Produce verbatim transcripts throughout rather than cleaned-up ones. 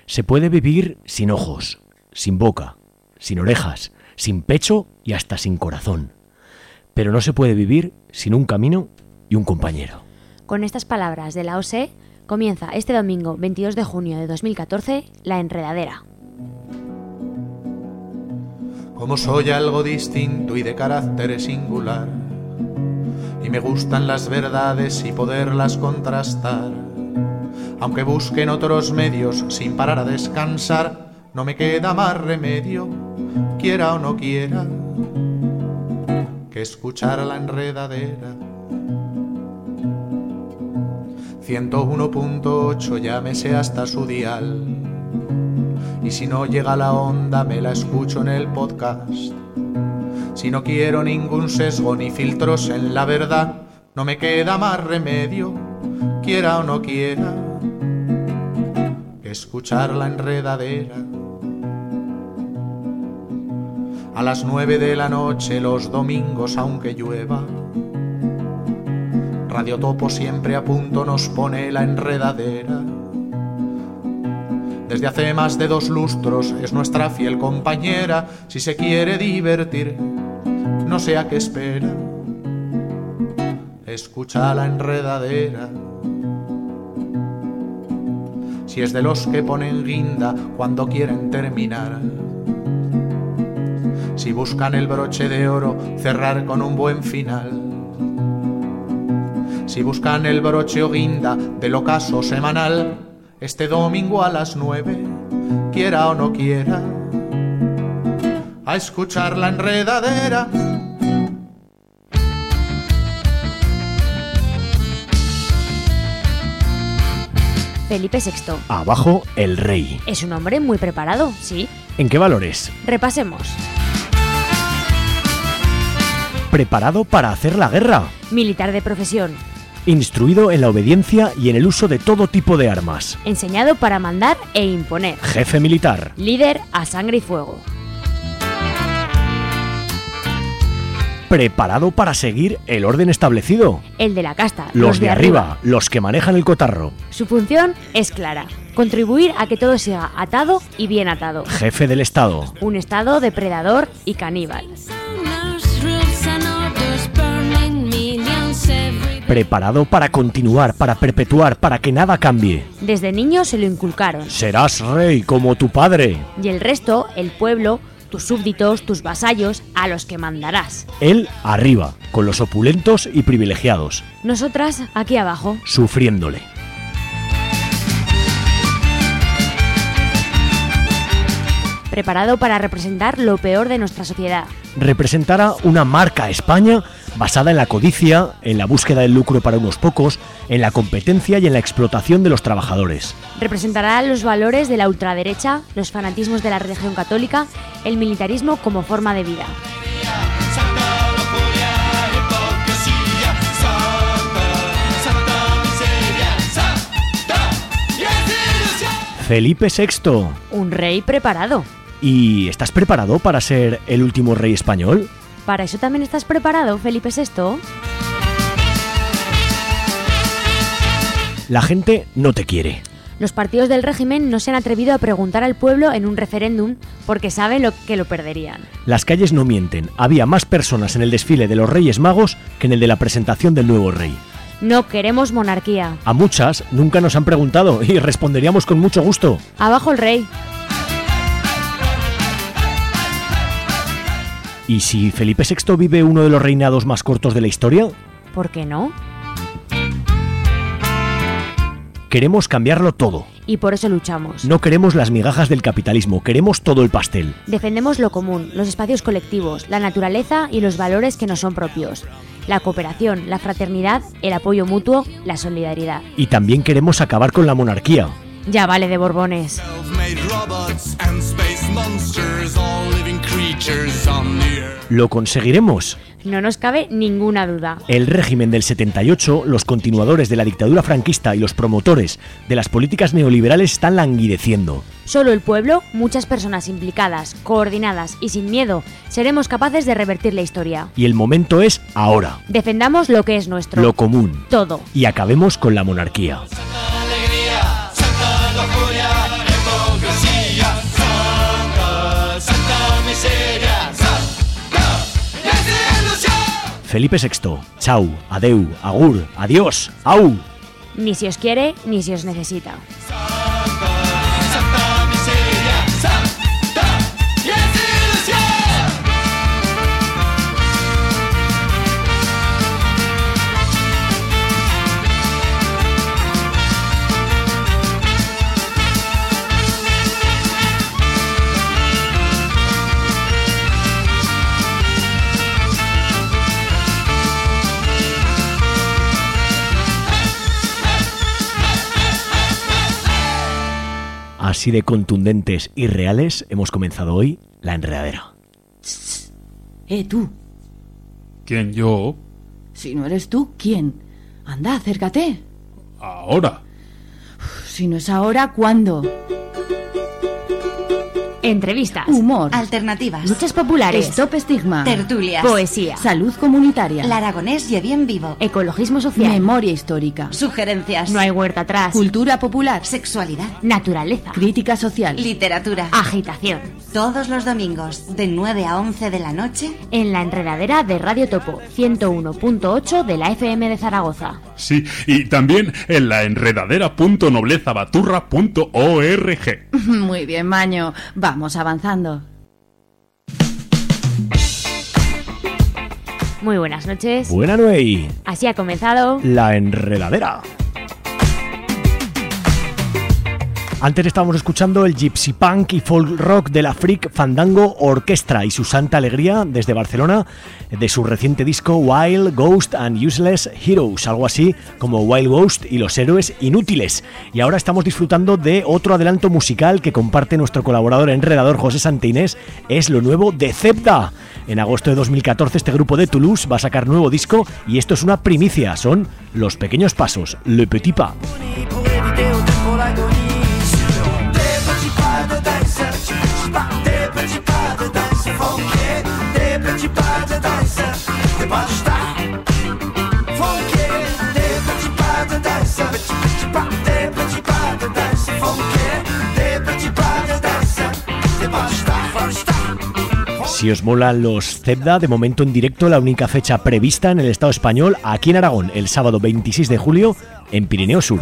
Se puede vivir sin ojos, sin boca, sin orejas, sin pecho y hasta sin corazón. Pero no se puede vivir sin un camino y un compañero. Con estas palabras de Lao Tse, comienza este domingo veintidós de junio de dos mil catorce La Enredadera. Como soy algo distinto y de carácter singular, y me gustan las verdades y poderlas contrastar, aunque busquen otros medios sin parar a descansar, no me queda más remedio, quiera o no quiera, que escuchar la enredadera. ciento uno punto ocho, llámese hasta su dial, y si no llega la onda me la escucho en el podcast. Si no quiero ningún sesgo ni filtros en la verdad, no me queda más remedio, quiera o no quiera, que escuchar la enredadera. A las nueve de la noche los domingos aunque llueva, Radio Topo siempre a punto nos pone la enredadera. Desde hace más de dos lustros es nuestra fiel compañera. Si se quiere divertir, no sé a qué espera, escucha la enredadera. Si es de los que ponen guinda cuando quieren terminar, si buscan el broche de oro cerrar con un buen final, si buscan el broche o guinda del ocaso semanal, este domingo a las nueve, quiera o no quiera, a escuchar la enredadera. Felipe sexto. Abajo el rey. Es un hombre muy preparado, sí. ¿En qué valores? Repasemos. Preparado para hacer la guerra. Militar de profesión. Instruido en la obediencia y en el uso de todo tipo de armas. Enseñado para mandar e imponer. Jefe militar. Líder a sangre y fuego. Preparado para seguir el orden establecido. El de la casta. Los, los de, de arriba, arriba, los que manejan el cotarro. Su función es clara: contribuir a que todo siga atado y bien atado. Jefe del Estado. Un Estado depredador y caníbal. Preparado para continuar, para perpetuar, para que nada cambie. Desde niño se lo inculcaron. Serás rey como tu padre. Y el resto, el pueblo, tus súbditos, tus vasallos, a los que mandarás. Él arriba, con los opulentos y privilegiados. Nosotras aquí abajo. Sufriéndole. Preparado para representar lo peor de nuestra sociedad. Representará una marca España basada en la codicia, en la búsqueda del lucro para unos pocos, en la competencia y en la explotación de los trabajadores. Representará los valores de la ultraderecha, los fanatismos de la religión católica, el militarismo como forma de vida. Felipe sexto. Un rey preparado. ¿Y estás preparado para ser el último rey español? ¿Para eso también estás preparado, Felipe sexto? La gente no te quiere. Los partidos del régimen no se han atrevido a preguntar al pueblo en un referéndum porque saben lo que lo perderían. Las calles no mienten. Había más personas en el desfile de los Reyes Magos que en el de la presentación del nuevo rey. No queremos monarquía. A muchas nunca nos han preguntado y responderíamos con mucho gusto. Abajo el rey. ¿Y si Felipe sexto vive uno de los reinados más cortos de la historia? ¿Por qué no? Queremos cambiarlo todo. Y por eso luchamos. No queremos las migajas del capitalismo, queremos todo el pastel. Defendemos lo común, los espacios colectivos, la naturaleza y los valores que nos son propios. La cooperación, la fraternidad, el apoyo mutuo, la solidaridad. Y también queremos acabar con la monarquía. Ya vale de Borbones. ¿Lo conseguiremos? No nos cabe ninguna duda. El régimen del setenta y ocho, los continuadores de la dictadura franquista y los promotores de las políticas neoliberales están languideciendo. Solo el pueblo, muchas personas implicadas, coordinadas y sin miedo, seremos capaces de revertir la historia. Y el momento es ahora. Defendamos lo que es nuestro. Lo común. Todo. Y acabemos con la monarquía. Felipe sexto. Chau, adeu, agur, adiós, au. Ni si os quiere, ni si os necesita. Así de contundentes y reales hemos comenzado hoy La Enredadera. Eh, tú. ¿Quién, yo? Si no eres tú, ¿quién? Anda, acércate. Ahora. Si no es ahora, ¿cuándo? Entrevistas, Humor, Alternativas, luchas populares, Stop Estigma, tertulias, poesía, salud comunitaria, el aragonés y bien vivo, ecologismo social, memoria histórica, sugerencias, no hay huerta atrás, cultura popular, sexualidad, naturaleza, crítica social, literatura. agitación. Todos los domingos, de nueve a once de la noche, En La Enredadera de Radio Topo, ciento uno punto ocho de la F M de Zaragoza. Sí, y también en la enredadera punto noblezabaturra punto org. Muy bien, Maño. Vamos avanzando. Muy buenas noches. Buena Nuey, Así ha comenzado La Enredadera. Antes estábamos escuchando el gypsy punk y folk rock de la Freak Fandango Orquestra y su santa alegría desde Barcelona de su reciente disco Wild Ghost and Useless Heroes, algo así como Wild Ghost y los héroes inútiles. Y ahora estamos disfrutando de otro adelanto musical que comparte nuestro colaborador enredador José Santinés, es lo nuevo de Zebda. En agosto de dos mil catorce este grupo de Toulouse va a sacar nuevo disco y esto es una primicia, son Los Pequeños Pasos, Le Petit Pas. Si os molan los Zebda, de momento en directo la única fecha prevista en el Estado español, aquí en Aragón, el sábado veintiséis de julio, en Pirineo Sur.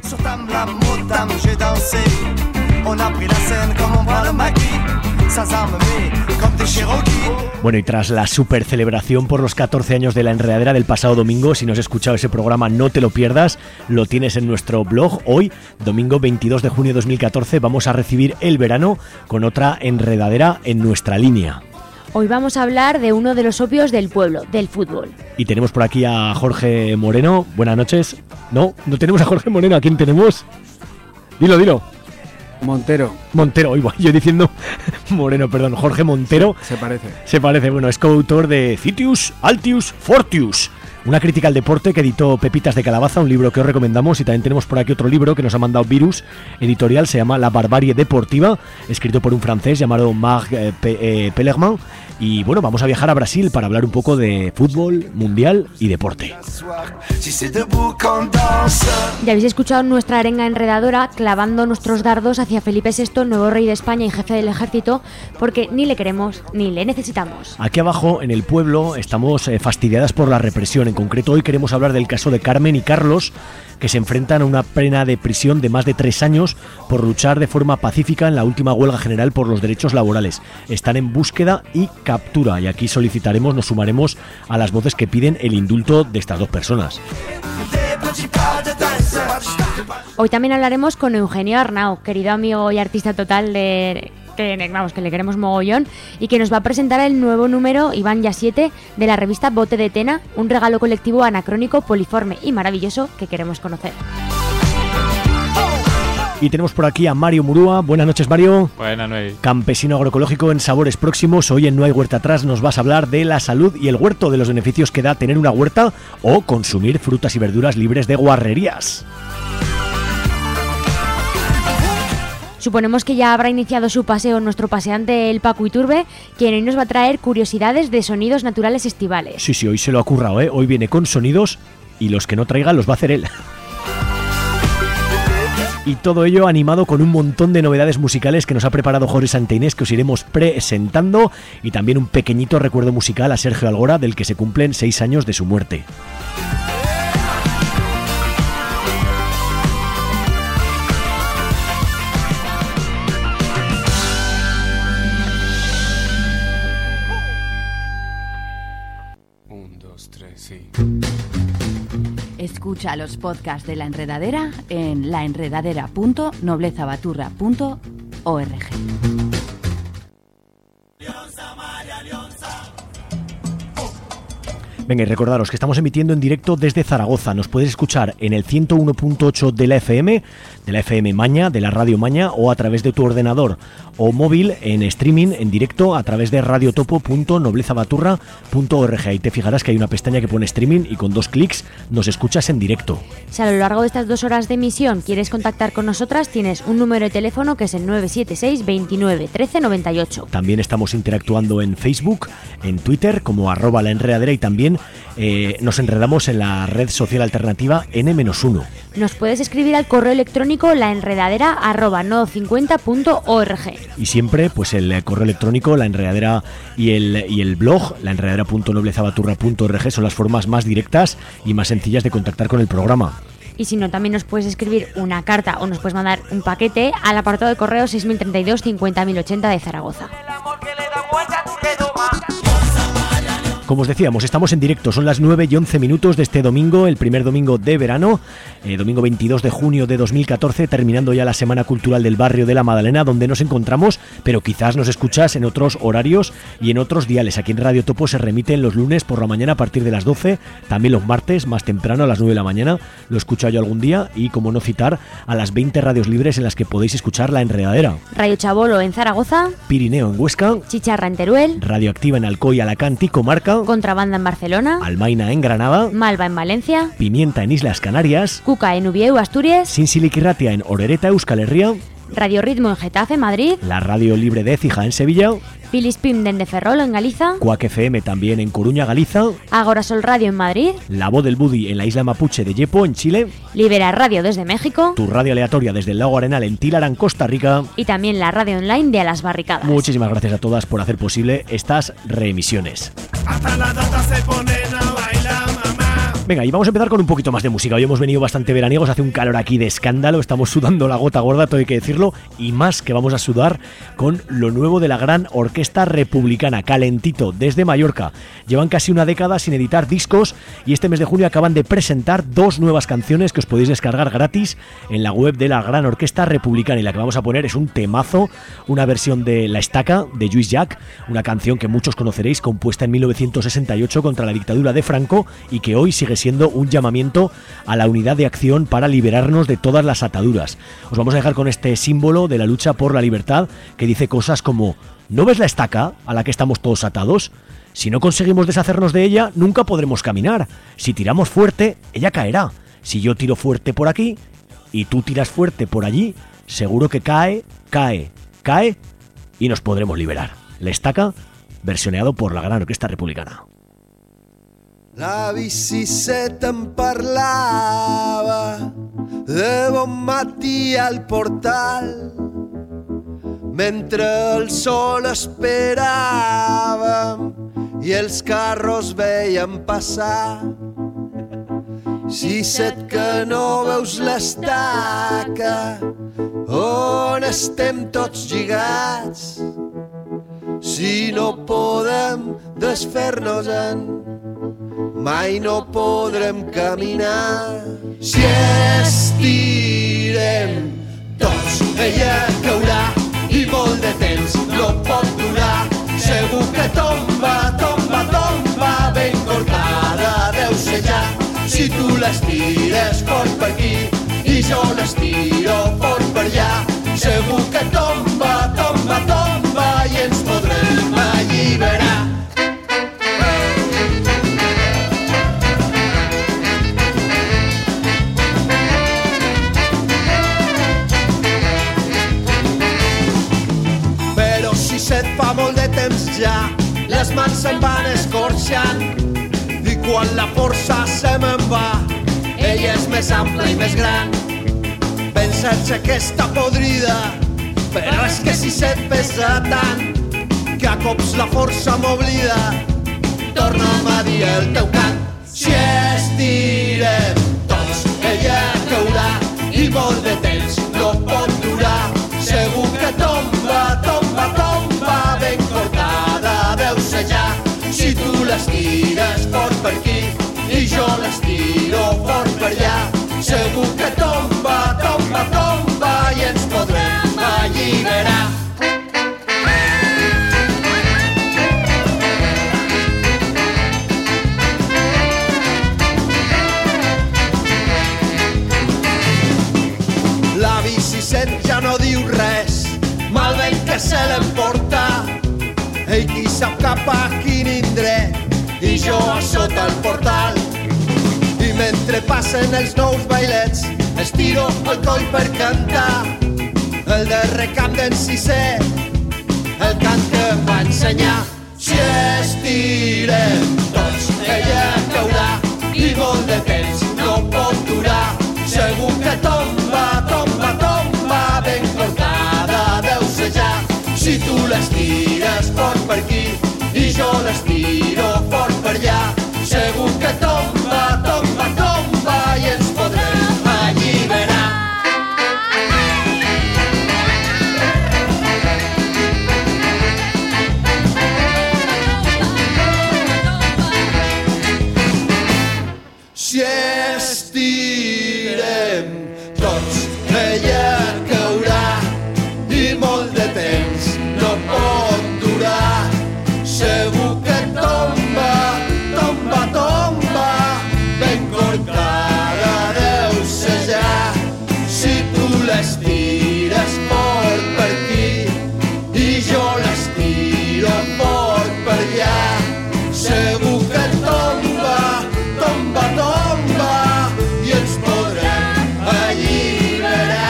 Bueno, y tras la super celebración por los catorce años de La Enredadera del pasado domingo, si no has escuchado ese programa no te lo pierdas, lo tienes en nuestro blog. Hoy, domingo veintidós de junio de dos mil catorce, vamos a recibir el verano con otra enredadera en nuestra línea. Hoy vamos a hablar de uno de los opios del pueblo, del fútbol. Y tenemos por aquí a Jorge Moreno. Buenas noches. No, no tenemos a Jorge Moreno. ¿A quién tenemos? Dilo, dilo. Montero. Montero, igual yo diciendo Moreno, perdón, Jorge Montero. Se parece. Se parece, bueno, es coautor de Citius, Altius, Fortius, una crítica al deporte que editó Pepitas de Calabaza, un libro que os recomendamos, y también tenemos por aquí otro libro que nos ha mandado Virus Editorial, se llama La Barbarie Deportiva, escrito por un francés llamado Marc eh, Pe- eh, Pellerman. Y bueno, vamos a viajar a Brasil para hablar un poco de fútbol, mundial y deporte. Ya habéis escuchado nuestra arenga enredadora clavando nuestros dardos hacia Felipe sexto, nuevo rey de España y jefe del ejército, porque ni le queremos ni le necesitamos. Aquí abajo, en el pueblo, estamos eh, fastidiadas por la represión. En concreto, hoy queremos hablar del caso de Carmen y Carlos, que se enfrentan a una pena de prisión de más de tres años por luchar de forma pacífica en la última huelga general por los derechos laborales. Están en búsqueda y captura, y aquí solicitaremos, nos sumaremos a las voces que piden el indulto de estas dos personas. Hoy también hablaremos con Eugenio Arnau, querido amigo y artista total de... que, vamos, que le queremos mogollón, y que nos va a presentar el nuevo número Iván ya siete de la revista Bote de Tena, un regalo colectivo anacrónico, poliforme y maravilloso que queremos conocer. Y tenemos por aquí a Mario Murúa. Buenas noches, Mario. Buenas noches. Campesino agroecológico en Sabores Próximos. Hoy en No hay huerta atrás nos vas a hablar de la salud y el huerto, de los beneficios que da tener una huerta o consumir frutas y verduras libres de guarrerías. Suponemos que ya habrá iniciado su paseo nuestro paseante el Paco Iturbe, quien hoy nos va a traer curiosidades de sonidos naturales estivales. Sí, sí, hoy se lo ha currado, ¿eh? Hoy viene con sonidos y los que no traiga los va a hacer él. Y todo ello animado con un montón de novedades musicales que nos ha preparado Jorge Santa Inés, que os iremos presentando, y también un pequeñito recuerdo musical a Sergio Algora, del que se cumplen seis años de su muerte. Escucha los podcasts de La Enredadera en laenredadera punto noblezabaturra punto org. Venga, y recordaros que estamos emitiendo en directo desde Zaragoza. Nos puedes escuchar en el ciento uno punto ocho de la F M, de la F M Maña, de la Radio Maña, o a través de tu ordenador o móvil en streaming, en directo, a través de radiotopo punto noblezabaturra punto org. Ahí te fijarás que hay una pestaña que pone streaming y con dos clics nos escuchas en directo. Si a lo largo de estas dos horas de emisión quieres contactar con nosotras, tienes un número de teléfono que es el nueve siete seis veintinueve trece noventa y ocho. También estamos interactuando en Facebook, en Twitter, como arroba la enredadera, y también eh, nos enredamos en la red social alternativa ene uno. Nos puedes escribir al correo electrónico laenredadera arroba nodo cincuenta punto org. Y siempre, pues el correo electrónico, la enredadera y el, y el blog, laenredadera punto noblezabaturra punto org, son las formas más directas y más sencillas de contactar con el programa. Y si no, también nos puedes escribir una carta o nos puedes mandar un paquete al apartado de correo seis mil treinta y dos cincuenta mil ochenta de Zaragoza. Como os decíamos, estamos en directo, son las nueve y once minutos de este domingo, el primer domingo de verano, eh, domingo veintidós de junio de dos mil catorce, terminando ya la Semana Cultural del Barrio de la Madalena, donde nos encontramos, pero quizás nos escuchas en otros horarios y en otros diales. Aquí en Radio Topo se remiten los lunes por la mañana a partir de las doce, también los martes más temprano a las nueve de la mañana, lo escucho yo algún día, y como no citar a las veinte radios libres en las que podéis escuchar La Enredadera. Radio Chabolo en Zaragoza, Pirineo en Huesca, Chicharra en Teruel, Radioactiva en Alcoy, Alacant y Comarca, Contrabanda en Barcelona, Almaina en Granada, Malva en Valencia, Pimienta en Islas Canarias, Cuca en Ubieu, Asturias, Sinsiliquirratia en Orereta, Euskal Herria, Radio Ritmo en Getafe, Madrid, la Radio Libre de Écija en Sevilla, Filispim de Ferrol en Galiza, Cuac F M también en Coruña, Galiza, Agora Sol Radio en Madrid, La Voz del Budi en la isla mapuche de Yepo, en Chile, Libera Radio desde México, tu radio aleatoria desde el Lago Arenal en Tilarán, Costa Rica, y también la radio online de A las Barricadas. Muchísimas gracias a todas por hacer posible estas reemisiones. Hasta la data se ponen a bailar, mamá. Venga, y vamos a empezar con un poquito más de música. Hoy hemos venido bastante veraniegos, hace un calor aquí de escándalo, estamos sudando la gota gorda, todo hay que decirlo, y más que vamos a sudar con lo nuevo de la gran Orquesta Republicana, calentito, desde Mallorca. Llevan casi una década sin editar discos y este mes de junio acaban de presentar dos nuevas canciones que os podéis descargar gratis en la web de la gran Orquesta Republicana, y la que vamos a poner es un temazo, una versión de La Estaca de Lluís Llach, una canción que muchos conoceréis, compuesta en mil novecientos sesenta y ocho contra la dictadura de Franco y que hoy sigue siendo un llamamiento a la unidad de acción para liberarnos de todas las ataduras. Os vamos a dejar con este símbolo de la lucha por la libertad que dice cosas como: ¿no ves la estaca a la que estamos todos atados? Si no conseguimos deshacernos de ella, nunca podremos caminar. Si tiramos fuerte, ella caerá. Si yo tiro fuerte por aquí y tú tiras fuerte por allí, seguro que cae, cae, cae y nos podremos liberar. La Estaca, versioneado por la gran Orquesta Republicana. La bici se te'n parlava de bon matí al portal, mentre el sol esperàvem i els carros veiem passar. Si set que no veus l'estaca on estem tots lligats, si no podem desfer-nos-en, mai no podrem caminar. Si estirem tots, ella caurà i molt de temps no pot durar. Segur que tomba, tomba, tomba, ben cortada deu ser ja. Si tu l'estires fort per aquí i jo l'estiro fort per allà, segur que tomba, tomba, tomba i ens podrem alliberar. Et fa molt de temps ja, les mans se'n van escorxant i quan la força se me'n va, ella és més ampla i més gran. convèncer-se que està podrida, però és que si se't pesa tant que a cops la força m'oblida, torna'm a dir el teu cant. Si estirem tots, ella caurà i molt de temps no pot durar. Segur que tomba, tomba, tomba, ben cortada deu ser ja. Si tu l'estires fort per aquí i jo l'estiro fort per allà, segur que tomba, tomba, tomba i ens podrem alliberar. La bicicet ja no diu res, mal vent que se l'emporta. Ell qui sap cap a quin indret i jo a sota el portal. I mentre passen els nous bailets estiro el coll per cantar el darrer camp d'en Sisè, el cant que em va ensenyar. Si estirem tots, ella caurà i molt de temps no pot durar. Segur que tomba, tomba, tomba, ben cortada deu ser ja. Si tu l'estires fort per aquí i jo l'estiro fort per allà, segur que tomba, tomba, tomba i ens podrem alliberar. Si estirem tots, ella caurà i molt de temps no pot durar. Segur que tomba, tomba, tomba, ben cortada deu ser ja. Si tu l'estires fort per aquí i jo l'estiro fort per allà, segur que tomba, tomba, tomba i ens podrem alliberar.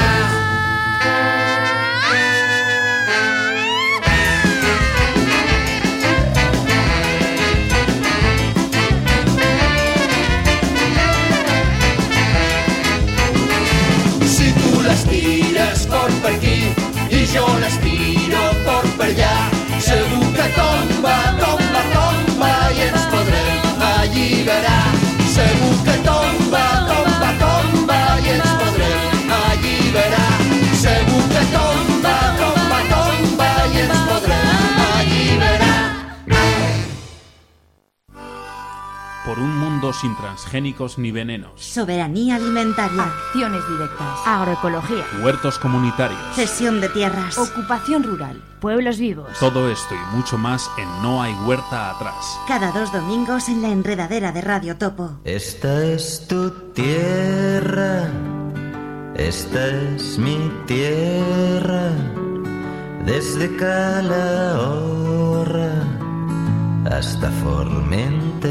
Si tu l'estires fort per aquí i jo l'estiro fort per allà, segur que tomba, tomba, tomba i ens podrem alliberar. Segur que tomba, tomba, tomba i ens podrem alliberar. Segur que tomba, tomba, tomba i ens podrem alliberar. Por un mundo sin transgénicos ni venenos. Soberanía alimentaria. Acciones directas. Agroecología. Huertos comunitarios. Cesión de tierras. Ocupación rural. Pueblos vivos. Todo esto y mucho más en No hay huerta atrás. Cada dos domingos en la enredadera de Radio Topo. Esta es tu tierra, esta es mi tierra, desde Calahorra hasta Formentera.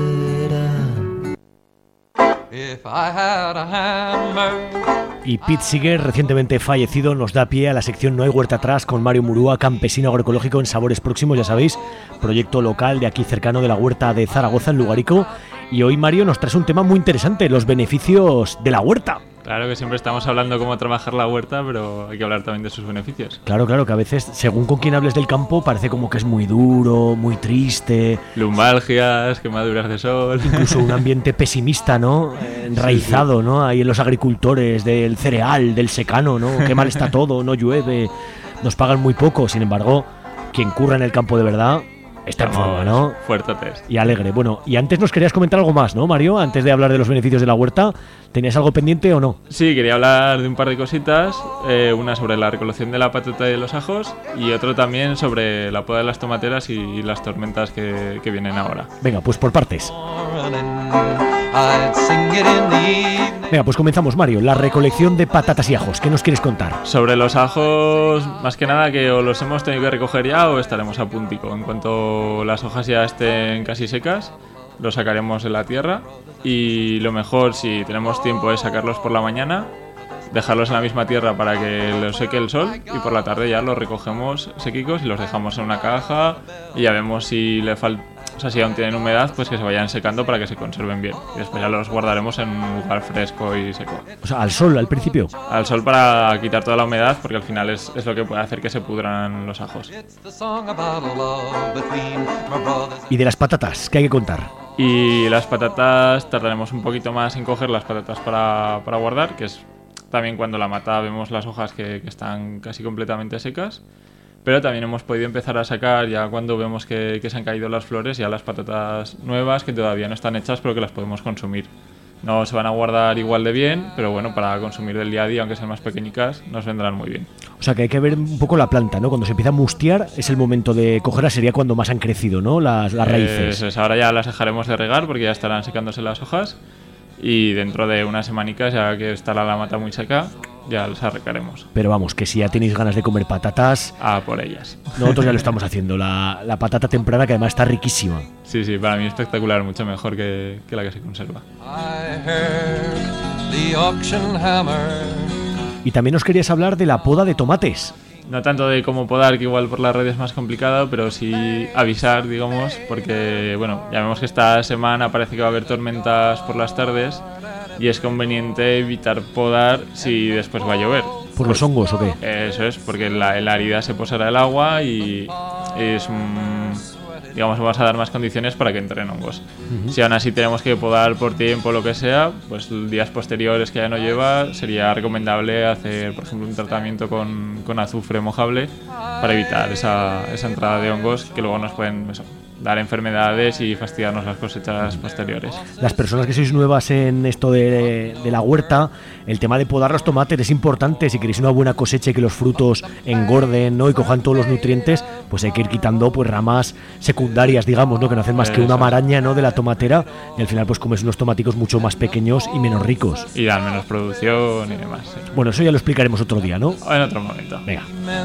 Y Pete Seeger, recientemente fallecido, nos da pie a la sección No hay huerta atrás con Mario Murúa, campesino agroecológico en Sabores Próximos, ya sabéis, proyecto local de aquí cercano de la huerta de Zaragoza, en Lugarico. Y hoy, Mario, nos traes un tema muy interesante, los beneficios de la huerta. Claro que siempre estamos hablando cómo trabajar la huerta, pero hay que hablar también de sus beneficios. Claro, claro, que a veces, según con quién hables del campo, parece como que es muy duro, muy triste. Lumbalgias, quemaduras de sol. Incluso un ambiente pesimista, ¿no? Enraizado, sí, sí. ¿no? Ahí en los agricultores, del cereal, del secano, ¿no? Qué mal está todo, no llueve, nos pagan muy poco. Sin embargo, quien curra en el campo de verdad está en forma, ¿no? Fuertotes. Y alegre. Bueno, y antes nos querías comentar algo más, ¿no, Mario? Antes de hablar de los beneficios de la huerta, ¿tenías algo pendiente o no? Sí, quería hablar de un par de cositas. Eh, una sobre la recolección de la patata y de los ajos y otro también sobre la poda de las tomateras y las tormentas que, que vienen ahora. Venga, pues por partes. Venga, pues comenzamos, Mario. La recolección de patatas y ajos. ¿Qué nos quieres contar? Sobre los ajos, más que nada que o los hemos tenido que recoger ya o estaremos a puntico. En cuanto las hojas ya estén casi secas, los sacaremos de la tierra y lo mejor, si tenemos tiempo, es sacarlos por la mañana, dejarlos en la misma tierra para que los seque el sol y por la tarde ya los recogemos sequicos y los dejamos en una caja y ya vemos si le falta. o sea, si aún tienen humedad, pues que se vayan secando para que se conserven bien. Y después ya los guardaremos en un lugar fresco y seco. O sea, al sol al principio. Al sol para quitar toda la humedad, porque al final es, es lo que puede hacer que se pudran los ajos. ¿Y de las patatas? ¿Qué hay que contar? Y las patatas tardaremos un poquito más en coger las patatas para, para guardar, que es también cuando la mata vemos las hojas que, que están casi completamente secas. Pero también hemos podido empezar a sacar ya cuando vemos que, que se han caído las flores, ya las patatas nuevas que todavía no están hechas pero que las podemos consumir. No se van a guardar igual de bien, pero bueno, para consumir del día a día, aunque sean más pequeñicas, nos vendrán muy bien. O sea que hay que ver un poco la planta, ¿no? Cuando se empieza a mustiar es el momento de cogerlas, sería cuando más han crecido, ¿no? Las, las raíces. Eh, es, ahora ya las dejaremos de regar porque ya estarán secándose las hojas y dentro de unas semanicas, ya que estará la mata muy seca, ya las arrancaremos. Pero vamos, que si ya tenéis ganas de comer patatas... Ah, por ellas. Nosotros ya lo estamos haciendo, la, la patata temprana que además está riquísima. Sí, sí, para mí espectacular, mucho mejor que, que la que se conserva. Y también nos querías hablar de la poda de tomates. No tanto de cómo podar, que igual por la red es más complicado, pero sí avisar, digamos, porque bueno, ya vemos que esta semana parece que va a haber tormentas por las tardes y es conveniente evitar podar si después va a llover. ¿Por los hongos o qué? Eso es, porque en la, en la herida se posará el agua y es un... digamos, vamos a dar más condiciones para que entren hongos. Uh-huh. Si aún así tenemos que podar por tiempo o lo que sea, pues días posteriores que ya no lleva, sería recomendable hacer, por ejemplo, un tratamiento con, con azufre mojable para evitar esa, esa entrada de hongos que luego nos pueden eso, dar enfermedades y fastidiarnos las cosechas posteriores. Las personas que sois nuevas en esto de, de la huerta, el tema de podar los tomates es importante. Si queréis una buena cosecha y que los frutos engorden, ¿no? Y cojan todos los nutrientes, pues hay que ir quitando pues ramas secundarias, digamos, ¿no? Que no hacen más que una maraña, ¿no? De la tomatera, y al final pues comes unos tomáticos mucho más pequeños y menos ricos. Y dan menos producción y demás. Sí. Bueno, eso ya lo explicaremos otro día, ¿no? En otro momento. Venga.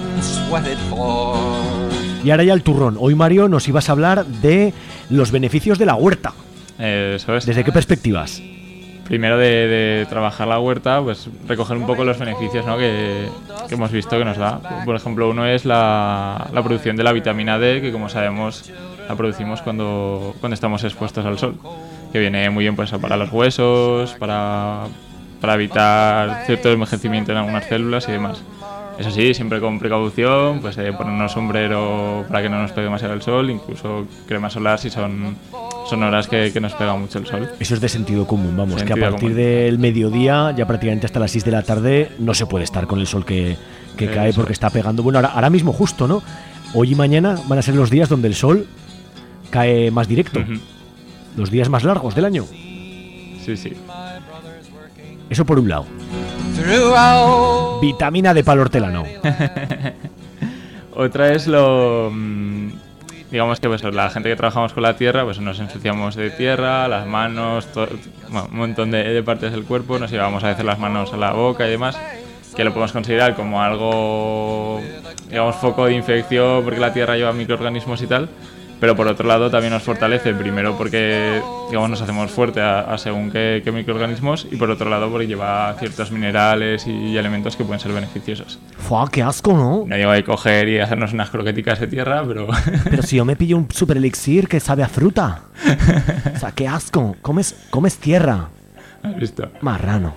Y ahora ya el turrón. Hoy, Mario, nos ibas a hablar de los beneficios de la huerta. Eso es. ¿Desde qué perspectivas? Primero de, de trabajar la huerta, pues recoger un poco los beneficios, ¿no? que, que hemos visto que nos da. Por ejemplo, uno es la, la producción de la vitamina D, que como sabemos la producimos cuando, cuando estamos expuestos al sol, que viene muy bien pues para los huesos, para, para evitar cierto envejecimiento en algunas células y demás. Eso sí, siempre con precaución, pues eh, ponernos sombrero para que no nos pegue demasiado el sol, incluso crema solar si son, son horas que, que nos pega mucho el sol. Eso es de sentido común, vamos, sentido que a partir común. del mediodía, ya prácticamente hasta las seis de la tarde, no se puede estar con el sol que, que cae Eso. porque está pegando. Bueno, ahora, ahora mismo justo, ¿no? Hoy y mañana van a ser los días donde el sol cae más directo, Uh-huh. los días más largos del año. Sí, sí. Eso por un lado. Vitamina de palo hortelano. Otra es lo... digamos que pues, la gente que trabajamos con la tierra, pues nos ensuciamos de tierra, las manos, todo, bueno, un montón de, de partes del cuerpo, nos llevamos a veces las manos a la boca y demás, que lo podemos considerar como algo, digamos, foco de infección porque la tierra lleva microorganismos y tal. Pero por otro lado también nos fortalece, primero porque digamos nos hacemos fuerte a, a según qué, qué microorganismos, y por otro lado porque lleva ciertos minerales y, y elementos que pueden ser beneficiosos. ¡Fua, qué asco!, ¿no? No digo de coger y hacernos unas croqueticas de tierra, pero... Pero si yo me pillo un super elixir que sabe a fruta. O sea, qué asco, comes, comes tierra. ¿Has visto? Marrano.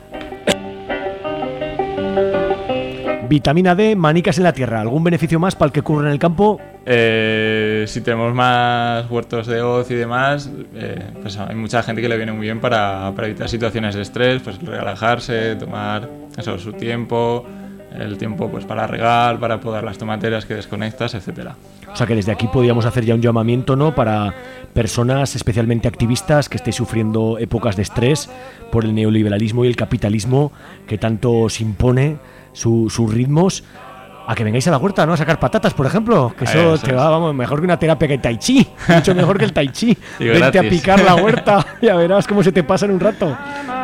Vitamina D, manicas en la tierra. ¿Algún beneficio más para el que ocurre en el campo? Eh, si tenemos más huertos de hoz y demás, eh, pues hay mucha gente que le viene muy bien para, para evitar situaciones de estrés, pues relajarse, tomar eso, su tiempo, el tiempo pues para regar, para podar las tomateras que desconectas, etcétera. O sea que desde aquí podríamos hacer ya un llamamiento, ¿no? Para personas especialmente activistas que estéis sufriendo épocas de estrés por el neoliberalismo y el capitalismo que tanto os impone su, sus ritmos, a que vengáis a la huerta, ¿no? A sacar patatas, por ejemplo, que eso, eso te va, vamos, mejor que una terapia que el tai chi, mucho mejor que el tai chi. Vente gratis. A picar la huerta, ya verás cómo se te pasa en un rato.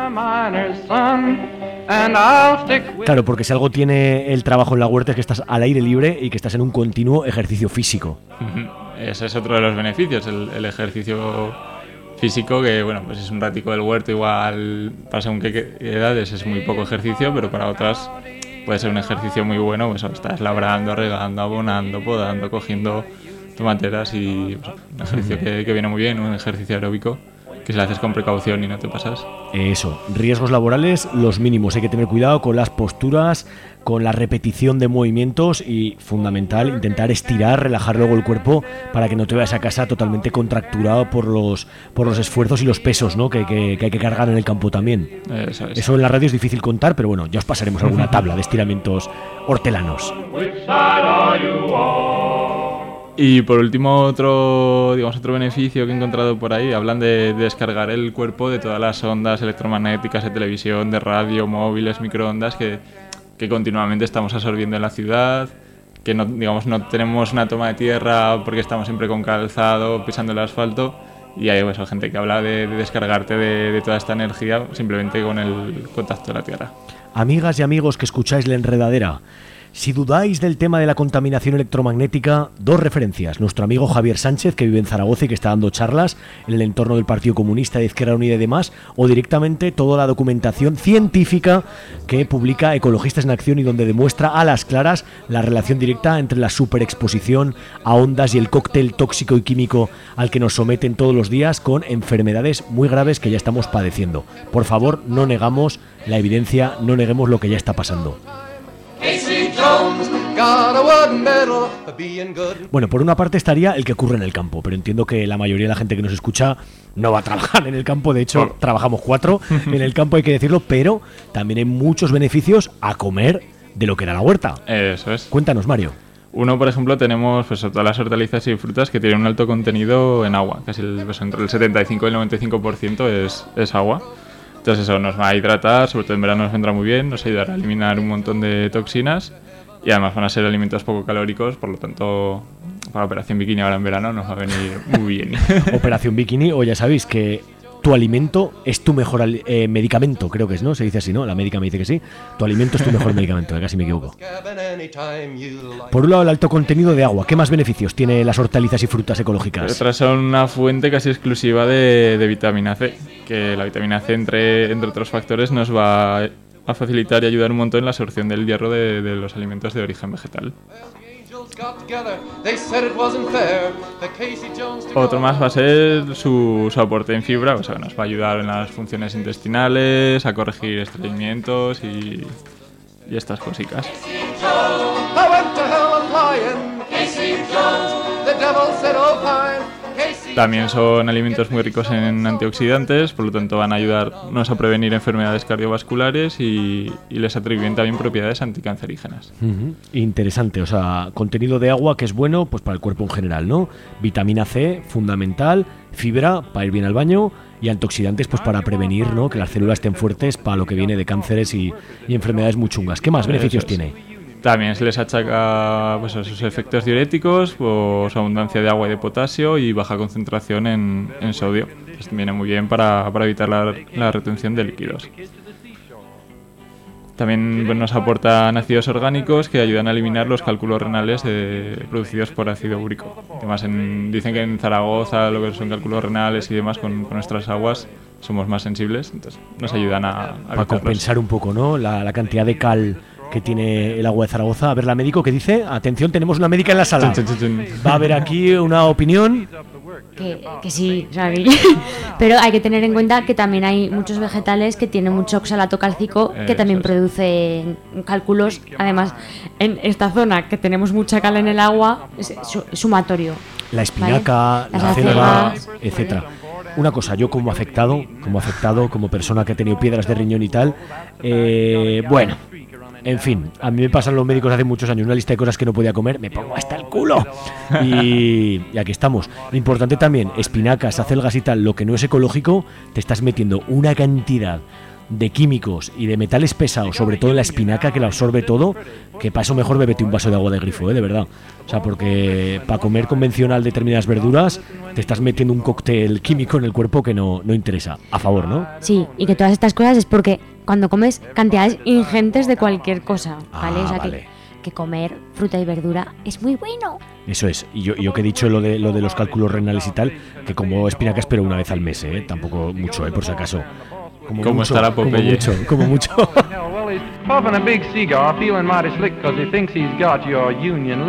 Claro, porque si algo tiene el trabajo en la huerta es que estás al aire libre y que estás en un continuo ejercicio físico. Ese es otro de los beneficios, el, el ejercicio físico, que bueno, pues es un ratico del huerto, igual para según qué edades es muy poco ejercicio, pero para otras puede ser un ejercicio muy bueno, pues estás labrando, regando, abonando, podando, cogiendo tomateras y pues, un ejercicio que, que viene muy bien, un ejercicio aeróbico, que si lo haces con precaución y no te pasas. Eso, riesgos laborales los mínimos, hay que tener cuidado con las posturas, con la repetición de movimientos y, fundamental, intentar estirar, relajar luego el cuerpo para que no te vayas a casa totalmente contracturado por los por los esfuerzos y los pesos, ¿no? que, que, que hay que cargar en el campo también. Eso es. Eso en la radio es difícil contar, pero bueno, ya os pasaremos alguna tabla de estiramientos hortelanos. Y por último, otro, digamos, otro beneficio que he encontrado por ahí, hablan de, de descargar el cuerpo de todas las ondas electromagnéticas de televisión, de radio, móviles, microondas que, que continuamente estamos absorbiendo en la ciudad, que no, digamos, no tenemos una toma de tierra porque estamos siempre con calzado, pisando el asfalto, y hay pues, gente que habla de, de descargarte de, de toda esta energía simplemente con el contacto de la tierra. Amigas y amigos que escucháis La Enredadera, si dudáis del tema de la contaminación electromagnética, dos referencias. Nuestro amigo Javier Sánchez, que vive en Zaragoza y que está dando charlas en el entorno del Partido Comunista, de Izquierda Unida y demás, o directamente toda la documentación científica que publica Ecologistas en Acción y donde demuestra a las claras la relación directa entre la superexposición a ondas y el cóctel tóxico y químico al que nos someten todos los días con enfermedades muy graves que ya estamos padeciendo. Por favor, no negamos la evidencia, no neguemos lo que ya está pasando. Bueno, por una parte estaría el que ocurre en el campo, pero entiendo que la mayoría de la gente que nos escucha no va a trabajar en el campo. De hecho, trabajamos cuatro en el campo, hay que decirlo, pero también hay muchos beneficios a comer de lo que era la huerta. Eso es. Cuéntanos, Mario. Uno, por ejemplo, tenemos pues, todas las hortalizas y frutas que tienen un alto contenido en agua, casi el, pues, entre el setenta y cinco y el noventa y cinco por ciento es, es agua. Entonces eso nos va a hidratar, sobre todo en verano nos vendrá muy bien, nos ayudará a eliminar un montón de toxinas y además van a ser alimentos poco calóricos, por lo tanto para Operación Bikini ahora en verano nos va a venir muy bien. Operación Bikini, o ya sabéis que tu alimento es tu mejor eh, medicamento, creo que es, ¿no? Se dice así, ¿no? La médica me dice que sí. Tu alimento es tu mejor medicamento, casi me equivoco. Por un lado, el alto contenido de agua. ¿Qué más beneficios tiene las hortalizas y frutas ecológicas? Otras son una fuente casi exclusiva de, de vitamina C, que la vitamina C, entre, entre otros factores, nos va a facilitar y ayudar un montón en la absorción del hierro de, de los alimentos de origen vegetal. Otro más va a ser su, su aporte en fibra, o sea, nos va a ayudar en las funciones intestinales, a corregir estreñimientos y, y estas cositas. También son alimentos muy ricos en antioxidantes, por lo tanto van a ayudarnos a prevenir enfermedades cardiovasculares y, y les atribuyen también propiedades anticancerígenas. Uh-huh. Interesante, o sea, contenido de agua que es bueno pues para el cuerpo en general, ¿no? Vitamina C, fundamental, fibra para ir bien al baño y antioxidantes pues para prevenir, ¿no? Que las células estén fuertes para lo que viene de cánceres y, y enfermedades muy chungas. ¿Qué más beneficios tiene? También se les achaca pues, a sus efectos diuréticos, pues, abundancia de agua y de potasio y baja concentración en, en sodio. Pues viene muy bien para, para evitar la, la retención de líquidos. También pues, nos aportan ácidos orgánicos que ayudan a eliminar los cálculos renales de, producidos por ácido úrico. Además, en, dicen que en Zaragoza lo que son cálculos renales y demás con, con nuestras aguas somos más sensibles, entonces nos ayudan a, a para compensar un poco, ¿no? La, la cantidad de cal que tiene el agua de Zaragoza. A ver, la médico que dice, atención, tenemos una médica en la sala. Va a haber aquí una opinión. Que, que sí, o sea, que pero hay que tener en cuenta que también hay muchos vegetales que tienen mucho oxalato cálcico que también producen cálculos. Además, en esta zona que tenemos mucha cal en el agua, es sumatorio. La espinaca, ¿vale? La acelga, etcétera. Una cosa, yo como afectado, como afectado, como persona que ha tenido piedras de riñón y tal, eh, bueno, en fin, a mí me pasan los médicos hace muchos años una lista de cosas que no podía comer, me pongo hasta el culo. Y, y aquí estamos. Lo importante también, espinacas, acelgas y tal, lo que no es ecológico, te estás metiendo una cantidad de químicos y de metales pesados, sobre todo en la espinaca, que lo absorbe todo, que para eso mejor bébete un vaso de agua de grifo, ¿eh? De verdad. O sea, porque para comer convencional determinadas verduras te estás metiendo un cóctel químico en el cuerpo que no, no interesa. A favor, ¿no? Sí, y que todas estas cosas es porque cuando comes cantidades ingentes de cualquier cosa, ¿vale? Ah, o sea, vale. que, que comer fruta y verdura es muy bueno. Eso es. Y yo, yo que he dicho lo de, lo de los cálculos renales y tal, que como espinacas pero una vez al mes, ¿eh? Tampoco mucho, ¿eh? Por si acaso. Como ¿Cómo mucho, estará como Popeye? mucho, como mucho. Well, he's puffing a big cigar, feeling mighty slick, cause he thinks he's got your union lick.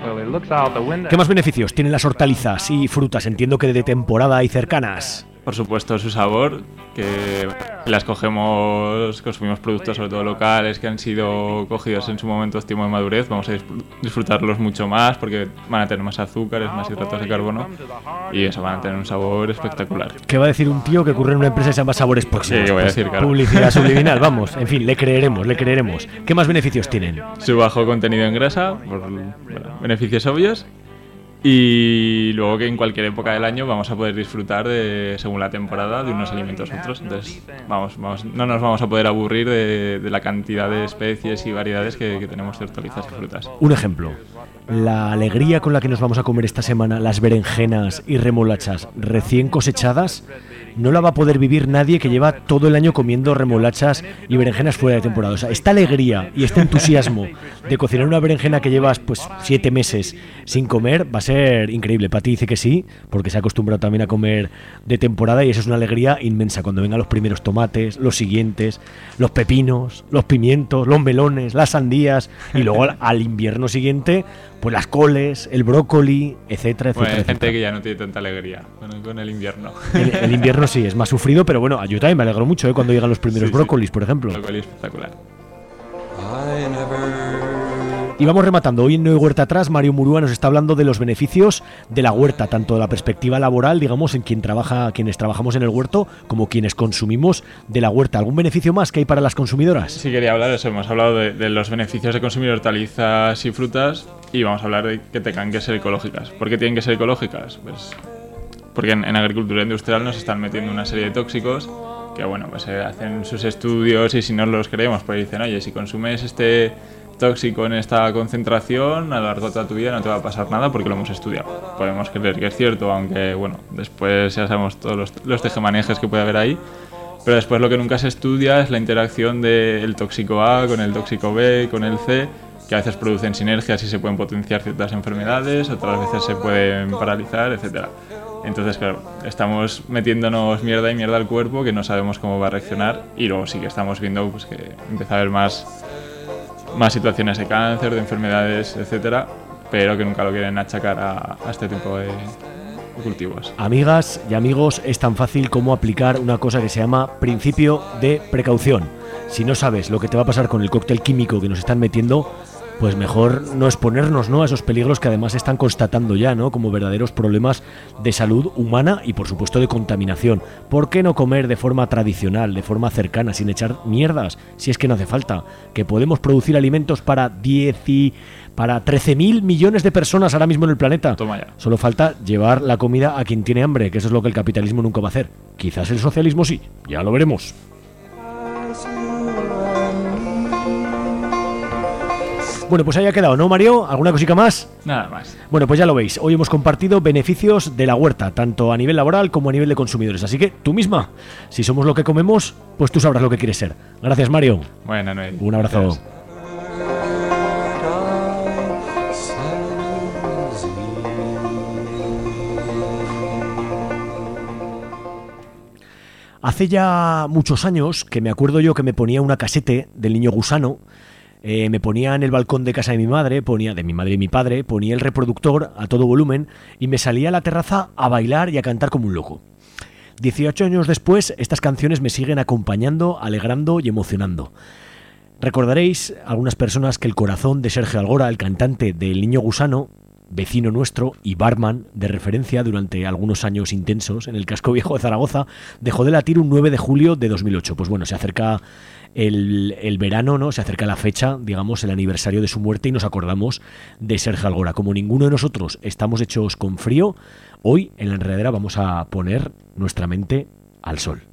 ¿Qué más beneficios tienen las hortalizas y frutas? Entiendo que de temporada y cercanas. Por supuesto, su sabor, que las cogemos, consumimos productos sobre todo locales que han sido cogidos en su momento óptimo de madurez, vamos a disfrutarlos mucho más porque van a tener más azúcares, más hidratos de carbono y eso, van a tener un sabor espectacular. ¿Qué va a decir un tío que ocurre en una empresa que se llama Sabores Próximos? Sí, ¿qué voy a decir, claro? Publicidad subliminal, vamos, en fin, le creeremos, le creeremos. ¿Qué más beneficios tienen? Su bajo contenido en grasa, por bueno, beneficios obvios. Y luego que en cualquier época del año vamos a poder disfrutar de, según la temporada, de unos alimentos u otros. Entonces, vamos, vamos, no nos vamos a poder aburrir de, de la cantidad de especies y variedades que, que tenemos de hortalizas y frutas. Un ejemplo, la alegría con la que nos vamos a comer esta semana las berenjenas y remolachas recién cosechadas no la va a poder vivir nadie que lleva todo el año comiendo remolachas y berenjenas fuera de temporada. O sea, esta alegría y este entusiasmo de cocinar una berenjena que llevas pues siete meses sin comer va a ser increíble. Pati dice que sí, porque se ha acostumbrado también a comer de temporada y eso es una alegría inmensa. Cuando vengan los primeros tomates, los siguientes, los pepinos, los pimientos, los melones, las sandías y luego al, al invierno siguiente, pues las coles, el brócoli, etcétera, etcétera. Bueno, hay etcétera. gente que ya no tiene tanta alegría con, con el invierno. El, el invierno sí, es más sufrido, pero bueno, yo también me alegro mucho ¿eh? Cuando llegan los primeros Sí, sí. brócolis, por ejemplo. Brócoli espectacular. Y vamos rematando. Hoy en No hay Huerta Atrás, Mario Murúa nos está hablando de los beneficios de la huerta, tanto de la perspectiva laboral, digamos, en quien trabaja, quienes trabajamos en el huerto, como quienes consumimos de la huerta. ¿Algún beneficio más que hay para las consumidoras? Sí, quería hablar de eso. Hemos hablado de, de los beneficios de consumir hortalizas y frutas y vamos a hablar de que tengan que ser ecológicas. ¿Por qué tienen que ser ecológicas? Pues porque en, en agricultura industrial nos están metiendo una serie de tóxicos que, bueno, pues se hacen sus estudios y si no los creemos, pues dicen, oye, si consumes este tóxico en esta concentración, a lo largo de toda tu vida no te va a pasar nada porque lo hemos estudiado. Podemos creer que es cierto, aunque, bueno, después ya sabemos todos los, los tejemanejes que puede haber ahí. Pero después lo que nunca se estudia es la interacción del tóxico A con el tóxico B, con el C, que a veces producen sinergias y se pueden potenciar ciertas enfermedades, otras veces se pueden paralizar, etcétera. Entonces, claro, estamos metiéndonos mierda y mierda al cuerpo que no sabemos cómo va a reaccionar y luego sí que estamos viendo pues, que empieza a haber más, más situaciones de cáncer, de enfermedades, etcétera, pero que nunca lo quieren achacar a, a este tipo de cultivos. Amigas y amigos, es tan fácil como aplicar una cosa que se llama principio de precaución. Si no sabes lo que te va a pasar con el cóctel químico que nos están metiendo, pues mejor no exponernos, ¿no?, a esos peligros que además se están constatando ya, ¿no?, como verdaderos problemas de salud humana y por supuesto de contaminación. ¿Por qué no comer de forma tradicional, de forma cercana, sin echar mierdas? Si es que no hace falta. Que podemos producir alimentos para diez y para trece mil millones de personas ahora mismo en el planeta. Toma ya. Solo falta llevar la comida a quien tiene hambre, que eso es lo que el capitalismo nunca va a hacer. Quizás el socialismo sí, ya lo veremos. Bueno, pues ahí ha quedado, ¿no, Mario? ¿Alguna cosita más? Nada más. Bueno, pues ya lo veis. Hoy hemos compartido beneficios de la huerta, tanto a nivel laboral como a nivel de consumidores. Así que tú misma, si somos lo que comemos, pues tú sabrás lo que quieres ser. Gracias, Mario. Bueno, Noel. Un abrazo. Gracias. Hace ya muchos años que me acuerdo yo que me ponía una casete del Niño Gusano. Eh, me ponía en el balcón de casa de mi madre, ponía de mi madre y mi padre, ponía el reproductor a todo volumen y me salía a la terraza a bailar y a cantar como un loco. dieciocho años después, estas canciones me siguen acompañando, alegrando y emocionando. Recordaréis, algunas personas, que el corazón de Sergio Algora, el cantante del Niño Gusano, vecino nuestro y barman de referencia durante algunos años intensos en el casco viejo de Zaragoza, dejó de latir un nueve de julio de dos mil ocho. Pues bueno, se acerca el, el verano, ¿no? Se acerca la fecha, digamos, el aniversario de su muerte y nos acordamos de Sergio Algora. Como ninguno de nosotros estamos hechos con frío, hoy en La Enredadera vamos a poner nuestra mente al sol.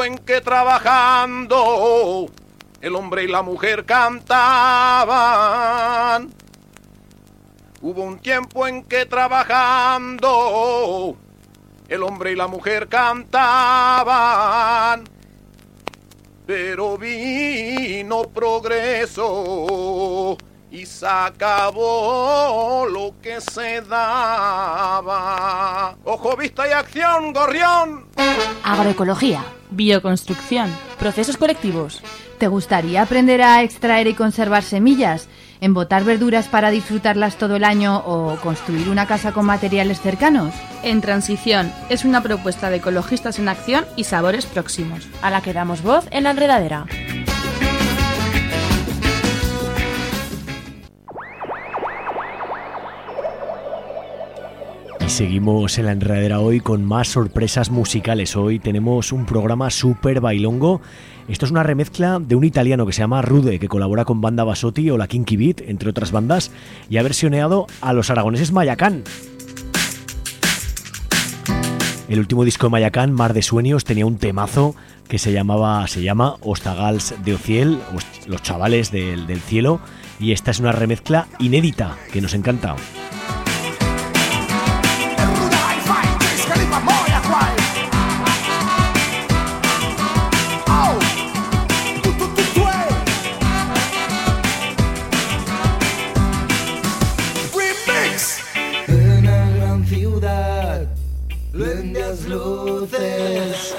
en que trabajando el hombre y la mujer cantaban. Hubo un tiempo en que trabajando el hombre y la mujer cantaban, pero vino progreso y se acabó lo que se daba. Ojo, vista y acción, gorrión. Agroecología, bioconstrucción, procesos colectivos. ¿Te gustaría aprender a extraer y conservar semillas? ¿Embotar verduras para disfrutarlas todo el año o construir una casa con materiales cercanos? En Transición es una propuesta de ecologistas en acción y sabores próximos, a la que damos voz en La Enredadera. Y seguimos en La Enredadera hoy con más sorpresas musicales. Hoy tenemos un programa súper bailongo. Esto es una remezcla de un italiano que se llama Rude, que colabora con Banda Basotti o la Kinky Beat, entre otras bandas, y ha versioneado a los aragoneses Mayacán. El último disco de Mayacán, Mar de Sueños, tenía un temazo que se llamaba, se llama Ostagals de Ociel, los chavales del, del cielo, y esta es una remezcla inédita que nos encanta. Luces.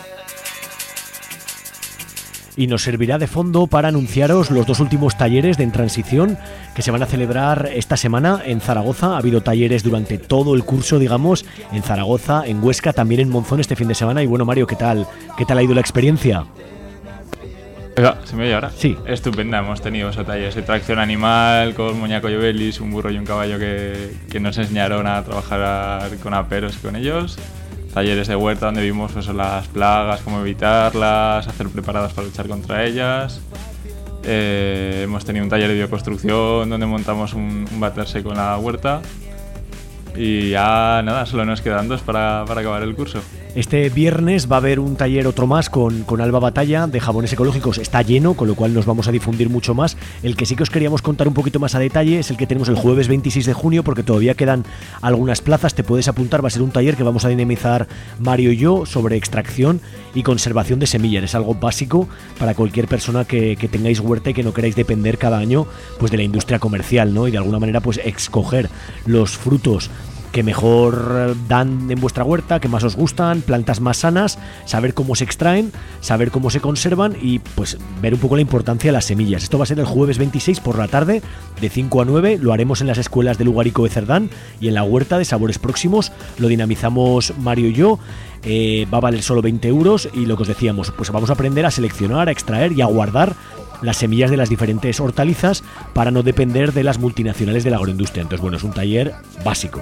Y nos servirá de fondo para anunciaros los dos últimos talleres de En Transición que se van a celebrar esta semana en Zaragoza. Ha habido talleres durante todo el curso, digamos, en Zaragoza, en Huesca, también en Monzón este fin de semana. Y bueno, Mario, ¿qué tal? ¿Qué tal ha ido la experiencia? ¿Se me oye ahora? Sí. Estupenda, hemos tenido esos talleres de tracción animal con Muñaco Llobelis, un burro y un caballo que, que nos enseñaron a trabajar con aperos y con ellos. Talleres de huerta donde vimos pues, las plagas, cómo evitarlas, hacer preparadas para luchar contra ellas. Eh, hemos tenido un taller de bioconstrucción donde montamos un, un váter seco en la huerta. Y ya nada, solo nos quedan dos para, para acabar el curso. Este viernes va a haber un taller otro más con, con Alba Batalla de jabones ecológicos. Está lleno, con lo cual nos vamos a difundir mucho más. El que sí que os queríamos contar un poquito más a detalle es el que tenemos el jueves veintiséis de junio, porque todavía quedan algunas plazas. Te puedes apuntar, va a ser un taller que vamos a dinamizar Mario y yo sobre extracción y conservación de semillas. Es algo básico para cualquier persona que, que tengáis huerta y que no queráis depender cada año pues de la industria comercial, ¿no? Y de alguna manera pues escoger los frutos que mejor dan en vuestra huerta, que más os gustan, plantas más sanas, saber cómo se extraen, saber cómo se conservan y pues ver un poco la importancia de las semillas. Esto va a ser el jueves veintiséis por la tarde, de cinco a nueve, lo haremos en las escuelas de Lugarico de Cerdán y en la huerta de Sabores Próximos, lo dinamizamos Mario y yo. Eh, va a valer solo veinte euros y lo que os decíamos, pues vamos a aprender a seleccionar, a extraer y a guardar las semillas de las diferentes hortalizas para no depender de las multinacionales de la agroindustria. Entonces, bueno, es un taller básico.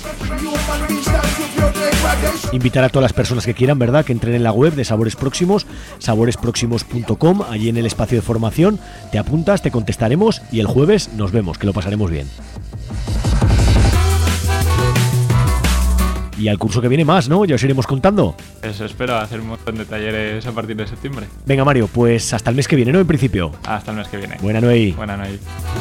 Invitar a todas las personas que quieran, ¿verdad?, que entren en la web de Sabores Próximos, sabores próximos punto com, allí en el espacio de formación, te apuntas, te contestaremos y el jueves nos vemos, que lo pasaremos bien. Y al curso que viene más, ¿no? Ya os iremos contando. Eso espero, hacer un montón de talleres a partir de septiembre. Venga, Mario, pues hasta el mes que viene, ¿no? En principio. Hasta el mes que viene. Buena noche. Buena noche.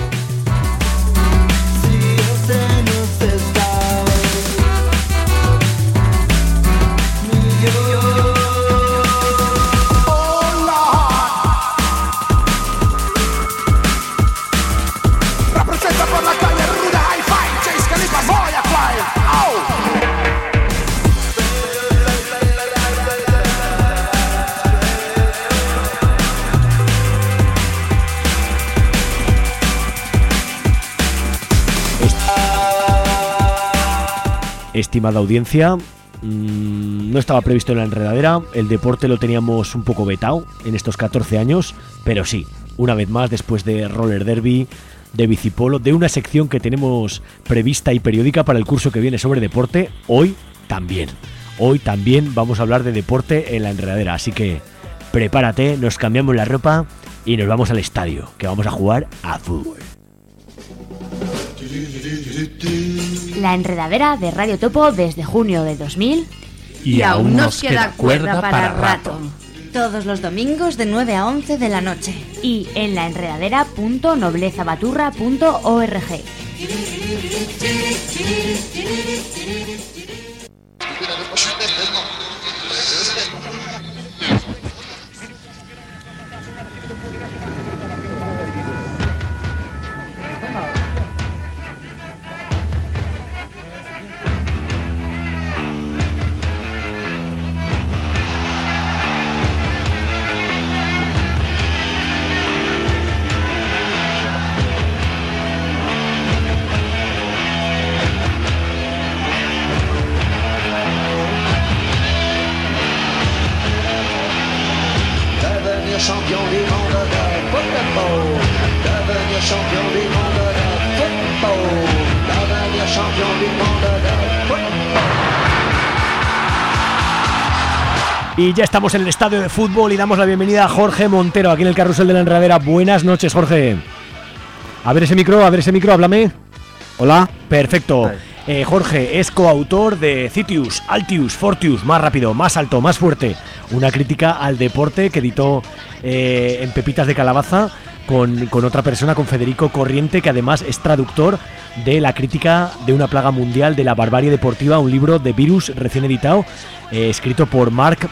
Estimada audiencia, mmm, no estaba previsto en La Enredadera, el deporte lo teníamos un poco vetado en estos catorce años, pero sí, una vez más, después de roller derby, de bicipolo, de una sección que tenemos prevista y periódica para el curso que viene sobre deporte, hoy también, hoy también vamos a hablar de deporte en La Enredadera, así que prepárate, nos cambiamos la ropa y nos vamos al estadio, que vamos a jugar a fútbol. La Enredadera de Radio Topo desde junio de dos mil y, y aún nos queda cuerda para, para rato. Todos los domingos de nueve a once de la noche. Y en laenredadera punto noblezabaturra punto org. Champion du monde de football, devenir champion du monde de football, devenir champion du monde de football. Y ya estamos en el estadio de fútbol y damos la bienvenida a Jorge Montero, aquí en el carrusel de la enredadera. Buenas noches, Jorge. A ver ese micro, a ver ese micro, háblame. Hola. Perfecto. Eh, Jorge es coautor de Citius, Altius, Fortius, más rápido, más alto, más fuerte. Una crítica al deporte que editó eh, en Pepitas de Calabaza con, con otra persona, con Federico Corriente, que además es traductor de la crítica de una plaga mundial de la barbarie deportiva, un libro de Virus recién editado, eh, escrito por Marc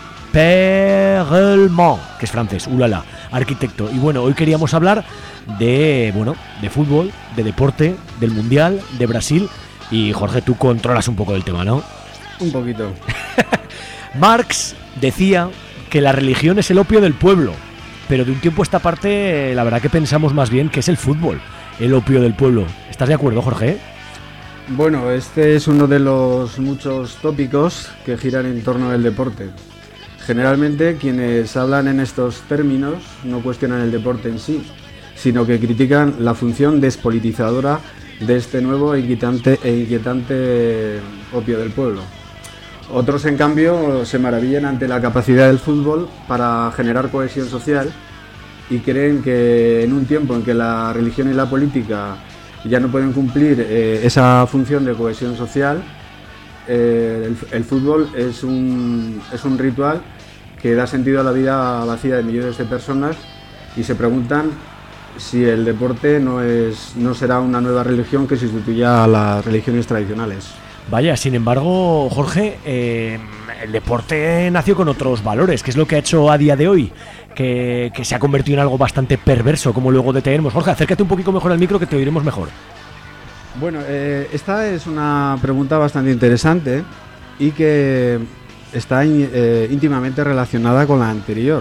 Perelman, que es francés, ulala, arquitecto. Y bueno, hoy queríamos hablar de, bueno, de fútbol, de deporte, del Mundial, de Brasil. Y Jorge, tú controlas un poco del tema, ¿no? Un poquito. Marx decía que la religión es el opio del pueblo, pero de un tiempo a esta parte la verdad que pensamos más bien que es el fútbol el opio del pueblo. ¿Estás de acuerdo, Jorge? Bueno, este es uno de los muchos tópicos que giran en torno al deporte. Generalmente quienes hablan en estos términos no cuestionan el deporte en sí, sino que critican la función despolitizadora de este nuevo e inquietante, e inquietante opio del pueblo. Otros, en cambio, se maravillan ante la capacidad del fútbol para generar cohesión social y creen que en un tiempo en que la religión y la política ya no pueden cumplir eh, esa función de cohesión social, eh, el, el fútbol es un, es un ritual que da sentido a la vida vacía de millones de personas y se preguntan si el deporte no es no será una nueva religión que sustituya a las religiones tradicionales. Vaya, sin embargo, Jorge, eh, el deporte nació con otros valores, que es lo que ha hecho a día de hoy, que, que se ha convertido en algo bastante perverso, como luego detenemos. Jorge, acércate un poquito mejor al micro que te oiremos mejor. Bueno, eh, esta es una pregunta bastante interesante y que está eh, íntimamente relacionada con la anterior.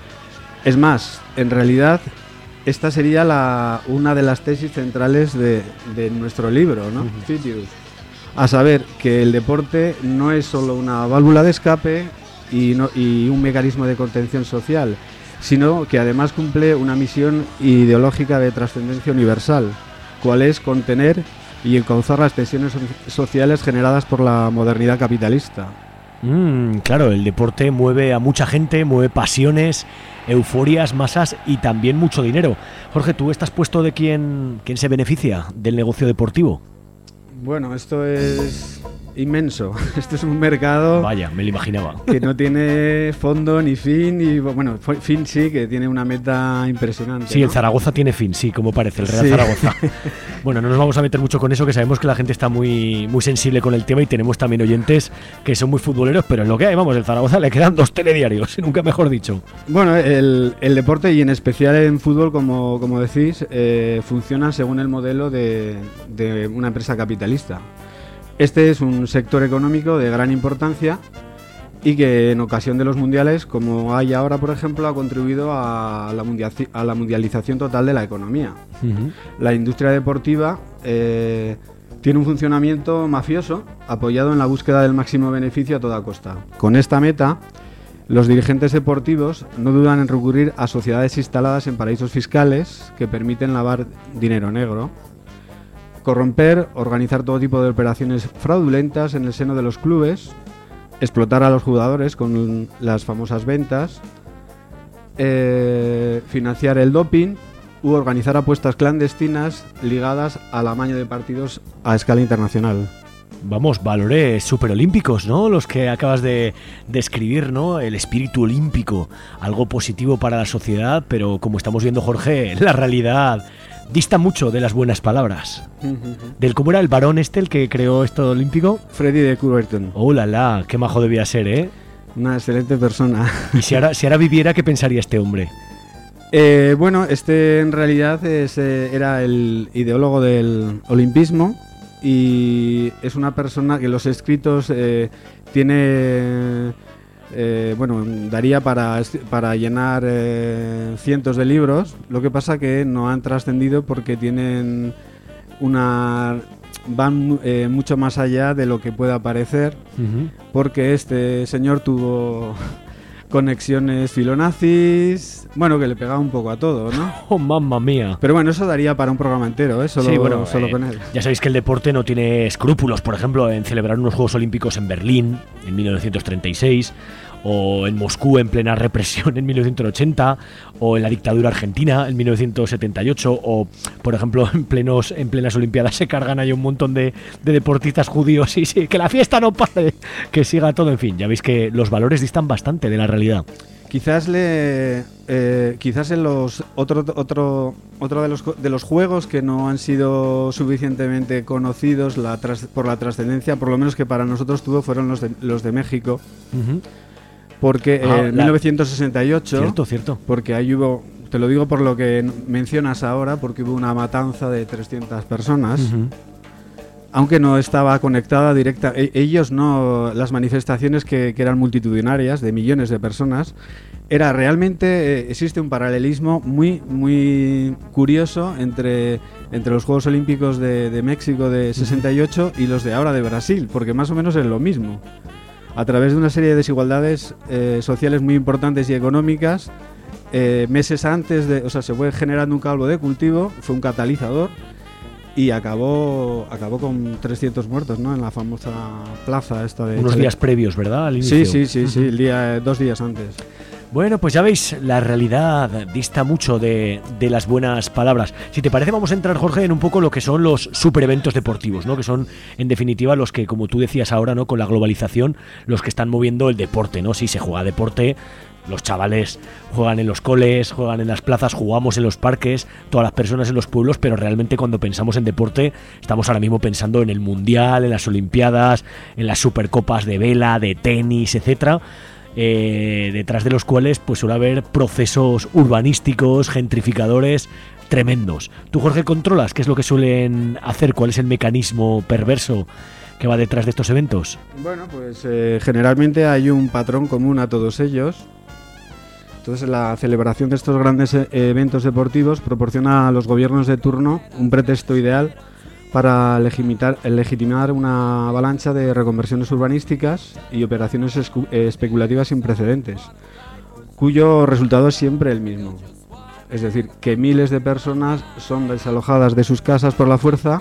Es más, en realidad, esta sería la, una de las tesis centrales de, de nuestro libro, ¿no? Uh-huh. Citius. A saber, que el deporte no es solo una válvula de escape y, no, y un mecanismo de contención social, sino que además cumple una misión ideológica de trascendencia universal, cual es contener y encauzar las tensiones sociales generadas por la modernidad capitalista. Mm, claro, el deporte mueve a mucha gente, mueve pasiones, euforias, masas y también mucho dinero. Jorge, ¿tú estás puesto de quién, quién se beneficia del negocio deportivo? Bueno, esto es inmenso. Esto es un mercado... Vaya, me lo imaginaba. Que no tiene fondo ni fin. Y bueno, fin sí, que tiene una meta impresionante. Sí, ¿no? El Zaragoza tiene fin, sí, como parece, el Real sí. Zaragoza. Bueno, no nos vamos a meter mucho con eso, que sabemos que la gente está muy, muy sensible con el tema y tenemos también oyentes que son muy futboleros, pero en lo que hay, vamos, el Zaragoza le quedan dos telediarios, nunca mejor dicho. Bueno, el, el deporte y en especial en fútbol, como, como decís, eh, funciona según el modelo de, de una empresa capitalista. Este es un sector económico de gran importancia y que en ocasión de los mundiales, como hay ahora, por ejemplo, ha contribuido a la, mundial, a la mundialización total de la economía. Uh-huh. La industria deportiva eh, tiene un funcionamiento mafioso apoyado en la búsqueda del máximo beneficio a toda costa. Con esta meta, los dirigentes deportivos no dudan en recurrir a sociedades instaladas en paraísos fiscales que permiten lavar dinero negro, corromper, organizar todo tipo de operaciones fraudulentas en el seno de los clubes, explotar a los jugadores con las famosas ventas, eh, financiar el doping u organizar apuestas clandestinas ligadas al amaño de partidos a escala internacional. Vamos, valores superolímpicos, ¿no? Los que acabas de describir, ¿no? El espíritu olímpico, algo positivo para la sociedad, pero como estamos viendo, Jorge, la realidad dista mucho de las buenas palabras. ¿Del cómo era el varón este, el que creó esto olímpico? Freddie de Coubertin. ¡Oh, la, la! ¡Qué majo debía ser, eh! Una excelente persona. Y si ahora, si ahora viviera, ¿qué pensaría este hombre? Eh, bueno, este en realidad es, eh, era el ideólogo del olimpismo. Y es una persona que los escritos eh, tiene, eh, bueno, daría para, para llenar eh, cientos de libros. Lo que pasa que no han trascendido porque tienen una, van eh, mucho más allá de lo que pueda parecer, uh-huh. porque este señor tuvo conexiones filonazis, bueno, que le pegaba un poco a todo, ¿no? ¡Oh, mamma mía! Pero bueno, eso daría para un programa entero, ¿eh? Solo, sí, bueno, solo eh, con él. Ya sabéis que el deporte no tiene escrúpulos, por ejemplo, en celebrar unos Juegos Olímpicos en Berlín en mil novecientos treinta y seis, o en Moscú en plena represión en mil novecientos ochenta, o en la dictadura argentina en mil novecientos setenta y ocho, o, por ejemplo, en plenos en plenas Olimpiadas se cargan ahí un montón de, de deportistas judíos. Y sí, que la fiesta no pare, que siga todo, en fin. Ya veis que los valores distan bastante de la realidad. Quizás le, eh, quizás en los otro otro otro de los de los juegos que no han sido suficientemente conocidos la tras, por la trascendencia, por lo menos que para nosotros tuvo, fueron los de los de México. Uh-huh. Porque ah, en la... mil novecientos sesenta y ocho, cierto, cierto. Porque ahí hubo, te lo digo por lo que mencionas ahora, porque hubo una matanza de trescientas personas. Uh-huh. Aunque no estaba conectada directa, e- ellos no, las manifestaciones que, que eran multitudinarias, de millones de personas, era realmente, eh, existe un paralelismo muy muy curioso entre, entre los Juegos Olímpicos de, de México de sesenta y ocho y los de ahora de Brasil, porque más o menos es lo mismo. A través de una serie de desigualdades eh, sociales muy importantes y económicas, eh, meses antes de, o sea, se fue generando un caldo de cultivo, fue un catalizador. Y acabó acabó con trescientos muertos, ¿no? En la famosa plaza esta de... Unos Chile. días previos, ¿verdad? Al inicio. Sí, sí, sí, sí, el día, dos días antes. Bueno, pues ya veis, la realidad dista mucho de, de las buenas palabras. Si te parece, vamos a entrar, Jorge, en un poco lo que son los supereventos deportivos, ¿no? Que son, en definitiva, los que, como tú decías ahora, ¿no? Con la globalización, los que están moviendo el deporte, ¿no? Si se juega deporte, los chavales juegan en los coles, juegan en las plazas, jugamos en los parques, todas las personas en los pueblos, pero realmente cuando pensamos en deporte estamos ahora mismo pensando en el Mundial, en las Olimpiadas, en las Supercopas de vela, de tenis, etcétera, eh, detrás de los cuales pues suele haber procesos urbanísticos, gentrificadores tremendos. ¿Tú, Jorge, controlas qué es lo que suelen hacer? ¿Cuál es el mecanismo perverso que va detrás de estos eventos? Bueno, pues eh, generalmente hay un patrón común a todos ellos. Entonces, la celebración de estos grandes e- eventos deportivos proporciona a los gobiernos de turno un pretexto ideal para legitimar, legitimar una avalancha de reconversiones urbanísticas y operaciones escu- especulativas sin precedentes, cuyo resultado es siempre el mismo. Es decir, que miles de personas son desalojadas de sus casas por la fuerza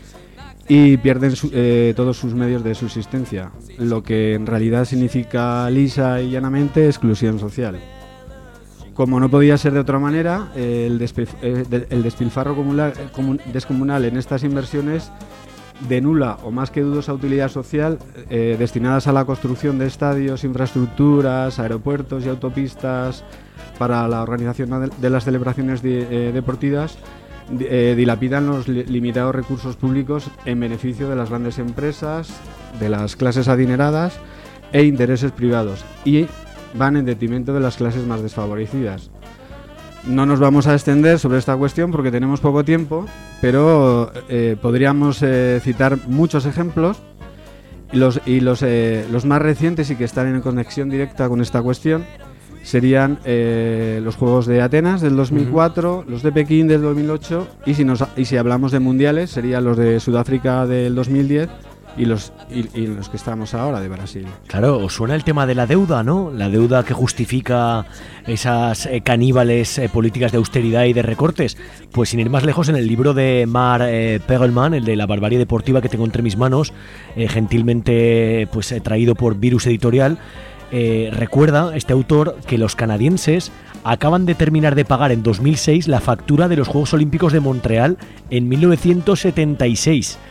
y pierden su, eh, todos sus medios de subsistencia, lo que en realidad significa lisa y llanamente exclusión social. Como no podía ser de otra manera, eh, el, despilf- eh, de, el despilfarro comunal, comun- descomunal en estas inversiones de nula o más que dudosa utilidad social, eh, destinadas a la construcción de estadios, infraestructuras, aeropuertos y autopistas para la organización de, de las celebraciones de, eh, deportivas, eh, dilapidan los li- limitados recursos públicos en beneficio de las grandes empresas, de las clases adineradas e intereses privados, y van en detrimento de las clases más desfavorecidas. No nos vamos a extender sobre esta cuestión porque tenemos poco tiempo, pero eh, podríamos eh, citar muchos ejemplos y los, y los, eh, los más recientes y que están en conexión directa con esta cuestión serían eh, los Juegos de Atenas del dos mil cuatro, uh-huh. los de Pekín del dos mil ocho y si, nos, y si hablamos de mundiales serían los de Sudáfrica del dos mil diez y los y, y los que estamos ahora de Brasil. Claro, os suena el tema de la deuda, ¿no? La deuda que justifica esas eh, caníbales eh, políticas de austeridad y de recortes. Pues sin ir más lejos, en el libro de Mar eh, Pegelman, el de la barbarie deportiva que tengo entre mis manos, eh, gentilmente pues eh, traído por Virus Editorial, eh, recuerda este autor que los canadienses acaban de terminar de pagar en dos mil seis la factura de los Juegos Olímpicos de Montreal en mil novecientos setenta y seis.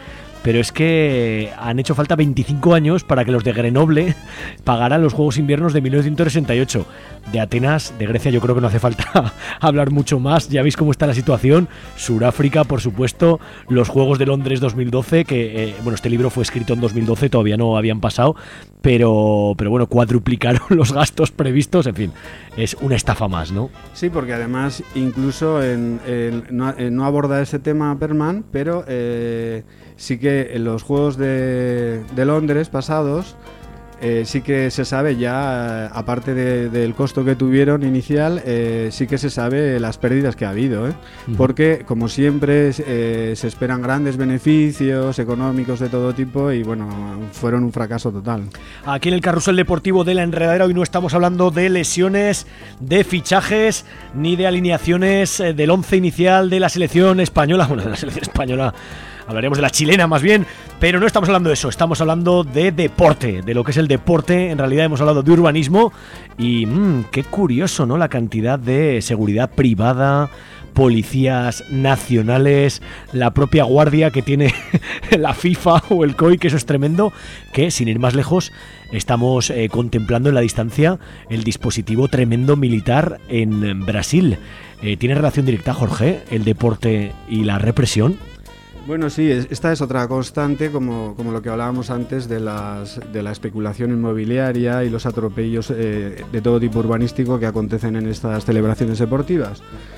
pero es que han hecho falta veinticinco años para que los de Grenoble pagaran los Juegos Inviernos de mil novecientos sesenta y ocho. De Atenas, de Grecia, yo creo que no hace falta hablar mucho más. Ya veis cómo está la situación. Suráfrica, por supuesto, los Juegos de Londres dos mil doce, que eh, bueno, este libro fue escrito en dos mil doce, todavía no habían pasado, pero, pero bueno, cuadruplicaron los gastos previstos, en fin, es una estafa más, ¿no? Sí, porque además incluso en, en, no, en, no aborda ese tema Perman, pero eh, sí que en los Juegos de, de Londres pasados eh, sí que se sabe ya, aparte de, del costo que tuvieron inicial, eh, sí que se sabe las pérdidas que ha habido, ¿eh? Uh-huh. Porque como siempre eh, se esperan grandes beneficios económicos de todo tipo y bueno, fueron un fracaso total. Aquí en el carrusel deportivo de La Enredadera hoy no estamos hablando de lesiones, de fichajes ni de alineaciones del once inicial de la selección española, bueno, de la selección española. Hablaremos de la chilena más bien, pero no estamos hablando de eso, estamos hablando de deporte, de lo que es el deporte. En realidad hemos hablado de urbanismo y mmm, qué curioso, ¿no? La cantidad de seguridad privada, policías nacionales, la propia guardia que tiene la FIFA o el C O I, que eso es tremendo, que sin ir más lejos estamos eh, contemplando en la distancia el dispositivo tremendo militar en Brasil. Eh, ¿Tiene relación directa, Jorge, el deporte y la represión? Bueno, sí, esta es otra constante, como, como lo que hablábamos antes de, las, de la especulación inmobiliaria y los atropellos eh, de todo tipo urbanístico que acontecen en estas celebraciones deportivas.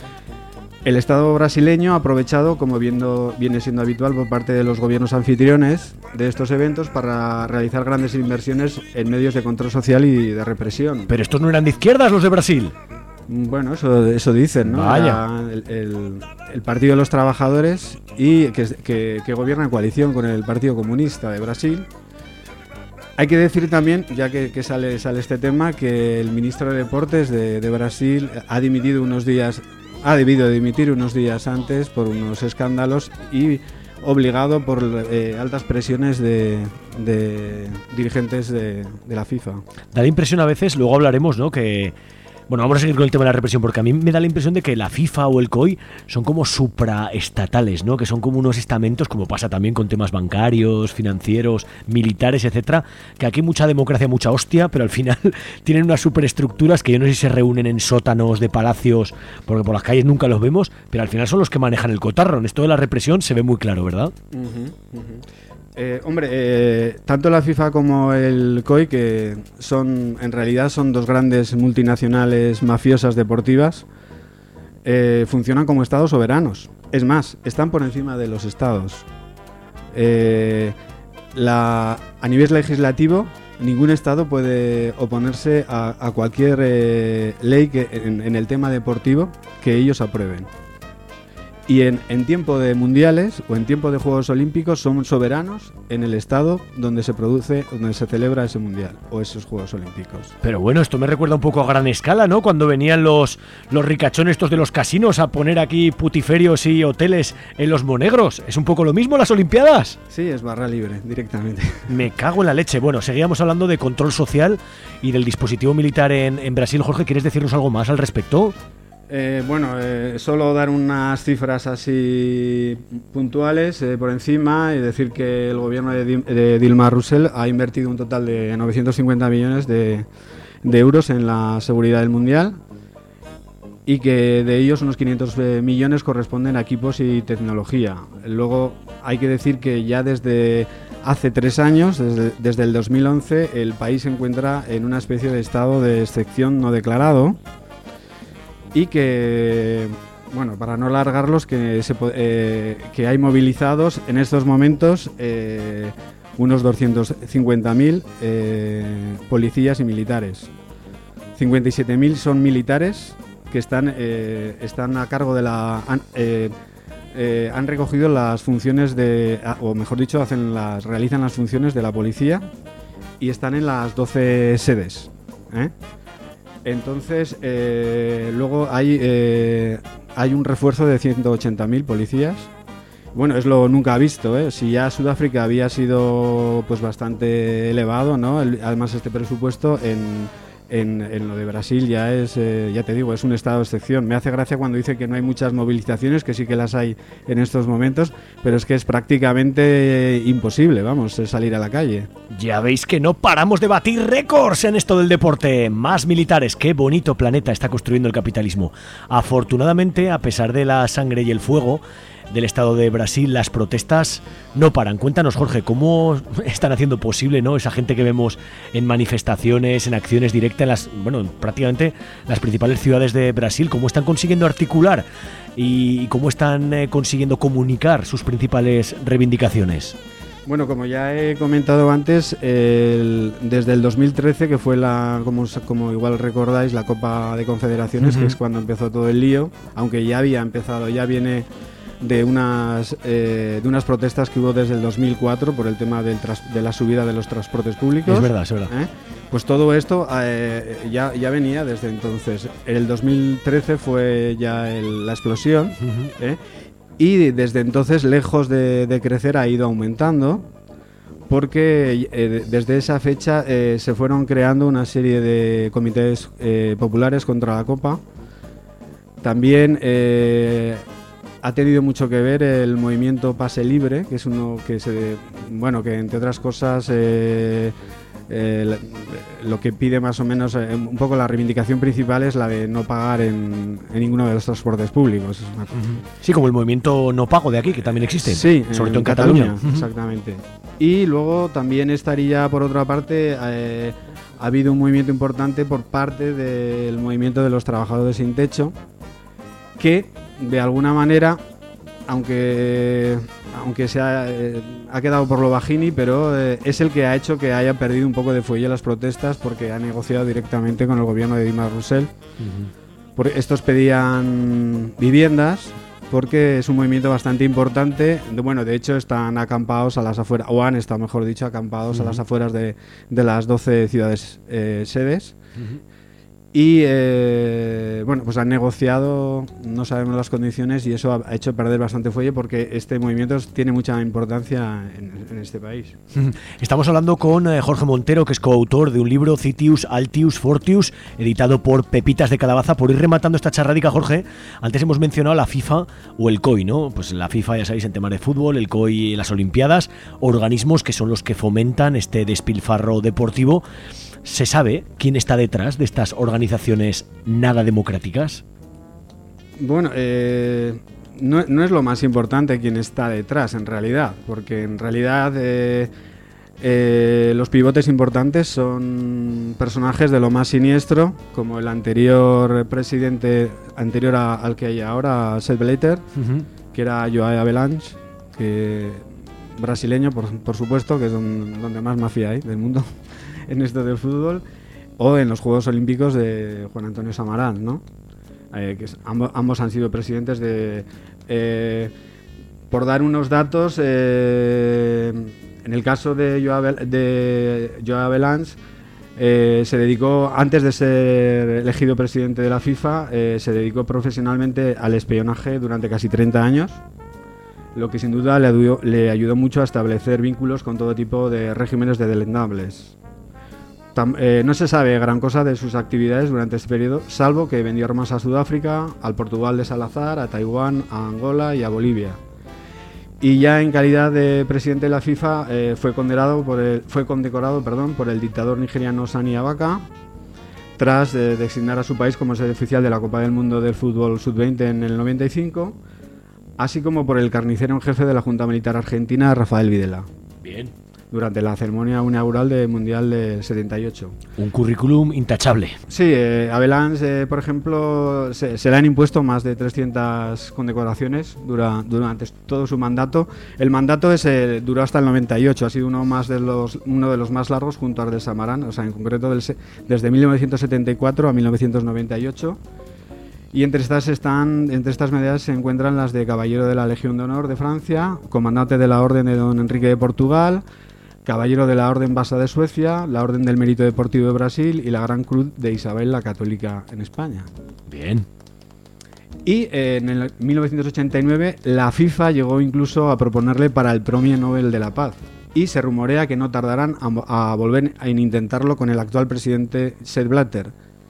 El Estado brasileño ha aprovechado, como viendo, viene siendo habitual por parte de los gobiernos anfitriones de estos eventos, para realizar grandes inversiones en medios de control social y de represión. Pero estos no eran de izquierdas, los de Brasil. Bueno, eso, eso dicen, ¿no? Vaya. El, el, el Partido de los Trabajadores y que, que, que gobierna en coalición con el Partido Comunista de Brasil. Hay que decir también, ya que, que sale, sale este tema, que el ministro de Deportes de, de Brasil ha dimitido unos días, ha debido dimitir unos días antes por unos escándalos y obligado por eh, altas presiones de, de dirigentes de, de la FIFA. Da la impresión a veces, luego hablaremos, ¿no?, que bueno, vamos a seguir con el tema de la represión, porque a mí me da la impresión de que la FIFA o el C O I son como supraestatales, ¿no? Que son como unos estamentos, como pasa también con temas bancarios, financieros, militares, etcétera, que aquí hay mucha democracia, mucha hostia, pero al final tienen unas superestructuras que yo no sé si se reúnen en sótanos de palacios, porque por las calles nunca los vemos, pero al final son los que manejan el cotarro. En esto de la represión se ve muy claro, ¿verdad? Uh-huh, uh-huh. Eh, hombre, eh, tanto la FIFA como el C O I, que son en realidad son dos grandes multinacionales mafiosas deportivas, eh, funcionan como estados soberanos. Es más, están por encima de los estados. Eh, la, a nivel legislativo, ningún estado puede oponerse a, a cualquier eh, ley que, en, en el tema deportivo que ellos aprueben. Y en, en tiempo de mundiales o en tiempo de Juegos Olímpicos son soberanos en el estado donde se produce, donde se celebra ese mundial o esos Juegos Olímpicos. Pero bueno, esto me recuerda un poco a gran escala, ¿no? Cuando venían los, los ricachones estos de los casinos a poner aquí putiferios y hoteles en los monegros. ¿Es un poco lo mismo las Olimpiadas? Sí, es barra libre, directamente. Me cago en la leche. Bueno, seguíamos hablando de control social y del dispositivo militar en, en Brasil. Jorge, ¿quieres decirnos algo más al respecto? Eh, bueno, eh, solo dar unas cifras así puntuales eh, por encima y decir que el gobierno de, Di- de Dilma Rousseff ha invertido un total de novecientos cincuenta millones de, de euros en la seguridad del Mundial y que de ellos unos quinientos millones corresponden a equipos y tecnología. Luego hay que decir que ya desde hace tres años, desde, desde el dos mil once, el país se encuentra en una especie de estado de excepción no declarado. Y que, bueno, para no largarlos, que, se, eh, que hay movilizados en estos momentos eh, unos doscientos cincuenta mil eh, policías y militares. cincuenta y siete mil son militares que están, eh, están a cargo de la... Han, eh, eh, han recogido las funciones de... o mejor dicho, hacen las, realizan las funciones de la policía y están en las doce sedes, ¿eh? Entonces, eh, luego hay, eh, hay un refuerzo de ciento ochenta mil policías. Bueno, es lo nunca visto, ¿eh? Si ya Sudáfrica había sido pues bastante elevado, ¿no? El, además, este presupuesto en, en, en lo de Brasil ya es, eh, ya te digo, es un estado de excepción. Me hace gracia cuando dice que no hay muchas movilizaciones, que sí que las hay en estos momentos, pero es que es prácticamente imposible, vamos, salir a la calle. Ya veis que no paramos de batir récords en esto del deporte. Más militares, qué bonito planeta está construyendo el capitalismo. Afortunadamente, a pesar de la sangre y el fuego del Estado de Brasil, las protestas no paran. Cuéntanos, Jorge, ¿cómo están haciendo posible, ¿no?, esa gente que vemos en manifestaciones, en acciones directas en las, bueno, prácticamente las principales ciudades de Brasil? ¿Cómo están consiguiendo articular y cómo están eh, consiguiendo comunicar sus principales reivindicaciones? Bueno, como ya he comentado antes, el, desde el dos mil trece, que fue la, como, como igual recordáis, la Copa de Confederaciones, uh-huh. que es cuando empezó todo el lío, aunque ya había empezado, ya viene de unas eh, de unas protestas que hubo desde el dos mil cuatro por el tema del tras, de la subida de los transportes públicos. Es verdad, es verdad. ¿Eh? Pues todo esto eh, ya, ya venía desde entonces. En el dos mil trece fue ya el, la explosión, uh-huh. ¿eh? Y desde entonces, lejos de, de crecer, ha ido aumentando, porque eh, desde esa fecha eh, se fueron creando una serie de comités eh, populares contra la Copa. También eh, ha tenido mucho que ver el movimiento Pase Libre, que es uno que se, bueno, que entre otras cosas eh, eh, lo que pide más o menos eh, un poco la reivindicación principal es la de no pagar en, en ninguno de los transportes públicos. Es una cosa. Sí, como el movimiento No Pago de aquí, que también existe, sí, sobre en todo en Cataluña. Cataluña, exactamente. Y luego también estaría, por otra parte, eh, ha habido un movimiento importante por parte del movimiento de los trabajadores sin techo, que de alguna manera, aunque aunque se ha, eh, ha quedado por lo bajini, pero eh, es el que ha hecho que haya perdido un poco de fuelle las protestas, porque ha negociado directamente con el gobierno de Dilma Rousseff. Uh-huh. Por, estos pedían viviendas, porque es un movimiento bastante importante. De, bueno, de hecho están acampados a las afueras, o han estado, mejor dicho, acampados uh-huh. a las afueras de, de las doce ciudades eh, sedes. Uh-huh. Y eh, bueno, pues han negociado, no sabemos las condiciones, y eso ha hecho perder bastante fuelle, porque este movimiento tiene mucha importancia en, en este país. Estamos hablando con eh, Jorge Montero, que es coautor de un libro, Citius, Altius, Fortius, editado por Pepitas de Calabaza. Por ir rematando esta charradica, Jorge, antes hemos mencionado la FIFA o el C O I, ¿no? Pues la FIFA, ya sabéis, en temas de fútbol, el C O I, las Olimpiadas, organismos que son los que fomentan este despilfarro deportivo. ¿Se sabe quién está detrás de estas organizaciones nada democráticas? Bueno, eh, no, no es lo más importante quién está detrás, en realidad, porque en realidad eh, eh, los pivotes importantes son personajes de lo más siniestro, como el anterior presidente, anterior a, al que hay ahora, Sepp Blatter, uh-huh. que era João Havelange, que brasileño, por, por supuesto, que es don, donde más mafia hay del mundo en esto del fútbol, o en los Juegos Olímpicos de Juan Antonio Samaranch, ¿no? Eh, que es, ambos, ambos han sido presidentes de... Eh, por dar unos datos, eh, en el caso de João Havelange, eh, se dedicó, antes de ser elegido presidente de la FIFA, eh, se dedicó profesionalmente al espionaje durante casi treinta años, lo que sin duda le ayudó, le ayudó mucho a establecer vínculos con todo tipo de regímenes de deleznables. Tam, eh, no se sabe gran cosa de sus actividades durante este periodo, salvo que vendió armas a Sudáfrica, al Portugal de Salazar, a Taiwán, a Angola y a Bolivia. Y ya en calidad de presidente de la FIFA eh, fue condecorado por el, fue condecorado, perdón, por el dictador nigeriano Sani Abacha, tras eh, designar a su país como sede oficial de la Copa del Mundo del Fútbol sub veinte en el noventa y cinco, así como por el carnicero en jefe de la Junta Militar Argentina, Rafael Videla. Bien. Durante la ceremonia inaugural del Mundial del setenta y ocho. Un currículum intachable. Sí, eh, Havelange, eh, por ejemplo, se, se le han impuesto más de trescientas condecoraciones dura, durante todo su mandato. El mandato ese duró hasta el noventa y ocho, ha sido uno, más de los, uno de los más largos junto al de Samaranch, o sea, en concreto del, desde mil novecientos setenta y cuatro a mil novecientos noventa y ocho. Y entre estas, están, entre estas medallas se encuentran las de Caballero de la Legión de Honor de Francia, Comandante de la Orden de Don Enrique de Portugal, Caballero de la Orden Basa de Suecia, la Orden del Mérito Deportivo de Brasil y la Gran Cruz de Isabel la Católica en España. Bien. Y eh, en el mil novecientos ochenta y nueve la FIFA llegó incluso a proponerle para el Premio Nobel de la Paz. y se rumorea que no tardarán a, a volver a intentarlo con el actual presidente Sepp Blatter.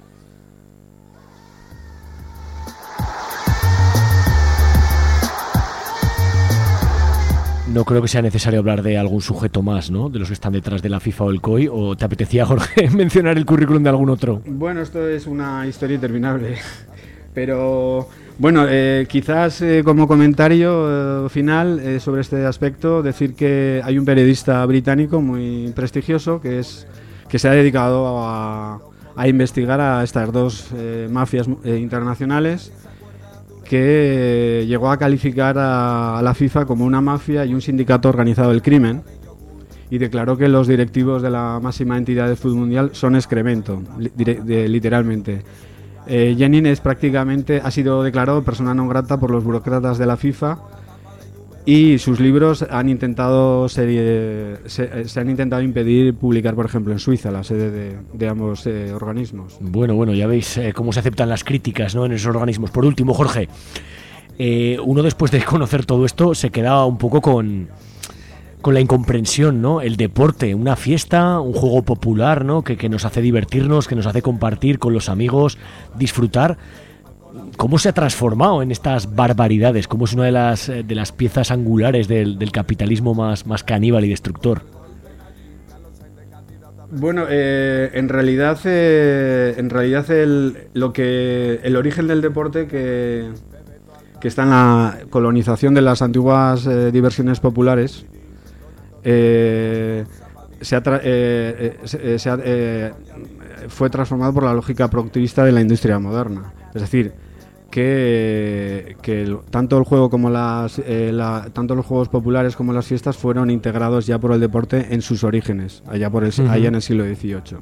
No creo que sea necesario hablar de algún sujeto más, ¿no? De los que están detrás de la FIFA o el C O I. ¿O te apetecía, Jorge, mencionar el currículum de algún otro? Bueno, esto es una historia interminable. Pero, bueno, eh, quizás eh, como comentario eh, final eh, sobre este aspecto, decir que hay un periodista británico muy prestigioso que, es, que se ha dedicado a, a investigar a estas dos eh, mafias eh, internacionales, que llegó a calificar a, a la FIFA como una mafia y un sindicato organizado del crimen, y declaró que los directivos de la máxima entidad del fútbol mundial son excremento, li, de, literalmente. Eh, Jenin es prácticamente, ha sido declarado persona non grata por los burócratas de la FIFA, y sus libros han intentado ser, se, se han intentado impedir publicar, por ejemplo, en Suiza, la sede de, de ambos eh, organismos. Bueno, bueno, ya veis eh, cómo se aceptan las críticas, ¿no?, en esos organismos. Por último, Jorge, eh, uno después de conocer todo esto se queda un poco con, con la incomprensión, ¿no? El deporte, una fiesta, un juego popular, ¿no?, que, que nos hace divertirnos, que nos hace compartir con los amigos, disfrutar. ¿Cómo se ha transformado en estas barbaridades? ¿Cómo es una de las, de las piezas angulares del, del capitalismo más, más caníbal y destructor? Bueno, eh, en realidad, eh, en realidad el, lo que, el origen del deporte que, que está en la colonización de las antiguas eh, diversiones populares eh, se ha tra- eh, eh, se ha, eh, fue transformado por la lógica productivista de la industria moderna. Es decir, que, que el, tanto el juego como las eh, la, tanto los juegos populares como las fiestas fueron integrados ya por el deporte en sus orígenes, allá por el, uh-huh. allá en el siglo dieciocho.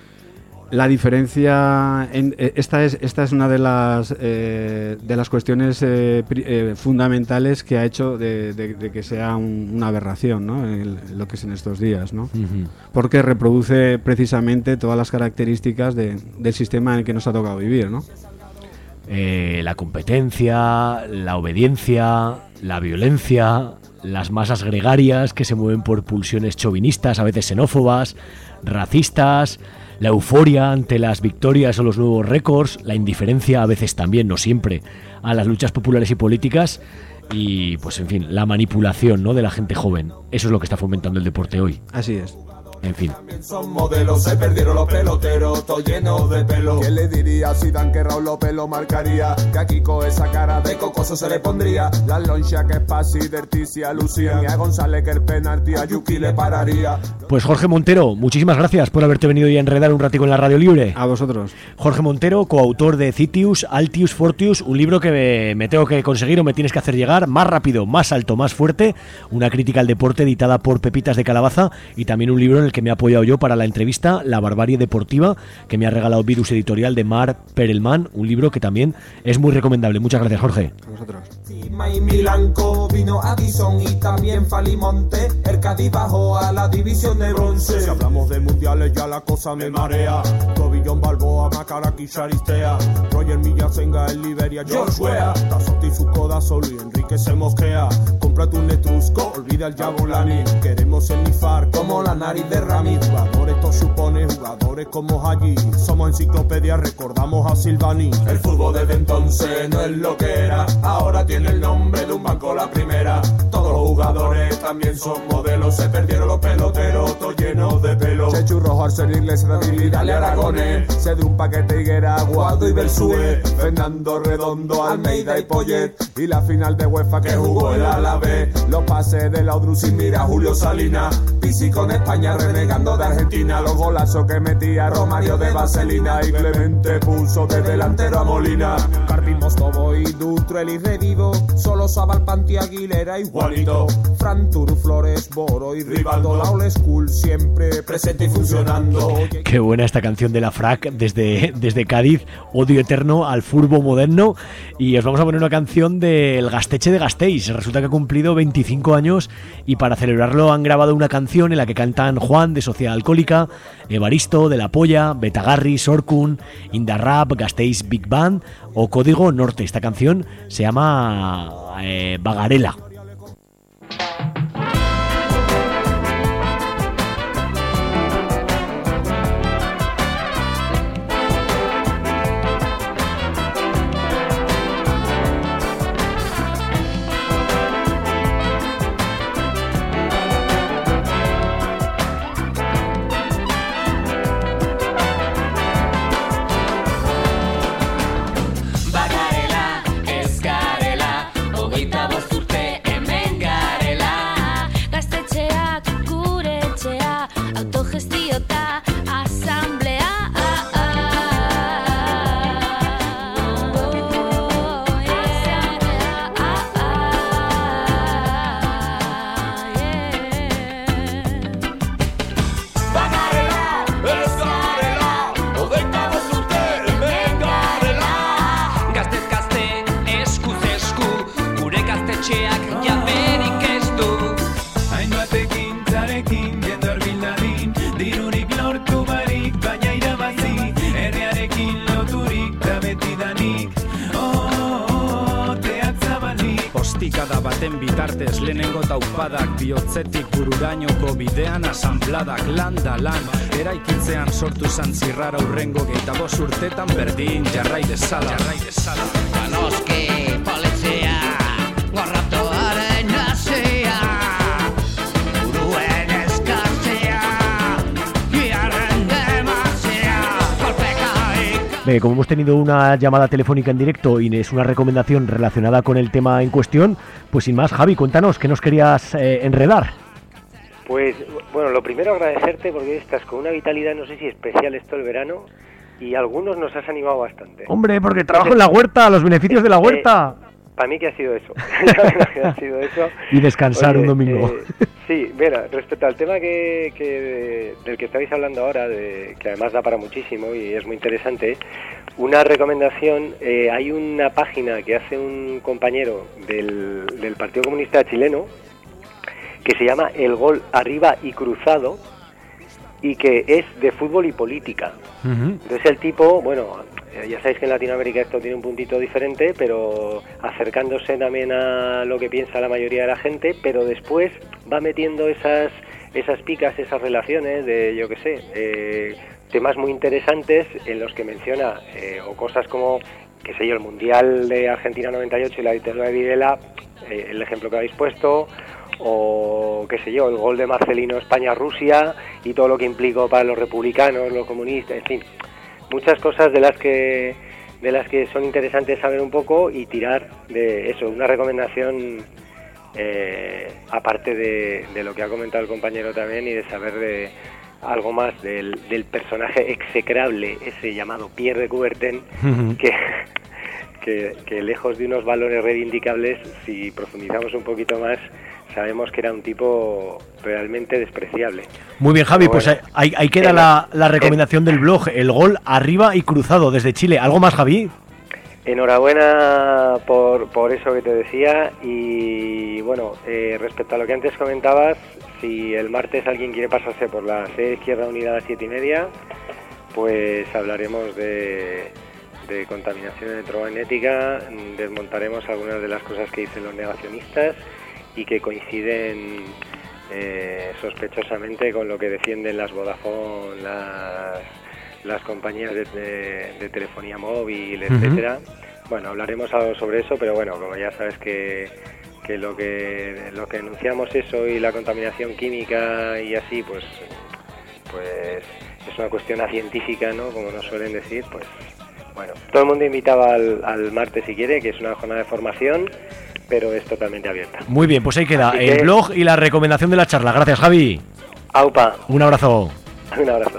La diferencia en, esta es esta es una de las eh, de las cuestiones eh, pri, eh, fundamentales que ha hecho de, de, de que sea un, una aberración, ¿no?, el, lo que es en estos días, ¿no? Uh-huh. Porque reproduce precisamente todas las características de, del sistema en el que nos ha tocado vivir, ¿no? Eh, la competencia, la obediencia, la violencia, las masas gregarias que se mueven por pulsiones chauvinistas, a veces xenófobas, racistas, la euforia ante las victorias o los nuevos récords, la indiferencia, a veces también, no siempre, a las luchas populares y políticas, y pues en fin, la manipulación, ¿no?, de la gente joven. Eso es lo que está fomentando el deporte hoy. Así es. En fin. Son modelos, se perdieron los peloteros, todo lleno de pelo. ¿Quién le diría si Dan que Raúl López lo marcaría? Que aquí con esa cara de cocoso se le pondría la loncha que es Pasi, Derticia, Lucía, y a González que el penalti a Yuki le pararía. Pues Jorge Montero, muchísimas gracias por haberte venido y a enredar un ratico en la Radio Libre. A vosotros. Jorge Montero, coautor de Citius, Altius, Fortius, un libro que me, me tengo que conseguir o me tienes que hacer llegar, más rápido, más alto, más fuerte, una crítica al deporte editada por Pepitas de Calabaza, y también un libro en el que me he apoyado yo para la entrevista, La barbarie deportiva, que me ha regalado Virus Editorial de Mar Perelman, un libro que también es muy recomendable. Muchas gracias, Jorge. A vosotros. Y Milanco vino Addison y también Falimonte, el Cádiz bajó a la división de bronce. Si hablamos de mundiales ya la cosa me marea. Tobillón, Balboa, Macaraki, Charistea, Roger Millasenga, el Liberia, George Weah, Tazotti, su coda solo y Enrique se mosquea. Cómprate un Netrusco, olvida el Jabulani. Queremos el Nifar como la nariz de Rami. Jugadores to supone, jugadores como allí. Somos enciclopedia, recordamos a Silvani. El fútbol desde entonces no es lo que era, ahora tiene el nombre de un banco la primera. Todos los jugadores también son modelos, se perdieron los peloteros, todos llenos de pelo. Chechu Rojo, Arsenal Inglés, Radil y Dale Aragones. Se de un paquete Higuera, Guado y Bersúe. Fernando Redondo, Almeida y Poyet. Y la final de UEFA que jugó el Alavés. Los pases de Laudrup y mira Julio Salinas. Pisi con España renegando de Argentina. Los golazos que metía Romario de Vaselina. Y Clemente puso de delantero a Molina. Carpi Mostovo y Dutrell y Redivo. Solo Sabal, Panti, Aguilera y Juanito. Fran Turu, Flores, Boro y Rivaldo. La Old School siempre presente y funcionando. Qué buena esta canción de la Frac desde, desde Cádiz. Odio eterno al furbo moderno. Y os vamos a poner una canción del Gasteche de Gasteiz. Resulta que ha cumplido veinticinco años y para celebrarlo han grabado una canción en la que cantan Juan de Sociedad Alcohólica, Evaristo de La Polla, Betagarri, Sorkun, Indarrap, Gasteiz Big Band o Código Norte. Esta canción se llama eh, Bagarela. barrikada baten bitartez lehenengo taupadak bihotzetik bururainoko bidean asambladak landa lan eraikitzean sortu zan zirrara urrengo geita bost urtetan berdin jarrai dezala jarrai dezala Noski politzia gorratuaren nazia buruen eskazia giarren demazia kolpekaik. Bé, como hemos tenido una llamada telefónica en directo y es una recomendación relacionada con el tema en cuestión, pues sin más, Javi, cuéntanos, ¿qué nos querías eh, enredar? Pues, bueno, lo primero agradecerte porque estás con una vitalidad, no sé si especial esto el verano, y algunos nos has animado bastante. Hombre, porque trabajo en la huerta, los beneficios de la huerta. Eh, para mí que ha sido eso. que ha sido eso. Y descansar Oye, un domingo. Eh, sí, mira, respecto al tema que, que del que estáis hablando ahora, de, que además da para muchísimo y es muy interesante, una recomendación, eh, hay una página que hace un compañero del, del Partido Comunista Chileno que se llama El Gol Arriba y Cruzado, y que es de fútbol y política. Uh-huh. Entonces el tipo, bueno, ya sabéis que en Latinoamérica esto tiene un puntito diferente, pero acercándose también a lo que piensa la mayoría de la gente, pero después va metiendo esas esas picas, esas relaciones de, yo qué sé, eh, temas muy interesantes en los que menciona eh, o cosas como, qué sé yo, el Mundial de Argentina noventa y ocho y la dictadura de Videla, eh, el ejemplo que habéis puesto, o qué sé yo, el gol de Marcelino España-Rusia y todo lo que implicó para los republicanos, los comunistas, en fin, muchas cosas de las que de las que son interesantes saber un poco y tirar de eso, una recomendación eh, aparte de, de lo que ha comentado el compañero también y de saber de algo más del, del personaje execrable, ese llamado Pierre de Coubertin, uh-huh. que Que, que lejos de unos valores reivindicables, si profundizamos un poquito más, sabemos que era un tipo realmente despreciable. Muy bien, Javi, bueno, pues ahí, ahí queda eh, la, la recomendación eh, del blog, El Gol Arriba y Cruzado desde Chile. ¿Algo más, Javi? Enhorabuena por, por eso que te decía y bueno, eh, respecto a lo que antes comentabas, si el martes alguien quiere pasarse por la sede Izquierda Unida a las siete y media, pues hablaremos de... de contaminación electromagnética, desmontaremos algunas de las cosas que dicen los negacionistas y que coinciden eh, sospechosamente con lo que defienden las Vodafone, las, las compañías de, de, de telefonía móvil, etcétera. Uh-huh. Bueno, hablaremos algo sobre eso, pero bueno, como ya sabes que, que lo que lo que denunciamos eso y la contaminación química y así, pues pues es una cuestión científica, ¿no? Como nos suelen decir, pues bueno, todo el mundo invitaba al, al martes si quiere, que es una jornada de formación, pero es totalmente abierta. Muy bien, pues ahí queda Así el que... blog y la recomendación de la charla. Gracias, Javi. Aupa. Un abrazo. Un abrazo.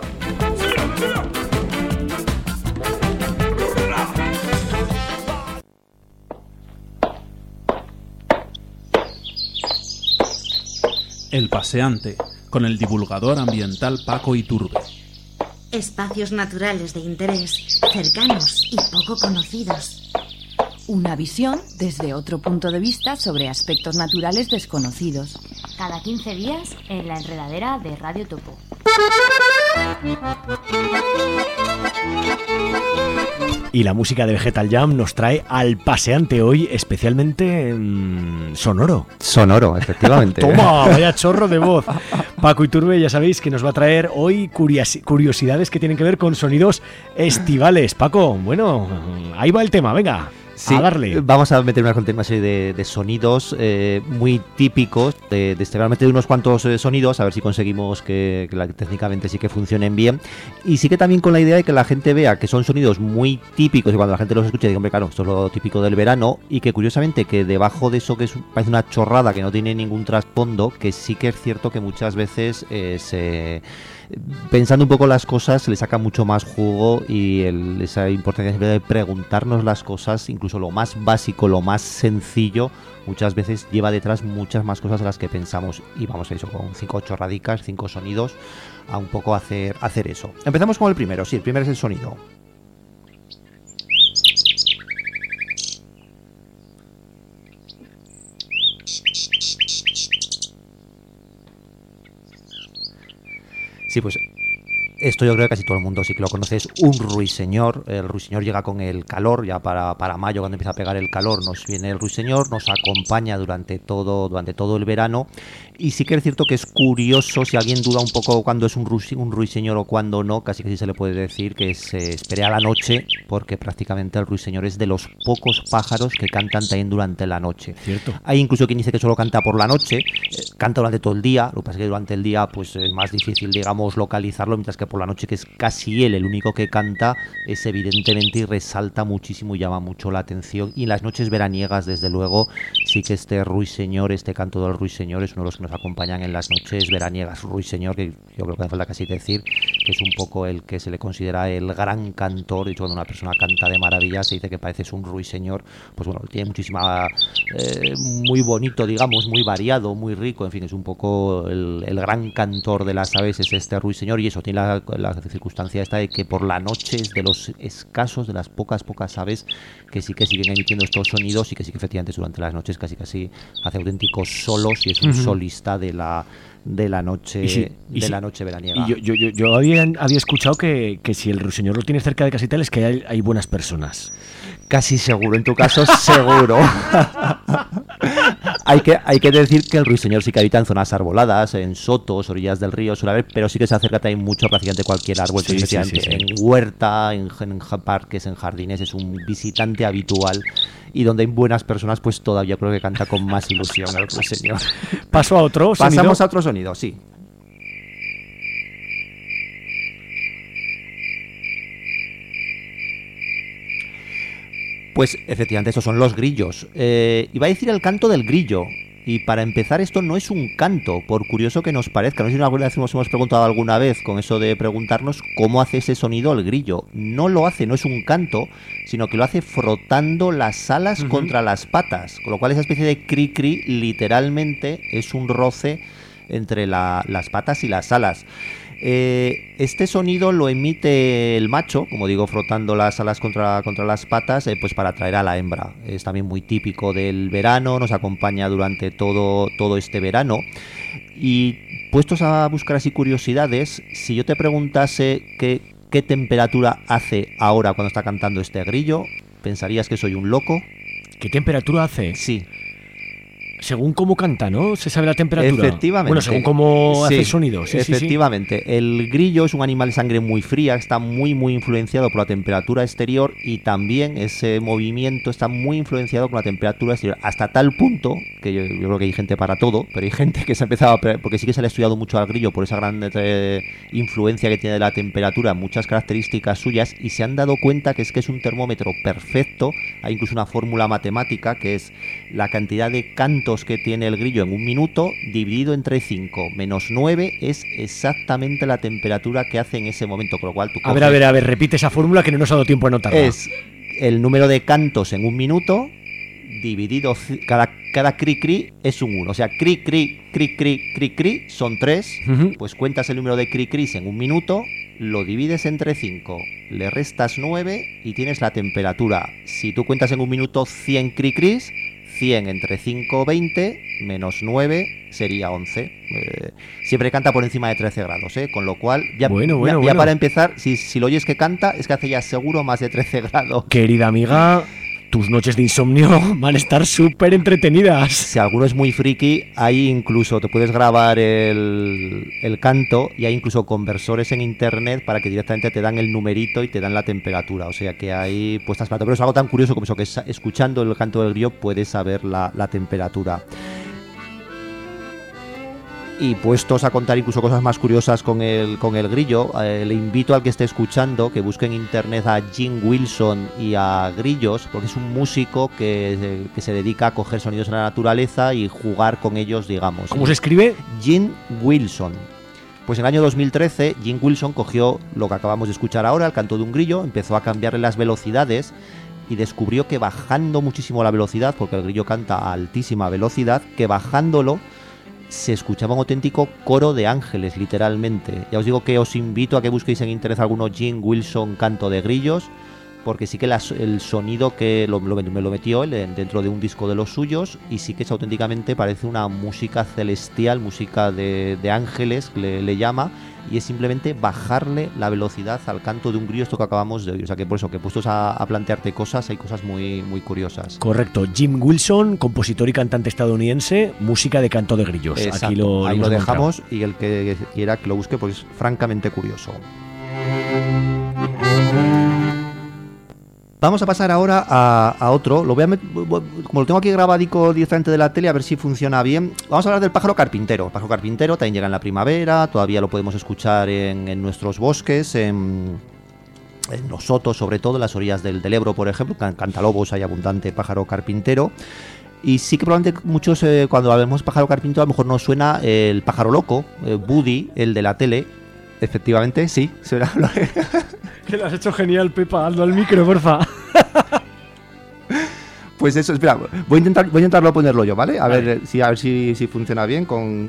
El paseante, con el divulgador ambiental Paco Iturbe. Espacios naturales de interés, cercanos y poco conocidos. Una visión desde otro punto de vista sobre aspectos naturales desconocidos. Cada quince días en la enredadera de Radio Topo. Y la música de Vegetal Jam nos trae al paseante hoy especialmente mmm, sonoro. Sonoro, efectivamente. Toma, vaya chorro de voz. Paco Iturbe, ya sabéis que nos va a traer hoy curiosi- curiosidades que tienen que ver con sonidos estivales. Paco, bueno, ahí va el tema, venga. Sí, a darle. Vamos a meter una continua serie de, de sonidos eh, muy típicos, de, de extremadamente unos cuantos eh, sonidos, a ver si conseguimos que, que la, técnicamente sí que funcionen bien. Y sí que también con la idea de que la gente vea que son sonidos muy típicos y cuando la gente los escuche diga, hombre, claro, esto es lo típico del verano, y que curiosamente que debajo de eso que es, parece una chorrada que no tiene ningún trasfondo, que sí que es cierto que muchas veces eh, se... pensando un poco las cosas se le saca mucho más jugo y el, esa importancia de preguntarnos las cosas, incluso lo más básico, lo más sencillo, muchas veces lleva detrás muchas más cosas de las que pensamos y vamos a eso con cinco chorradicas, cinco sonidos a un poco hacer, hacer eso. Empezamos con el primero, sí, el primero es el sonido. Sí, pues Esto yo creo que casi todo el mundo sí que lo conoce, es un ruiseñor. El ruiseñor llega con el calor, ya para, para mayo, cuando empieza a pegar el calor, nos viene el ruiseñor, nos acompaña durante todo, durante todo el verano. Y sí que es cierto que es curioso, si alguien duda un poco cuándo es un, ruis, un ruiseñor o cuándo no, casi que sí se le puede decir que se espere a la noche, porque prácticamente el ruiseñor es de los pocos pájaros que cantan también durante la noche. Cierto. Hay incluso quien dice que solo canta por la noche, eh, canta durante todo el día, lo que pasa es que durante el día pues es más difícil, digamos, localizarlo, mientras que por la noche, que es casi él el único que canta, es evidentemente y resalta muchísimo y llama mucho la atención. Y en las noches veraniegas, desde luego, sí que este ruiseñor, este canto del ruiseñor es uno de los que nos acompañan en las noches veraniegas. Ruiseñor, que yo creo que hace falta casi decir que es un poco el que se le considera el gran cantor. De hecho, cuando una persona canta de maravilla se dice que parece un ruiseñor. Pues bueno, tiene muchísima, eh, muy bonito, digamos, muy variado, muy rico. En fin, es un poco el, el gran cantor de las aves, es este ruiseñor. Y eso tiene la, la circunstancia esta de que por la noche es de los escasos, de las pocas, pocas aves que sí que siguen emitiendo estos sonidos, y que sí que efectivamente durante las noches casi casi hace auténticos solos, y es un uh-huh. solista de la de la noche, sí, de sí, la noche veraniega. Y yo, yo, yo, yo había, había escuchado que, que si el ruiseñor lo tienes cerca de casa y tal, es que hay, hay buenas personas. Casi seguro, en tu caso seguro. hay, que, hay que decir que el ruiseñor sí que habita en zonas arboladas, en sotos, orillas del río, suele haber, pero sí que se acerca también mucho a prácticamente cualquier árbol. Sí, sí, sí, sí. En huerta, en, en parques, en jardines, es un visitante habitual. Y donde hay buenas personas, pues todavía creo que canta con más ilusión el ruiseñor. ¿Paso a otro sonido? Pasamos a otro sonido, sí. Pues efectivamente, estos son los grillos. Eh, iba a decir el canto del grillo. Y para empezar, esto no es un canto, por curioso que nos parezca. No sé si alguna vez nos hemos preguntado alguna vez con eso de preguntarnos cómo hace ese sonido el grillo. No lo hace, no es un canto, sino que lo hace frotando las alas uh-huh. contra las patas. Con lo cual esa especie de cri-cri literalmente es un roce entre la, las patas y las alas. Eh, este sonido lo emite el macho, como digo, frotando las alas contra, contra las patas, eh, pues para atraer a la hembra. Es también muy típico del verano, nos acompaña durante todo, todo este verano. Y puestos a buscar así curiosidades, si yo te preguntase qué, qué temperatura hace ahora cuando está cantando este grillo, ¿pensarías que soy un loco? ¿Qué temperatura hace? Sí. Según cómo canta, ¿no? ¿Se sabe la temperatura? Efectivamente. Bueno, según cómo sí, hace el sonido. Sí, efectivamente. Sí, sí. El grillo es un animal de sangre muy fría, está muy, muy influenciado por la temperatura exterior, y también ese movimiento está muy influenciado por la temperatura exterior. Hasta tal punto, que yo, yo creo que hay gente para todo, pero hay gente que se ha empezado a... Porque sí que se le ha estudiado mucho al grillo por esa gran eh, influencia que tiene de la temperatura, muchas características suyas, y se han dado cuenta que es que es un termómetro perfecto. Hay incluso una fórmula matemática que es la cantidad de cantos que tiene el grillo en un minuto dividido entre cinco menos nueve es exactamente la temperatura que hace en ese momento, con lo cual tú coges... A ver, a ver, a ver, repite esa fórmula que no nos ha dado tiempo de notarla. Es el número de cantos en un minuto dividido, cada, cada cri cri es un uno, o sea, cri cri, cri cri, cri cri son tres, uh-huh. Pues cuentas el número de cri cris en un minuto, lo divides entre cinco, le restas nueve y tienes la temperatura. Si tú cuentas en un minuto cien cri cris, cien entre cinco, veinte, menos nueve sería once. Eh, siempre canta por encima de trece grados, ¿eh? Con lo cual, ya, bueno, bueno, ya, bueno. ya para empezar, si, si lo oyes que canta, es que hace ya seguro más de trece grados. Querida amiga, tus noches de insomnio van a estar súper entretenidas. Si alguno es muy friki, ahí incluso te puedes grabar el, el canto, y hay incluso conversores en internet para que directamente te dan el numerito y te dan la temperatura. O sea que hay puestas plato. Pero es algo tan curioso como eso, que escuchando el canto del grillo puedes saber la, la temperatura. Y puestos a contar incluso cosas más curiosas con el, con el grillo, eh, le invito al que esté escuchando que busque en internet a Jim Wilson y a grillos, porque es un músico que, que se dedica a coger sonidos en la naturaleza y jugar con ellos, digamos. ¿Cómo se escribe? Jim Wilson. Pues en el año dos mil trece, Jim Wilson cogió lo que acabamos de escuchar ahora, el canto de un grillo, empezó a cambiarle las velocidades y descubrió que bajando muchísimo la velocidad, porque el grillo canta a altísima velocidad, que bajándolo se escuchaba un auténtico coro de ángeles, literalmente. Ya os digo que os invito a que busquéis en internet alguno Jim Wilson canto de grillos, porque sí que la, el sonido que lo, lo, me lo metió él dentro de un disco de los suyos, y sí que es auténticamente, parece una música celestial, música de, de ángeles, le, le llama, y es simplemente bajarle la velocidad al canto de un grillo, esto que acabamos de oír. O sea que por eso, que puestos a, a plantearte cosas, hay cosas muy, muy curiosas. Correcto. Jim Wilson, compositor y cantante estadounidense, música de canto de grillos. Exacto. Aquí lo, Ahí lo lo dejamos encontrado. y el que quiera que lo busque, pues es francamente curioso. Vamos a pasar ahora a, a otro. Lo voy a met- como lo tengo aquí grabadico directamente de la tele, a ver si funciona bien. Vamos a hablar del pájaro carpintero. El pájaro carpintero también llega en la primavera, todavía lo podemos escuchar en, en nuestros bosques, en, en los sotos, sobre todo en las orillas del, del Ebro, por ejemplo. En Cantalobos hay abundante pájaro carpintero. Y sí que probablemente muchos, eh, cuando hablamos pájaro carpintero, a lo mejor nos suena el pájaro loco, eh, Woody, el de la tele. Efectivamente, sí, suena. Que lo has hecho genial, Pepa. Hazlo al micro, porfa. Pues eso, espera, voy a intentar, voy a intentarlo ponerlo yo, ¿vale? A vale. ver si a ver si, si funciona bien con.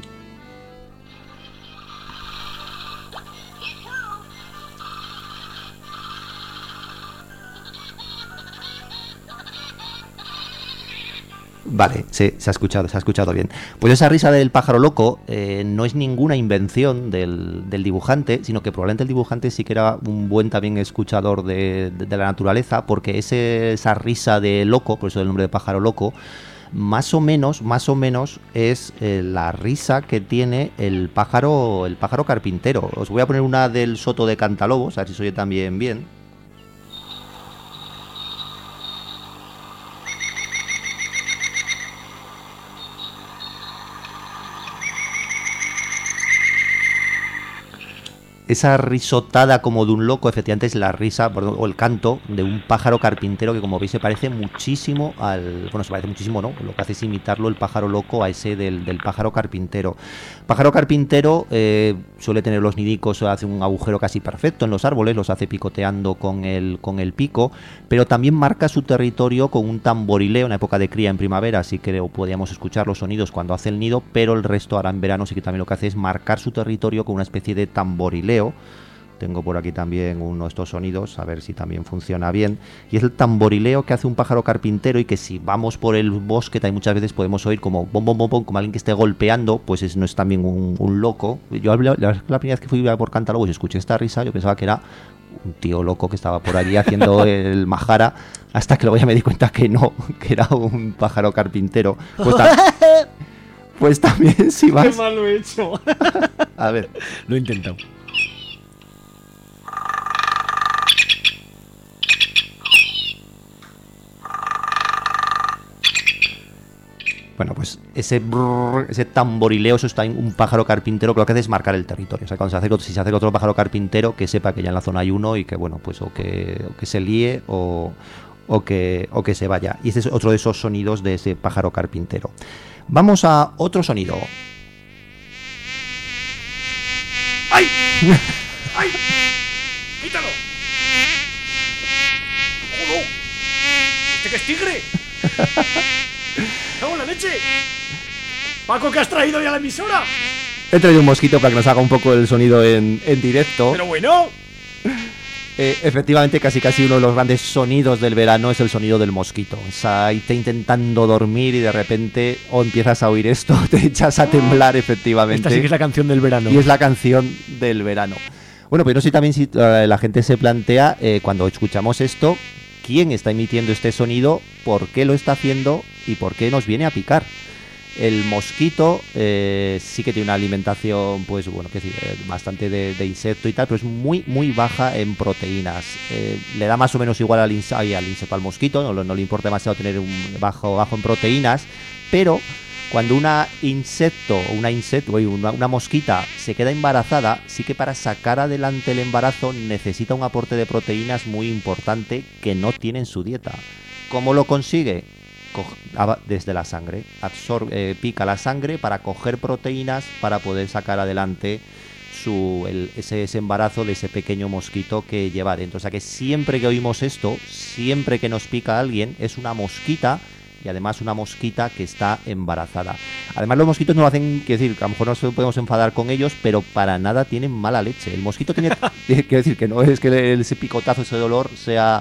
Vale, sí, se ha escuchado, se ha escuchado bien. Pues esa risa del pájaro loco eh, no es ninguna invención del, del dibujante, sino que probablemente el dibujante sí que era un buen también escuchador de, de, de la naturaleza, porque ese, esa risa de loco, por eso el nombre de pájaro loco, más o menos, más o menos es eh, la risa que tiene el pájaro, el pájaro carpintero. Os voy a poner una del soto de Cantalobos, a ver si se oye también bien. Esa risotada como de un loco, efectivamente es la risa o el canto de un pájaro carpintero que, como veis, se parece muchísimo al... Bueno, se parece muchísimo, ¿no? Lo que hace es imitarlo el pájaro loco a ese del, del pájaro carpintero. Pájaro carpintero eh, suele tener los nidicos, hace un agujero casi perfecto en los árboles, los hace picoteando con el, con el pico, pero también marca su territorio con un tamborileo en la época de cría en primavera, así que podíamos escuchar los sonidos cuando hace el nido, pero el resto ahora en verano sí que también lo que hace es marcar su territorio con una especie de tamborileo. Tengo por aquí también uno de estos sonidos, a ver si también funciona bien. Y es el tamborileo que hace un pájaro carpintero, y que si vamos por el bosque también muchas veces podemos oír como bom, bom, bom, bom, como alguien que esté golpeando, pues es, no es también un, un loco. Yo la, la, la primera vez que fui por Cantalobos y escuché esta risa, yo pensaba que era un tío loco que estaba por allí haciendo el majara, hasta que luego ya me di cuenta que no, que era un pájaro carpintero. Pues, ta- pues también si vas... Qué mal lo he hecho. A ver. Lo he intentado. Bueno, pues ese brrr, ese tamborileo, eso está en un pájaro carpintero, que lo que hace es marcar el territorio. O sea, cuando se hace otro, si se hace otro pájaro carpintero, que sepa que ya en la zona hay uno y que, bueno, pues o que, o que se líe o, o, que, o que se vaya. Y este es otro de esos sonidos de ese pájaro carpintero. Vamos a otro sonido. ¡Ay! ¡Ay! ¡Quítalo! ¡Oh, no! ¿Este que es tigre? ¡Cago en la leche! ¡Paco, que has traído ya a la emisora! He traído un mosquito para que nos haga un poco el sonido en, en directo. ¡Pero bueno! Eh, efectivamente, casi casi uno de los grandes sonidos del verano es el sonido del mosquito. O sea, ahí te intentando dormir y de repente o empiezas a oír esto, te echas a temblar, efectivamente. Esta sí que es la canción del verano. Y es la canción del verano. Bueno, pues no sé también si uh, la gente se plantea, eh, cuando escuchamos esto, quién está emitiendo este sonido, por qué lo está haciendo y por qué nos viene a picar. El mosquito eh, sí que tiene una alimentación, pues bueno, que decir, eh, bastante de, de insecto y tal, pero es muy, muy baja en proteínas. Eh, le da más o menos igual al, inse- ay, al insecto, al mosquito, no, no le importa demasiado tener un bajo, bajo en proteínas, pero cuando una insecto o una insecto, una, una mosquita se queda embarazada, sí que para sacar adelante el embarazo necesita un aporte de proteínas muy importante que no tiene en su dieta. ¿Cómo lo consigue? Desde la sangre, absorbe, eh, pica la sangre para coger proteínas para poder sacar adelante su, el, ese, ese embarazo de ese pequeño mosquito que lleva dentro. O sea que siempre que oímos esto, siempre que nos pica a alguien, es una mosquita, y además una mosquita que está embarazada. Además los mosquitos no lo hacen, quiero decir, que a lo mejor nos podemos enfadar con ellos, pero para nada tienen mala leche. El mosquito tiene, quiero decir que no es que ese picotazo, ese dolor sea...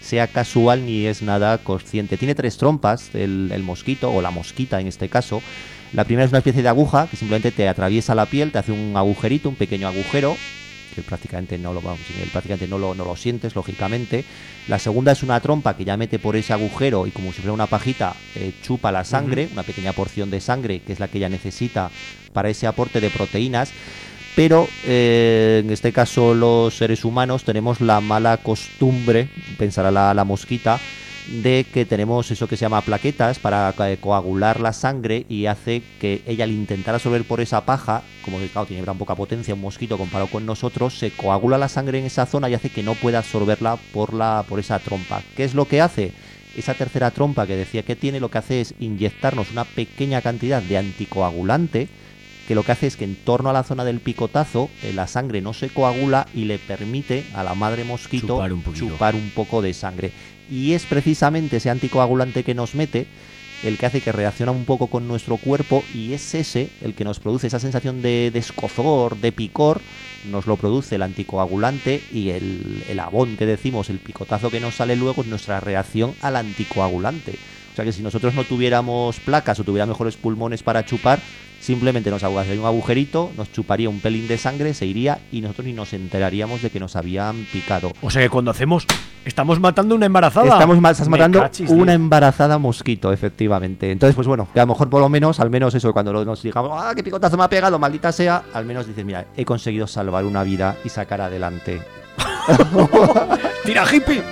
sea casual ni es nada consciente. Tiene tres trompas, el, el mosquito, o la mosquita en este caso. La primera es una especie de aguja que simplemente te atraviesa la piel, te hace un agujerito, un pequeño agujero, que prácticamente no lo vamos, prácticamente no lo, no lo sientes, lógicamente. La segunda es una trompa que ya mete por ese agujero y como si fuera una pajita, eh, chupa la sangre, uh-huh. una pequeña porción de sangre, que es la que ella necesita para ese aporte de proteínas. Pero eh, en este caso los seres humanos tenemos la mala costumbre, pensará la, la mosquita, de que tenemos eso que se llama plaquetas para coagular la sangre y hace que ella al intentar absorber por esa paja, como que claro, tiene gran poca potencia un mosquito comparado con nosotros, se coagula la sangre en esa zona y hace que no pueda absorberla por, la, por esa trompa. ¿Qué es lo que hace? Esa tercera trompa que decía que tiene, lo que hace es inyectarnos una pequeña cantidad de anticoagulante, que lo que hace es que en torno a la zona del picotazo eh, la sangre no se coagula y le permite a la madre mosquito chupar un, chupar un poco de sangre. Y es precisamente ese anticoagulante que nos mete el que hace que reacciona un poco con nuestro cuerpo y es ese el que nos produce esa sensación de, de escozor, de picor, nos lo produce el anticoagulante y el, el abón que decimos, el picotazo que nos sale luego es nuestra reacción al anticoagulante. O sea que si nosotros no tuviéramos placas o tuviéramos mejores pulmones para chupar, simplemente nos haría un agujerito, nos chuparía un pelín de sangre, se iría y nosotros ni nos enteraríamos de que nos habían picado. O sea que cuando hacemos, estamos matando una embarazada. Estamos estás matando cachis, una tío. embarazada mosquito, efectivamente. Entonces, pues bueno, que a lo mejor por lo menos, al menos eso, cuando nos digamos, ah, qué picotazo me ha pegado, maldita sea, al menos dices, mira, he conseguido salvar una vida y sacar adelante. ¡Tira, hippie!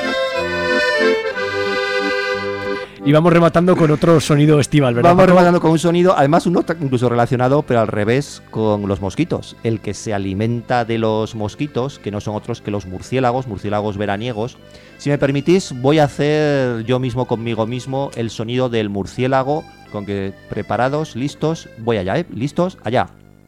Y vamos rematando con otro sonido estival, ¿verdad? Vamos rematando con un sonido, además uno incluso relacionado, pero al revés, con los mosquitos. El que se alimenta de los mosquitos, que no son otros que los murciélagos, murciélagos veraniegos. Si me permitís, voy a hacer yo mismo conmigo mismo el sonido del murciélago, con que preparados, listos, voy allá, ¿eh? ¿Listos? Allá.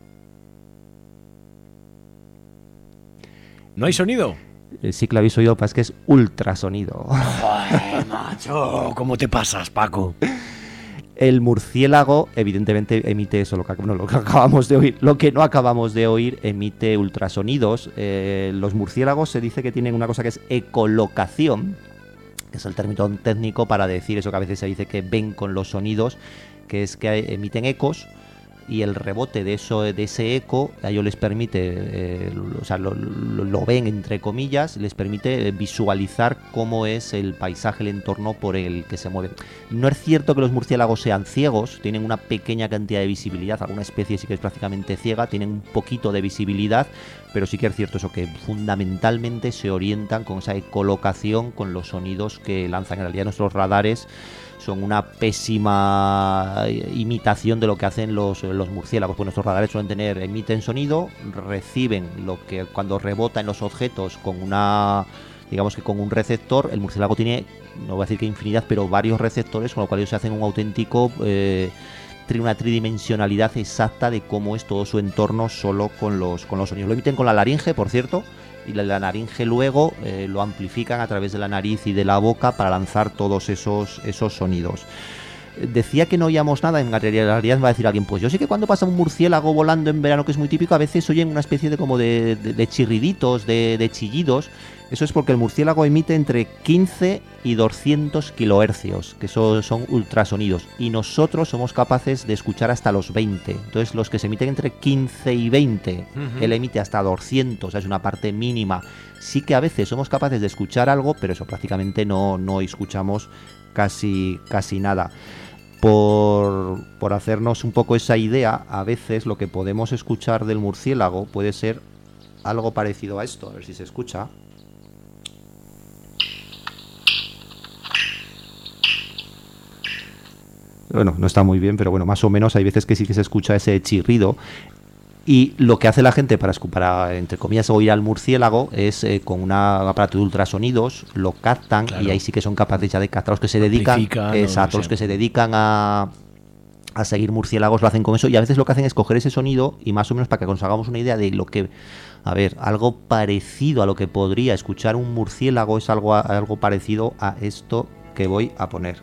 ¿No hay sonido? Sí que lo habéis oído, pero es que es ultrasonido. Joder, macho, ¿cómo te pasas, Paco? El murciélago, evidentemente, emite eso, lo que, no, lo que acabamos de oír. Lo que no acabamos de oír emite ultrasonidos. Eh, los murciélagos se dice que tienen una cosa que es ecolocación, que es el término técnico para decir eso que a veces se dice que ven con los sonidos, que es que emiten ecos. Y el rebote de eso, de ese eco, a ellos les permite, eh, o sea, lo, lo, lo ven entre comillas, les permite visualizar cómo es el paisaje, el entorno por el que se mueven. No es cierto que los murciélagos sean ciegos, tienen una pequeña cantidad de visibilidad, alguna especie sí que es prácticamente ciega, tienen un poquito de visibilidad, pero sí que es cierto eso, que fundamentalmente se orientan con esa ecolocación, con los sonidos que lanzan. En realidad nuestros radares son una pésima imitación de lo que hacen los, los murciélagos. Pues nuestros radares suelen tener, emiten sonido, reciben lo que cuando rebota en los objetos con una, digamos que con un receptor. El murciélago tiene, no voy a decir que infinidad, pero varios receptores, con lo cual ellos se hacen un auténtico, eh, una tridimensionalidad exacta de cómo es todo su entorno solo con los, con los sonidos. Lo emiten con la laringe, por cierto, y la, la naringe luego eh, lo amplifican a través de la nariz y de la boca para lanzar todos esos, esos sonidos. Decía que no oíamos nada, en realidad va a decir alguien, pues yo sé que cuando pasa un murciélago volando en verano, que es muy típico, a veces oyen una especie de como de, de, de chirriditos, de, de chillidos. Eso es porque el murciélago emite entre quince y doscientos kilohercios, que son, son ultrasonidos, y nosotros somos capaces de escuchar hasta los veinte. Entonces los que se emiten entre quince y veinte, uh-huh. él emite hasta doscientos, o sea, es una parte mínima. Sí que a veces somos capaces de escuchar algo, pero eso prácticamente no, no escuchamos casi, casi nada. Por, por hacernos un poco esa idea, a veces lo que podemos escuchar del murciélago puede ser algo parecido a esto. A ver si se escucha. Bueno, no está muy bien, pero bueno, más o menos hay veces que sí que se escucha ese chirrido. Y lo que hace la gente para, para entre comillas, oír al murciélago es eh, con un aparato de ultrasonidos, lo captan, claro. Y ahí sí que son capaces ya de captar. Los que se dedican, exacto, no los que se dedican a, a seguir murciélagos lo hacen con eso, y a veces lo que hacen es coger ese sonido y más o menos para que nos hagamos una idea de lo que, a ver, algo parecido a lo que podría escuchar un murciélago es algo, algo parecido a esto que voy a poner.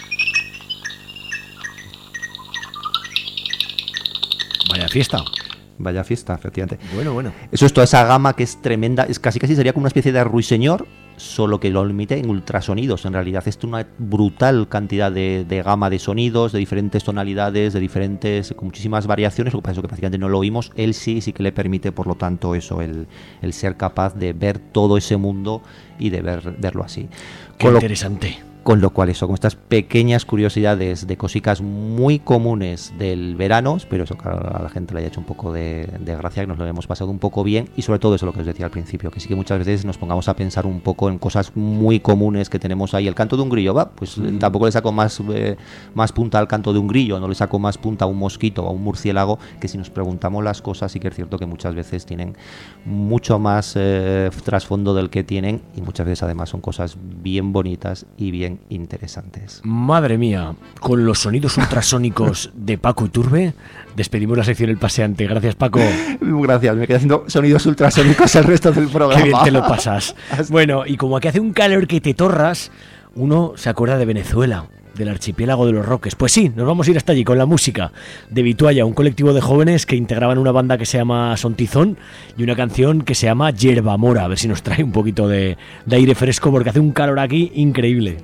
Vaya fiesta. Vaya fiesta, efectivamente. Bueno, bueno. Eso es toda esa gama que es tremenda. Es casi casi sería como una especie de ruiseñor, solo que lo limite en ultrasonidos. En realidad es una brutal cantidad de, de gama de sonidos, de diferentes tonalidades, de diferentes, con muchísimas variaciones. Lo que pasa es que prácticamente no lo oímos. Él sí, sí que le permite, por lo tanto, eso, el, el ser capaz de ver todo ese mundo y de ver, verlo así. Qué con interesante. Lo, con lo cual eso, con estas pequeñas curiosidades de cositas muy comunes del verano, pero eso claro, a la gente le haya hecho un poco de, de gracia, que nos lo hemos pasado un poco bien, y sobre todo eso lo que os decía al principio, que sí que muchas veces nos pongamos a pensar un poco en cosas muy comunes que tenemos ahí. El canto de un grillo, va, pues mm. tampoco le saco más, eh, más punta al canto de un grillo, no le saco más punta a un mosquito o a un murciélago, que si nos preguntamos las cosas sí que es cierto que muchas veces tienen mucho más eh, trasfondo del que tienen, y muchas veces además son cosas bien bonitas y bien interesantes. Madre mía, con los sonidos ultrasónicos de Paco Iturbe despedimos la sección El Paseante. Gracias, Paco. Gracias, me quedé haciendo sonidos ultrasónicos el resto del programa. Qué bien te lo pasas. Bueno, y como aquí hace un calor que te torras, uno se acuerda de Venezuela, del archipiélago de los Roques. Pues sí, nos vamos a ir hasta allí con la música de Vitualla, un colectivo de jóvenes que integraban una banda que se llama Sontizón y una canción que se llama Yerba Mora. A ver si nos trae un poquito de, de aire fresco, porque hace un calor aquí increíble.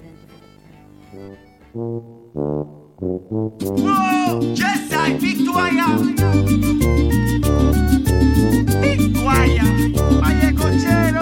Oh, yes, I, Vitualla. Vitualla, Valle Cochero.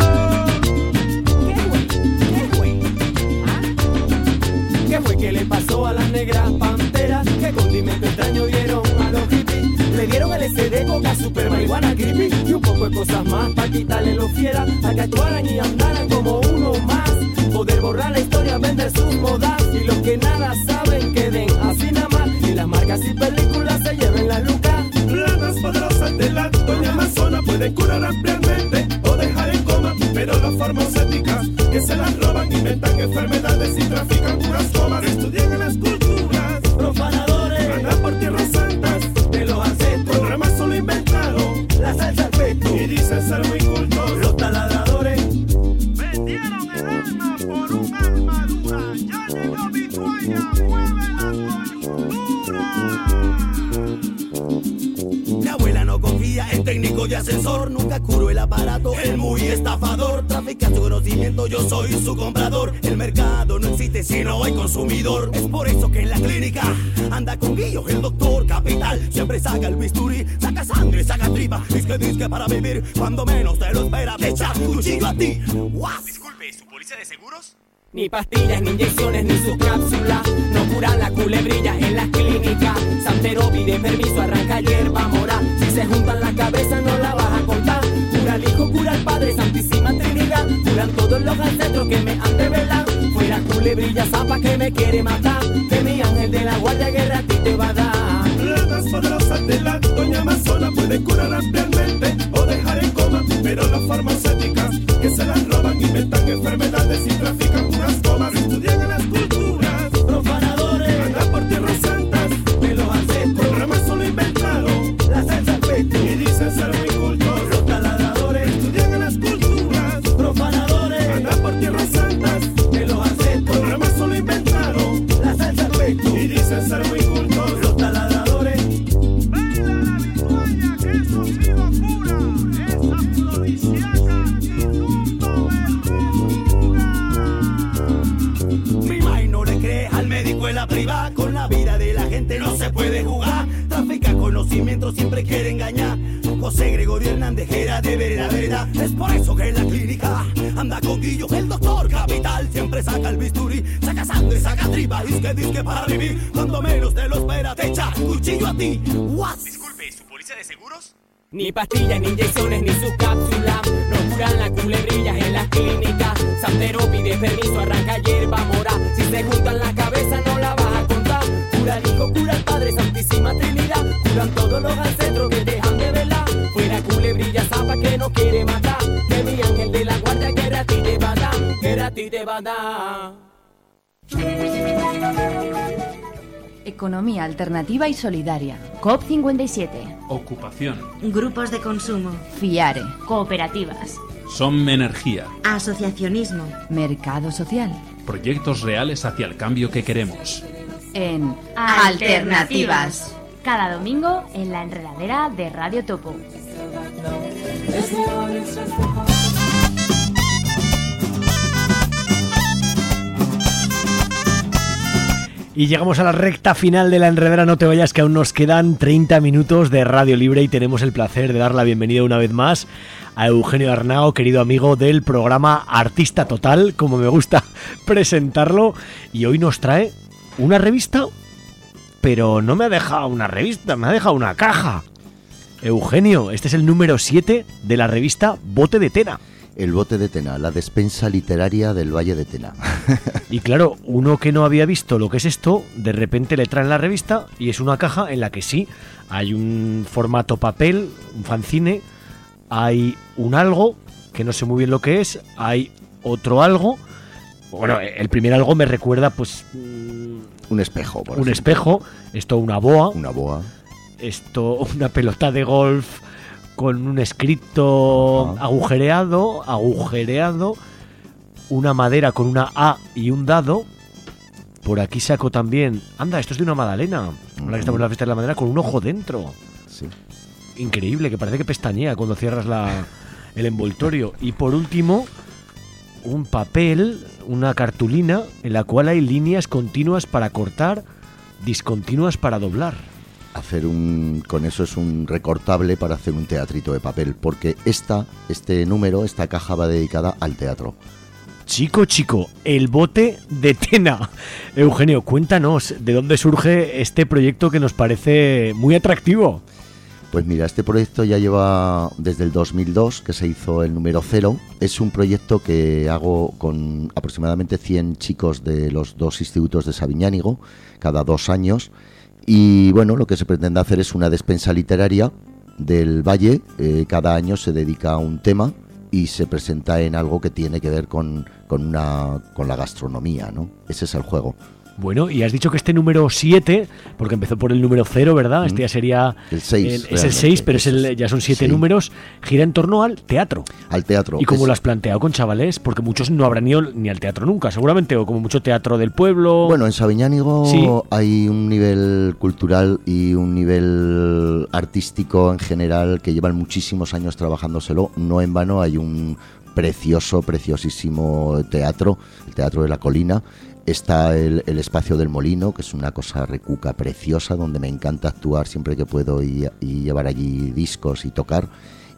¿Qué fue? ¿Qué fue? ¿Ah? ¿Qué fue que le pasó a las negras panteras? ¿Qué condimento extraño dieron a los hippies? Le dieron L S D, coca, super marihuana, creepy y un poco de cosas más para quitarle los fieras, a que actuaran y andaran como uno más. Poder borrar la historia, vender sus modas, y los que nada saben queden así nada más, y las marcas y películas se lleven la lucas. Plantas poderosas de la doña Amazona pueden curar ampliamente o dejar en coma, pero las farmacéuticas que se las roban inventan enfermedades y trafican curas comas. Estudian en las culturas, profanadores, andan por tierras santas de los ancestros, con ramas solo inventaron la salsa al pecho y dicen ser muy cultos. Los taladradores vendieron el alma por un alma dura. Ya llegó Vitualla, mueve la coyuntura. Mi abuela no confía en técnico de ascensor, nunca curó el aparato, el muy estafador. Trafica su conocimiento, yo soy su comprador. El mercado no existe si no hay consumidor. Es por eso que en la clínica anda con Guillo, el doctor capital. Siempre saca el bisturí, saca sangre, saca tripa. Disque, disque para vivir, cuando menos te lo espera, te echa cuchillo a ti. ¡Guau! Disculpe, ¿su póliza de seguros? Ni pastillas, ni inyecciones, ni sus cápsulas no curan la culebrilla en las clínicas. Santero pide permiso, arranca hierba mora. Si se juntan las cabezas no la vas a contar. Cura al Hijo, cura al Padre, Santísima Trinidad. Curan todos los ancestros que me han de velar. Fuera culebrilla, zapa que me quiere matar. Que mi ángel de la guardia guerra a ti te va a dar. Plantas poderosas de la doña Amazona pueden curar ampliamente o dejar en coma, pero las farmacéuticas que se las roban inventan enfermedades y trafican unas comas. Estudian en las culturas, profanadores, andan por tierras santas de los ancestros, con ramas solo inventaron la salsa al pecho y dicen ser muy cultos. Los taladradores estudian en las culturas, profanadores, andan por tierras santas de los ancestros, con ramas solo inventaron la salsa al pecho y dicen ser muy cultos. Los taladradores baila la Vitualla, que eso ha sido cura, esa afrodisíaca y mundo mi mai no le cree al médico en la privada, con la vida de la gente no se puede jugar. Trafica conocimiento, siempre quiere engañar. José Gregorio Hernández era de ver la verdad. Es por eso que en la clínica anda con Guillo, el doctor capital. Siempre saca el bisturí, saca sangre, saca tripa. Disque, disque para vivir, cuando menos te lo espera, te echa cuchillo a ti. What? Disculpe, ¿su póliza de seguros? Ni pastillas, ni inyecciones, ni sus cápsulas no curan la culebrilla en las clínicas. Santero pide permiso, arranca hierba mora. Si se juntan las cabezas no la vas a contar. Cura al Hijo, cura al Padre, Santísima Trinidad. Curan todos los ancestros que dejan de velar. Fuera culebrilla, zapa que no quiere matar. Que mi ángel de la guardia guerra a ti te va a dar, guerra a ti te va a dar. Economía alternativa y solidaria. COP cincuenta y siete. Ocupación. Grupos de consumo. FIARE. Cooperativas. Som Energía. Asociacionismo. Mercado social. Proyectos reales hacia el cambio que queremos. En Alternativas. cada domingo en la enredadera de Radio Topo. Y llegamos a la recta final de la enredadera, no te vayas que aún nos quedan treinta minutos de Radio Libre y tenemos el placer de dar la bienvenida una vez más a Eugenio Arnao, querido amigo del programa Artista Total, como me gusta presentarlo, y hoy nos trae una revista, pero no me ha dejado una revista, me ha dejado una caja. Eugenio, este es el número siete de la revista Bote de Tena. El Bote de Tena, la despensa literaria del Valle de Tena. Y claro, uno que no había visto lo que es esto, de repente le traen la revista y es una caja en la que sí, hay un formato papel, un fanzine, hay un algo, que no sé muy bien lo que es, hay otro algo. Bueno, el primer algo me recuerda pues... Un espejo, por Un ejemplo. espejo, esto una boa. Una boa. Esto una pelota de golf con un escrito Ajá. agujereado, agujereado, una madera con una A y un dado. Por aquí saco también, anda, esto es de una magdalena, ahora que estamos en la fiesta de la madera, con un ojo dentro. Sí. Increíble, que parece que pestañea cuando cierras la, el envoltorio. Y por último, un papel, una cartulina en la cual hay líneas continuas para cortar, discontinuas para doblar. Hacer un, con eso es un recortable para hacer un teatrito de papel, porque esta, este número, esta caja va dedicada al teatro. Chico, chico, el Bote de Tena. Eugenio, cuéntanos de dónde surge este proyecto que nos parece muy atractivo. Pues mira, este proyecto ya lleva desde el dos mil dos, que se hizo el número cero. Es un proyecto que hago con aproximadamente cien chicos de los dos institutos de Sabiñánigo, cada dos años. Y bueno, lo que se pretende hacer es una despensa literaria del Valle. Eh, cada año se dedica a un tema y se presenta en algo que tiene que ver con, con, una, con la gastronomía, ¿no? Ese es el juego. Bueno, y has dicho que este número siete, porque empezó por el número cero, ¿verdad? Este ya sería... El seis. El, es el seis, pero es el, ya son siete sí. números. Gira en torno al teatro. Al teatro. ¿Y cómo es... lo has planteado con chavales? Porque muchos no habrán ido ni al teatro nunca, seguramente, o como mucho teatro del pueblo. Bueno, en Sabiñánigo sí. hay un nivel cultural y un nivel artístico en general que llevan muchísimos años trabajándoselo. No en vano hay un precioso, preciosísimo teatro, el Teatro de la Colina. Está el, el Espacio del Molino, que es una cosa recuca preciosa, donde me encanta actuar siempre que puedo y, y llevar allí discos y tocar.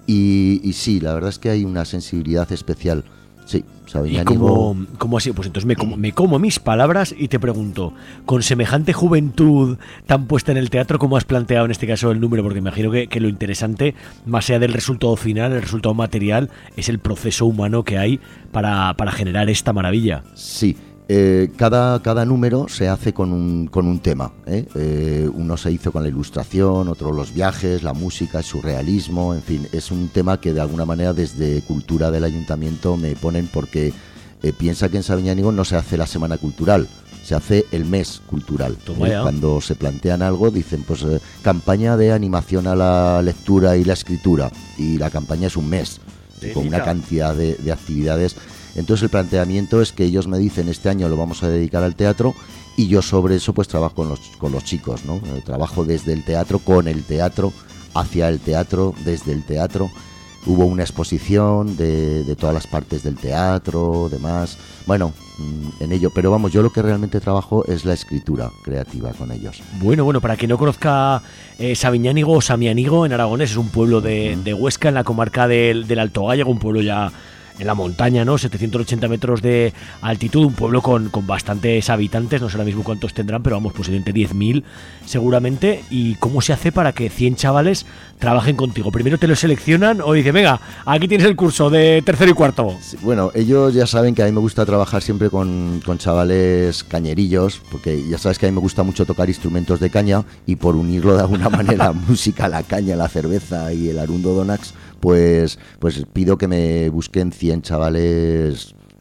Y, y sí, la verdad es que hay una sensibilidad especial. Sí, ¿Y cómo, cómo así? Pues entonces me como, me como mis palabras y te pregunto, con semejante juventud tan puesta en el teatro, ¿cómo has planteado en este caso el número? Porque imagino que, que lo interesante, más allá del resultado final, el resultado material, es el proceso humano que hay para, para generar esta maravilla. Sí. Eh, cada, cada número se hace con un, con un tema, ¿eh? Eh, uno se hizo con la ilustración, otro los viajes, la música, el surrealismo, en fin, es un tema que de alguna manera desde Cultura del Ayuntamiento me ponen porque eh, piensa que en Sabiñánigo no se hace la semana cultural, se hace el mes cultural. ¿eh? Cuando se plantean algo dicen pues eh, campaña de animación a la lectura y la escritura, y la campaña es un mes, con una cantidad de, de actividades. Entonces el planteamiento es que ellos me dicen este año lo vamos a dedicar al teatro y yo sobre eso pues trabajo con los, con los chicos, ¿no? Eh, trabajo desde el teatro, con el teatro, hacia el teatro, desde el teatro. Hubo una exposición de, de todas las partes del teatro, demás. Bueno, en ello, pero vamos, yo lo que realmente trabajo es la escritura creativa con ellos. Bueno, bueno, para quien no conozca eh, Sabiñánigo o Samianigo en aragonés, es un pueblo de, uh-huh. de Huesca, en la comarca del, del Alto Gállego, un pueblo ya en la montaña, ¿no? setecientos ochenta metros de altitud, un pueblo con, con bastantes habitantes, no sé ahora mismo cuántos tendrán, pero vamos, posiblemente diez mil seguramente. ¿Y cómo se hace para que cien chavales trabajen contigo? ¿Primero te lo seleccionan o dicen, venga, aquí tienes el curso de tercero y cuarto? Sí, bueno, ellos ya saben que a mí me gusta trabajar siempre con, con chavales cañerillos, porque ya sabes que a mí me gusta mucho tocar instrumentos de caña, y por unirlo de alguna manera, música, la caña, la cerveza y el Arundo Donax, pues, pues pido que me busquen cien chavales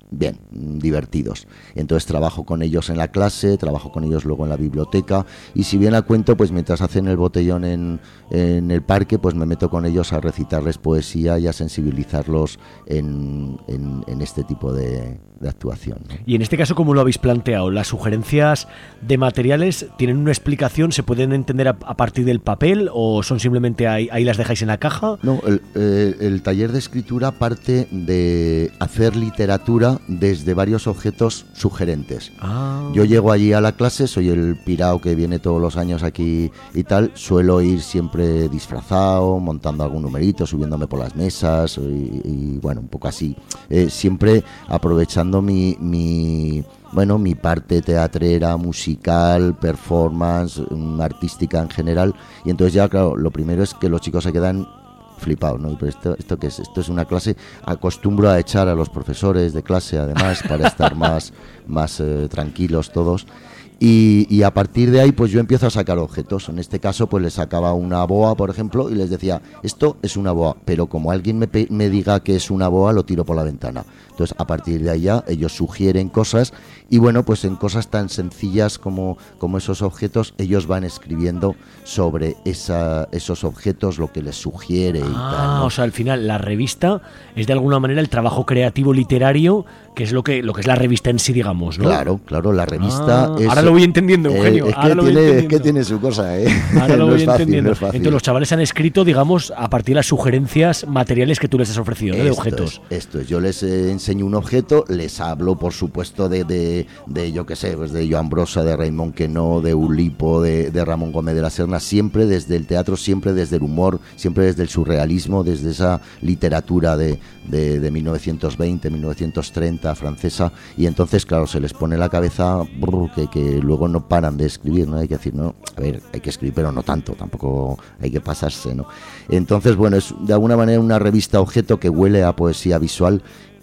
bien, divertidos. Entonces trabajo con ellos en la clase, trabajo con ellos luego en la biblioteca, y si bien a cuento, pues mientras hacen el botellón en, en el parque, pues me meto con ellos a recitarles poesía y a sensibilizarlos en, en, en este tipo de, de actuación, ¿no? Y en este caso, ¿cómo lo habéis planteado? ¿Las sugerencias de materiales tienen una explicación? ¿Se pueden entender a, a partir del papel o son simplemente ahí, ahí las dejáis en la caja? No, el, el, el taller de escritura parte de hacer literatura desde varios objetos sugerentes. Ah. Yo llego allí a la clase, soy el pirao que viene todos los años aquí y tal, suelo ir siempre disfrazado, montando algún numerito, subiéndome por las mesas y, y bueno, un poco así, eh, siempre aprovechando mi, mi bueno, mi parte teatrera, musical, performance, artística en general, y entonces ya, claro, lo primero es que los chicos se quedan flipados, ¿no? Pero esto, ¿esto qué es? Esto es una clase. Acostumbro a echar a los profesores de clase, además, para estar más, más eh, tranquilos todos. Y, y a partir de ahí, pues yo empiezo a sacar objetos. En este caso, pues les sacaba una boa, por ejemplo, y les decía, esto es una boa, pero como alguien me, pe- me diga que es una boa, lo tiro por la ventana. Entonces, a partir de ahí ya, ellos sugieren cosas, y bueno, pues en cosas tan sencillas como, como esos objetos, ellos van escribiendo sobre esa, esos objetos, lo que les sugiere y Ah, tal, ¿no? o sea, al final la revista es de alguna manera el trabajo creativo literario, que es lo que lo que es la revista en sí, digamos, ¿no? Claro, claro, la revista Ah, es... ahora lo voy entendiendo, Eugenio. Eh, es, ahora que lo voy tiene, es entendiendo. que tiene su cosa, ¿eh? Ahora lo no voy es fácil, entendiendo. no es fácil. Entonces los chavales han escrito, digamos, a partir de las sugerencias materiales que tú les has ofrecido, ¿no? De Esto objetos. es, esto es, yo les eh, enseño un objeto, les hablo, por supuesto, de, de, de yo qué sé, pues de Joan Brossa, de Raymond Queneau, de Ulipo, de, de Ramón Gómez de la Serna, siempre desde el teatro, siempre desde el humor, siempre desde el surrealismo, desde esa literatura de, de, de mil novecientos veinte, mil novecientos treinta francesa, y entonces, claro, se les pone la cabeza brr, que, que luego no paran de escribir, ¿no? Hay que decir, no, a ver, hay que escribir, pero no tanto, tampoco hay que pasarse, ¿no? Entonces, bueno, es de alguna manera una revista objeto que huele a poesía visual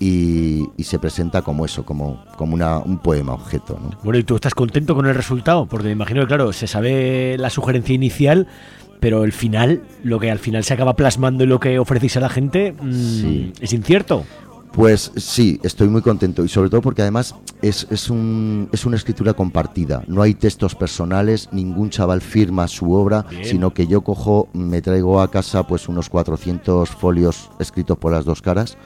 y, y se presenta como eso, como, como una, un poema objeto, ¿no? Bueno, ¿y tú estás contento con el resultado? Porque me imagino que, claro, se sabe la sugerencia inicial, pero el final, lo que al final se acaba plasmando y lo que ofrecéis a la gente, mmm, Sí. es incierto. Pues sí, estoy muy contento, y sobre todo porque además es, es, un, es una escritura compartida, no hay textos personales, ningún chaval firma su obra, Bien. sino que yo cojo, me traigo a casa pues unos cuatrocientos folios escritos por las dos caras,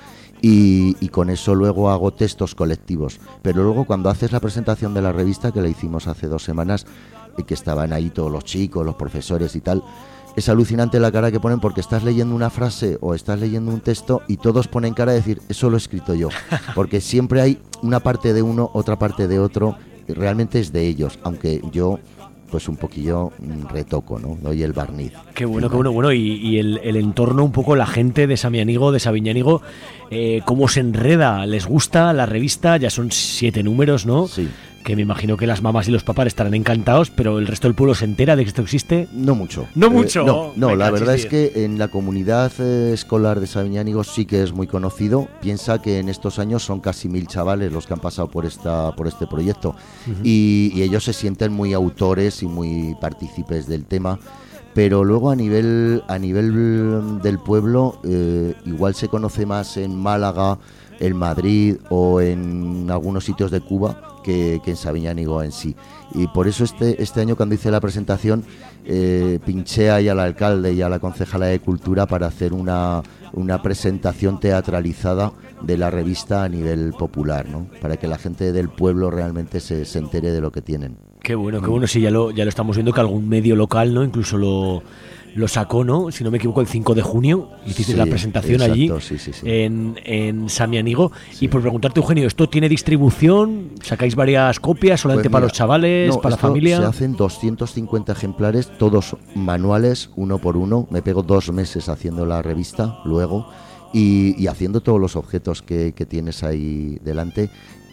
y, y con eso luego hago textos colectivos. Pero luego cuando haces la presentación de la revista, que la hicimos hace dos semanas, y que estaban ahí todos los chicos, los profesores y tal, es alucinante la cara que ponen, porque estás leyendo una frase o estás leyendo un texto y todos ponen cara de decir, eso lo he escrito yo, porque siempre hay una parte de uno, otra parte de otro, y realmente es de ellos, aunque yo pues un poquillo mm, retoco, ¿no? Doy el barniz. Qué bueno, qué bueno, bueno, y, y el, el entorno, un poco la gente de Samianigo, de Sabiñánigo, eh, cómo se enreda, les gusta la revista, ya son siete números, ¿no? Sí. Que me imagino que las mamás y los papás estarán encantados, pero el resto del pueblo se entera de que esto existe. No mucho. No Eh, mucho. no, no, Venga, la verdad es chistir. que en la comunidad eh, escolar de Sabiñánigo sí que es muy conocido. Piensa que en estos años son casi mil chavales los que han pasado por esta por este proyecto. Ujú. y, y ellos se sienten muy autores y muy partícipes del tema. Pero luego a nivel a nivel del pueblo eh, igual se conoce más en Málaga, en Madrid o en algunos sitios de Cuba que, que en Sabiñánigo en sí. Y por eso este, este año, cuando hice la presentación, eh, pinché ahí al alcalde y a la concejala de Cultura para hacer una, una presentación teatralizada de la revista a nivel popular, ¿no? Para que la gente del pueblo realmente se, se entere de lo que tienen. Qué bueno, qué bueno, sí, ya lo, ya lo estamos viendo, que algún medio local, ¿no? Incluso lo, lo sacó, ¿no? Si no me equivoco, el cinco de junio, hiciste Sí, la presentación exacto, allí, sí, sí, sí. en, en Samianigo. Y por preguntarte, Eugenio, ¿esto tiene distribución? ¿Sacáis varias copias solamente Pues para mira, los chavales, no, para la esto familia? Se hacen doscientos cincuenta ejemplares, todos manuales, uno por uno. Me pego dos meses haciendo la revista, luego, y, y haciendo todos los objetos que, que tienes ahí delante.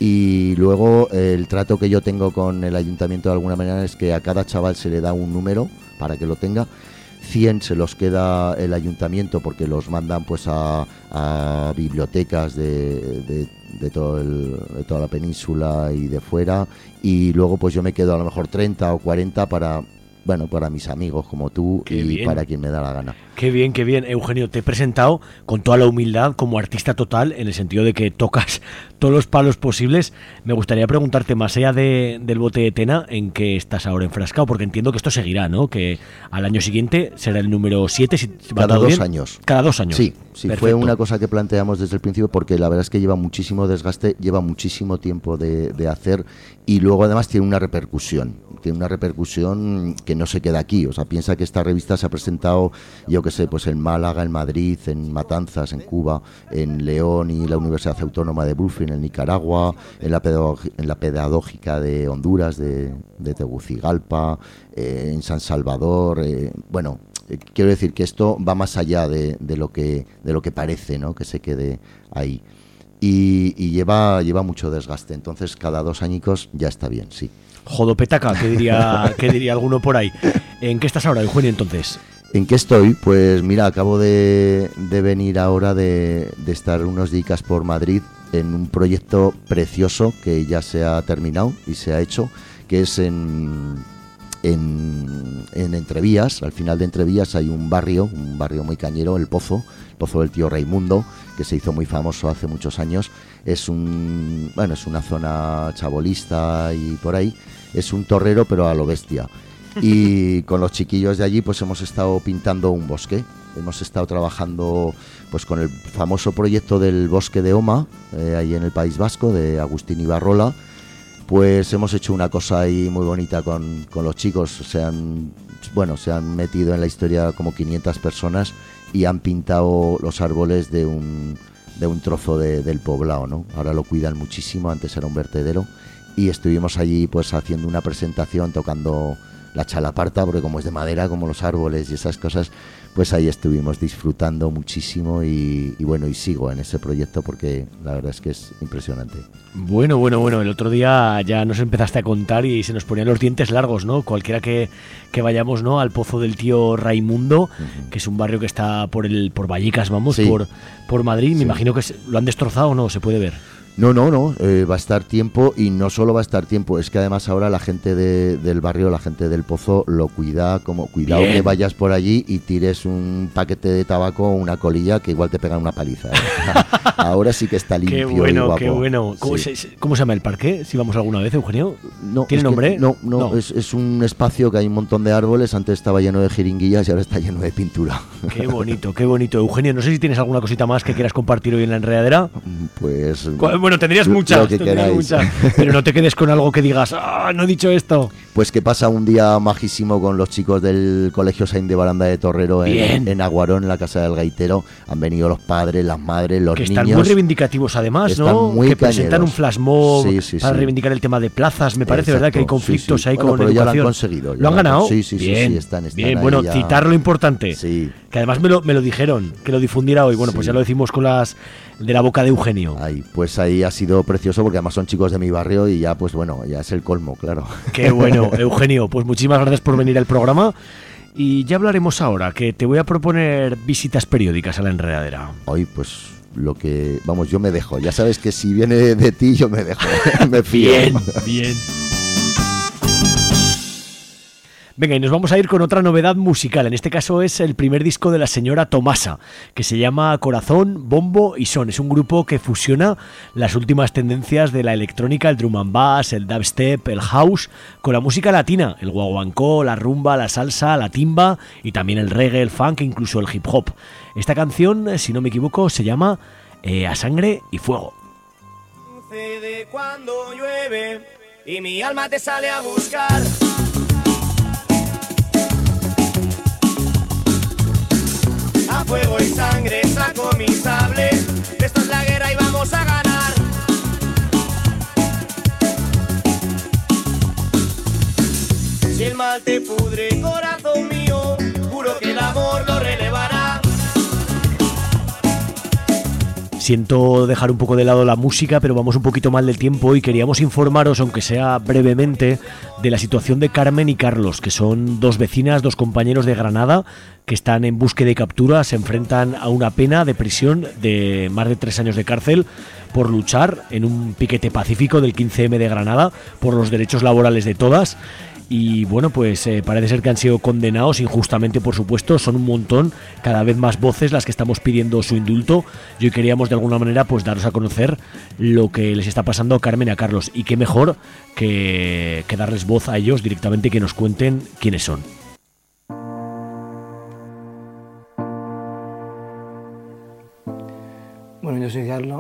Y luego eh, el trato que yo tengo con el ayuntamiento de alguna manera es que a cada chaval se le da un número para que lo tenga. cien se los queda el ayuntamiento porque los mandan pues a, a bibliotecas de, de, de, todo el, de toda la península y de fuera, y luego pues yo me quedo a lo mejor treinta o cuarenta para bueno, para mis amigos como tú Qué y bien. para quien me da la gana. Qué bien, qué bien. Eugenio, te he presentado con toda la humildad como artista total, en el sentido de que tocas todos los palos posibles. Me gustaría preguntarte, más allá de, del bote de Tena, ¿en qué estás ahora enfrascado? Porque entiendo que esto seguirá, ¿no? Que al año siguiente será el número siete. Si va Cada todo dos bien. años. Cada dos años. Sí, sí, fue Perfecto. una cosa que planteamos desde el principio, porque la verdad es que lleva muchísimo desgaste, lleva muchísimo tiempo de, de hacer, y luego además tiene una repercusión. Tiene una repercusión que no se queda aquí. O sea, piensa que esta revista se ha presentado, yo qué sé, pues en Málaga, en Madrid, en Matanzas, en Cuba, en León y la Universidad Autónoma de Brooklyn, en Nicaragua, en la, pedagog- en la Pedagógica de Honduras, de, de Tegucigalpa, eh, en San Salvador. Eh, bueno, eh, quiero decir que esto va más allá de, de lo que de lo que parece, ¿no? Que se quede ahí. Y, y lleva, lleva mucho desgaste. Entonces, cada dos añicos ya está bien, sí. Jodopetaca, ¿qué diría, qué diría alguno por ahí? ¿En qué estás ahora, Eugenio, entonces? ¿En qué estoy? Pues mira, acabo de, de venir ahora de, de estar unos días por Madrid en un proyecto precioso que ya se ha terminado y se ha hecho, que es en, en, en Entrevías. Al final de Entrevías hay un barrio, un barrio muy cañero, El Pozo, el Pozo del Tío Raimundo, que se hizo muy famoso hace muchos años. Es un, bueno, es una zona chabolista y por ahí. Es un torrero, pero a lo bestia. Y con los chiquillos de allí pues hemos estado pintando un bosque. Hemos estado trabajando pues con el famoso proyecto del bosque de Oma, eh, ahí en el País Vasco, de Agustín Ibarrola. Pues hemos hecho una cosa ahí muy bonita con, con los chicos. Se han, bueno, se han metido en la historia como quinientas personas y han pintado los árboles de un, de un trozo de, del poblado, ¿no? Ahora lo cuidan muchísimo, antes era un vertedero. Y estuvimos allí pues haciendo una presentación, tocando la chalaparta, porque como es de madera, como los árboles y esas cosas, pues ahí estuvimos disfrutando muchísimo y, y bueno, y sigo en ese proyecto porque la verdad es que es impresionante. Bueno, bueno, bueno, el otro día ya nos empezaste a contar y se nos ponían los dientes largos, ¿no? Cualquiera que, que vayamos, ¿no? Al Pozo del Tío Raimundo, uh-huh. que es un barrio que está por el por Vallecas, vamos, sí. por, por Madrid. Me sí. imagino que se, lo han destrozado, ¿o no? ¿Se puede ver? No, no, no, eh, va a estar tiempo, y no solo va a estar tiempo, es que además ahora la gente de, del barrio, la gente del Pozo lo cuida, como cuidado Bien. que vayas por allí y tires un paquete de tabaco o una colilla que igual te pegan una paliza. ¿eh? Ahora sí que está limpio. Qué bueno, y guapo. Qué bueno. ¿Cómo, sí. se, ¿Cómo se llama el parque? Si vamos alguna vez, Eugenio. No, ¿Tiene nombre? No, no, no. Es, es un espacio que hay un montón de árboles, antes estaba lleno de jeringuillas y ahora está lleno de pintura. Qué bonito, qué bonito. Eugenio, no sé si tienes alguna cosita más que quieras compartir hoy en la enredadera. Pues... Bueno, tendrías muchas. Que mucha, pero no te quedes con algo que digas, ah, no he dicho esto. Pues que pasa un día majísimo con los chicos del Colegio Saint de Baranda de Torrero en, en Aguarón, en la Casa del Gaitero. Han venido los padres, las madres, los que niños. Que están muy reivindicativos además, están ¿no? Muy que cañeros. presentan un flash mob sí, sí, para sí. reivindicar el tema de plazas. Me parece, Exacto, ¿verdad? Que hay conflictos sí, sí. ahí bueno, con pero educación. Ya lo han conseguido. ¿Lo han ganado? Sí, sí, Bien, sí, sí, están, están bien. Bueno, ya... citar lo importante. Sí. Que además me lo, me lo dijeron, que lo difundiera hoy. Bueno, sí. pues ya lo decimos con las de la boca de Eugenio. Ay, pues ahí ha sido precioso porque además son chicos de mi barrio y ya, pues bueno, ya es el colmo, claro. Qué bueno, Eugenio. Pues muchísimas gracias por venir al programa. Y ya hablaremos ahora, que te voy a proponer visitas periódicas a la enredadera. Hoy, pues lo que... Vamos, yo me dejo. Ya sabes que si viene de ti, yo me dejo. me fío. Bien, bien. Venga, y nos vamos a ir con otra novedad musical. En este caso es el primer disco de la señora Tomasa, que se llama Corazón, Bombo y Son. Es un grupo que fusiona las últimas tendencias de la electrónica, el drum and bass, el dubstep, el house, con la música latina, el guaguancó, la rumba, la salsa, la timba y también el reggae, el funk e incluso el hip hop. Esta canción, si no me equivoco, se llama eh, A Sangre y Fuego. Sucede cuando llueve y mi alma te sale a buscar. A fuego y sangre saco mi sable. Esto es la guerra y vamos a ganar. Si el mal te pudre, corazón mío, juro que el amor lo relevará. Siento dejar un poco de lado la música, pero vamos un poquito mal del tiempo y queríamos informaros, aunque sea brevemente, de la situación de Carmen y Carlos, que son dos vecinas, dos compañeros de Granada, que están en búsqueda y captura, se enfrentan a una pena de prisión de más de tres años de cárcel por luchar en un piquete pacífico del quince eme de Granada por los derechos laborales de todas. y bueno, pues eh, parece ser que han sido condenados injustamente, por supuesto. Son un montón, cada vez más voces las que estamos pidiendo su indulto, y hoy queríamos de alguna manera pues daros a conocer lo que les está pasando a Carmen y a Carlos, y qué mejor que, que darles voz a ellos directamente, que nos cuenten quiénes son. Bueno, yo soy Carlos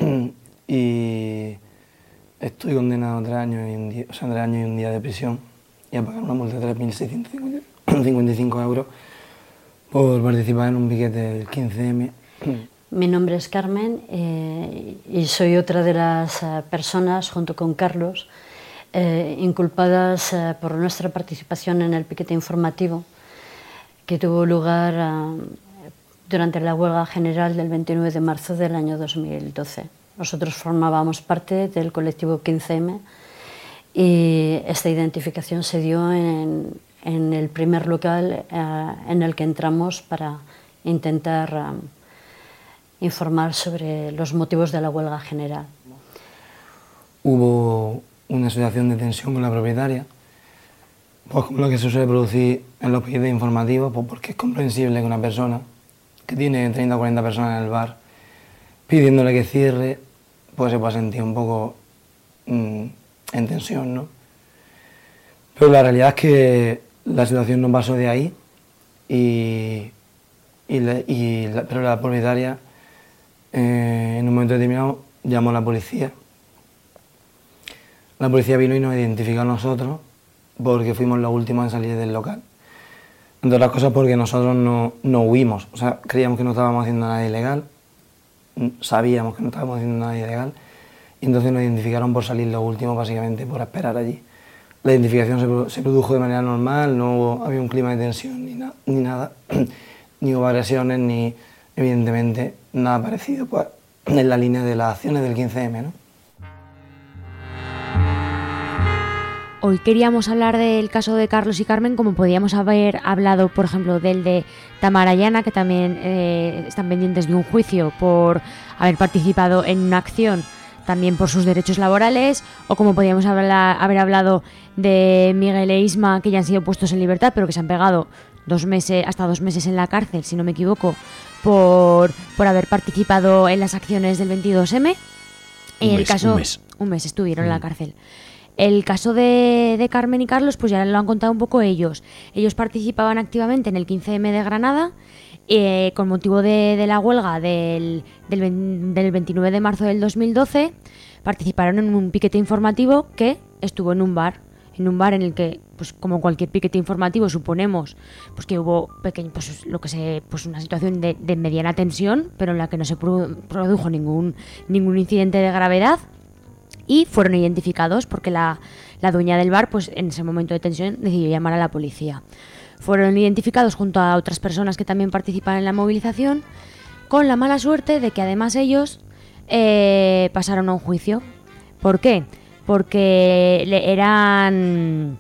y estoy condenado a tres años y un día, o sea, tres años y un día de prisión y a pagar una multa de tres mil seiscientos cincuenta y cinco euros por participar en un piquete del quince eme. Mi nombre es Carmen eh, y soy otra de las uh, personas, junto con Carlos, eh, inculpadas uh, por nuestra participación en el piquete informativo que tuvo lugar uh, durante la huelga general del veintinueve de marzo del año dos mil doce. Nosotros formábamos parte del colectivo quince eme y esta identificación se dio en, en el primer local uh, en el que entramos para intentar uh, informar sobre los motivos de la huelga general. Hubo una situación de tensión con la propietaria, pues como lo que se suele producir en los piquetes informativos, pues porque es comprensible que una persona que tiene treinta o cuarenta personas en el bar pidiéndole que cierre, pues se puede sentir un poco mmm, en tensión, ¿no? Pero la realidad es que la situación no pasó de ahí, y, y, la, y la, pero la propietaria eh, en un momento determinado llamó a la policía. La policía vino y nos identificó a nosotros porque fuimos los últimos en salir del local. Entre otras cosas porque nosotros no, no huimos, o sea, creíamos que no estábamos haciendo nada ilegal, sabíamos que no estábamos haciendo nada ilegal, y entonces nos identificaron por salir los últimos, básicamente por esperar allí. La identificación se, se produjo de manera normal, no hubo, había un clima de tensión ni, na, ni nada, ni hubo agresiones, ni evidentemente nada parecido, pues, en la línea de las acciones del quince eme, ¿no? Hoy queríamos hablar del caso de Carlos y Carmen, como podíamos haber hablado, por ejemplo, del de Tamara y Ana, que también eh, están pendientes de un juicio por haber participado en una acción, también por sus derechos laborales, o como podíamos hablar, haber hablado de Miguel e Isma, que ya han sido puestos en libertad, pero que se han pegado dos meses, hasta dos meses en la cárcel, si no me equivoco, por, por haber participado en las acciones del veintidós eme. Un el mes, caso, un mes. un mes estuvieron mm. en la cárcel. El caso de, de Carmen y Carlos, pues ya lo han contado un poco ellos. Ellos participaban activamente en el quince eme de Granada, eh, con motivo de, de la huelga del, del, del veintinueve de marzo del dos mil doce. Participaron en un piquete informativo que estuvo en un bar, en un bar en el que, pues como cualquier piquete informativo, suponemos pues que hubo pequeño, pues lo que se, pues una situación de, de mediana tensión, pero en la que no se produjo ningún ningún incidente de gravedad. Y fueron identificados porque la, la dueña del bar, pues en ese momento de tensión, decidió llamar a la policía. Fueron identificados junto a otras personas que también participan en la movilización, con la mala suerte de que además ellos eh, pasaron a un juicio. ¿Por qué? Porque le eran,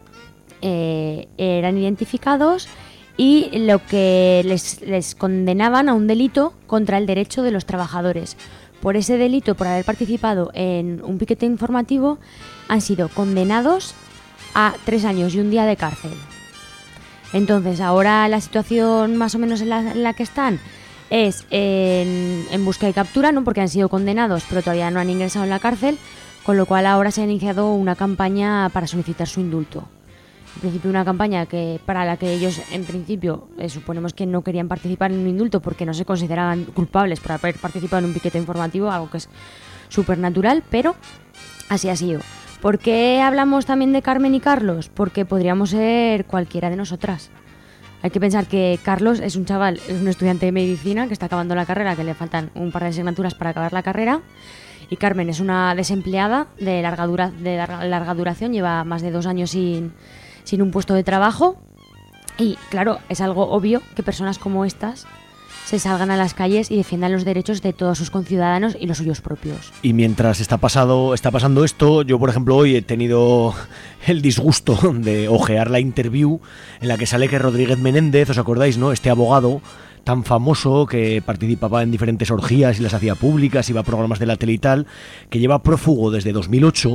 eh, eran identificados y lo que les, les condenaban a un delito contra el derecho de los trabajadores. Por ese delito, por haber participado en un piquete informativo, han sido condenados a tres años y un día de cárcel. Entonces, ahora la situación más o menos en la, en la que están es en, en busca y captura, ¿no? Porque han sido condenados, pero todavía no han ingresado en la cárcel, con lo cual ahora se ha iniciado una campaña para solicitar su indulto. En principio una campaña que para la que ellos en principio eh, suponemos que no querían participar en un indulto porque no se consideraban culpables por haber participado en un piquete informativo, algo que es súper natural, pero así ha sido. ¿Por qué hablamos también de Carmen y Carlos? Porque podríamos ser cualquiera de nosotras. Hay que pensar que Carlos es un chaval, es un estudiante de medicina que está acabando la carrera, que le faltan un par de asignaturas para acabar la carrera, y Carmen es una desempleada de larga, dura, de larga, larga duración, lleva más de dos años sin... sin un puesto de trabajo, y claro, es algo obvio que personas como estas se salgan a las calles y defiendan los derechos de todos sus conciudadanos y los suyos propios. Y mientras está, pasado, está pasando esto, yo por ejemplo hoy he tenido el disgusto de ojear la interview en la que sale que Rodríguez Menéndez, ¿os acordáis, no? Este abogado tan famoso que participaba en diferentes orgías y las hacía públicas, iba a programas de la tele y tal, que lleva prófugo desde dos mil ocho,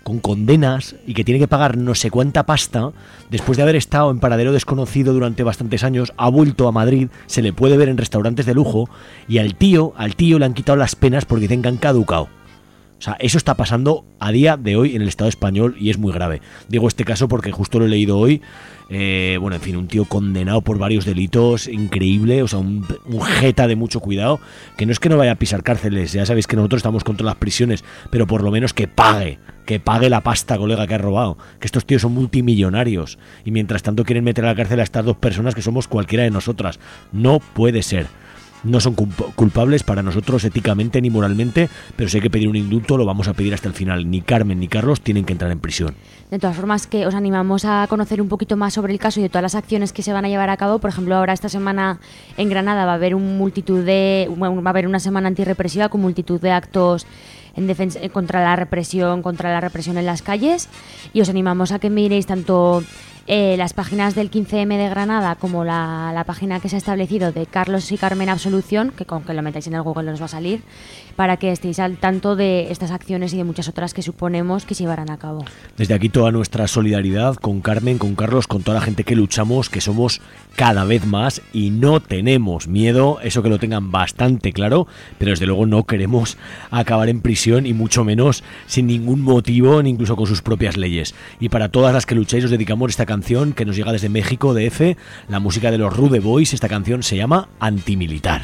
con condenas y que tiene que pagar no sé cuánta pasta, después de haber estado en paradero desconocido durante bastantes años, ha vuelto a Madrid, se le puede ver en restaurantes de lujo, y al tío, al tío le han quitado las penas porque dicen que han caducado. O sea, eso está pasando a día de hoy en el Estado español y es muy grave. Digo este caso porque justo lo he leído hoy. Eh, bueno, en fin, un tío condenado por varios delitos, increíble, o sea, un, un jeta de mucho cuidado, que no es que no vaya a pisar cárceles, ya sabéis que nosotros estamos contra las prisiones, pero por lo menos que pague, que pague la pasta, colega, que ha robado, que estos tíos son multimillonarios y mientras tanto quieren meter a la cárcel a estas dos personas que somos cualquiera de nosotras. No puede ser. No son culpables para nosotros éticamente ni moralmente, pero si hay que pedir un indulto lo vamos a pedir hasta el final. Ni Carmen ni Carlos tienen que entrar en prisión. De todas formas, que os animamos a conocer un poquito más sobre el caso y de todas las acciones que se van a llevar a cabo. Por ejemplo, ahora esta semana en Granada va a haber un multitud de va a haber una semana antirrepresiva con multitud de actos en defensa contra la represión, contra la represión en las calles, y os animamos a que miréis tanto Eh, las páginas del quince eme de Granada como la, la página que se ha establecido de Carlos y Carmen Absolución, que con que lo metáis en el Google os va a salir, para que estéis al tanto de estas acciones y de muchas otras que suponemos que se llevarán a cabo. Desde aquí toda nuestra solidaridad con Carmen, con Carlos, con toda la gente que luchamos, que somos cada vez más y no tenemos miedo, eso que lo tengan bastante claro, pero desde luego no queremos acabar en prisión y mucho menos sin ningún motivo, ni incluso con sus propias leyes. Y para todas las que lucháis os dedicamos esta canción que nos llega desde México, D F, la música de los Rude Boys. Esta canción se llama Antimilitar.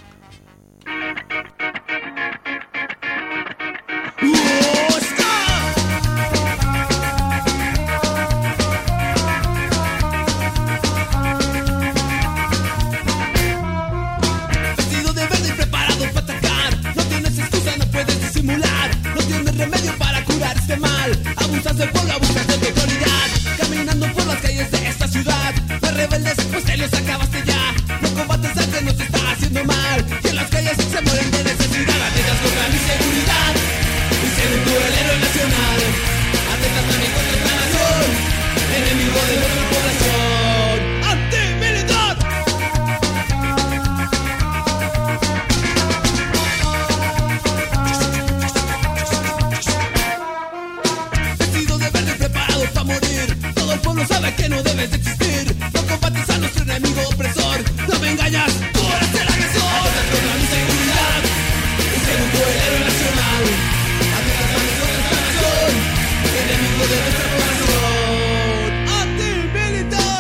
Vestido de verde y preparado para atacar. No tienes excusa, no puedes disimular. No tienes remedio para curar este mal. Abusas del pueblo, abusas de tu autoridad. Caminando por las calles de esta ciudad, los rebeldes pues te los acabaste ya. No combates al que nos está haciendo mal, que en las calles se mueren de necesidad. Atentas contra mi seguridad y ser un héroe nacional. Atentas también contra esta nación, enemigo de nuestra población. ¡Antimilitar! Vestido de verde preparado para morir. Todo el pueblo sabe que no debes de existir. No combates a nuestro enemigo opresor. No me engañas, tú eres el agresor. Atentas contra mi seguridad y ser un héroe nacional. Atentas también contra esta nación, enemigo de nuestra población. ¡Antimilitar!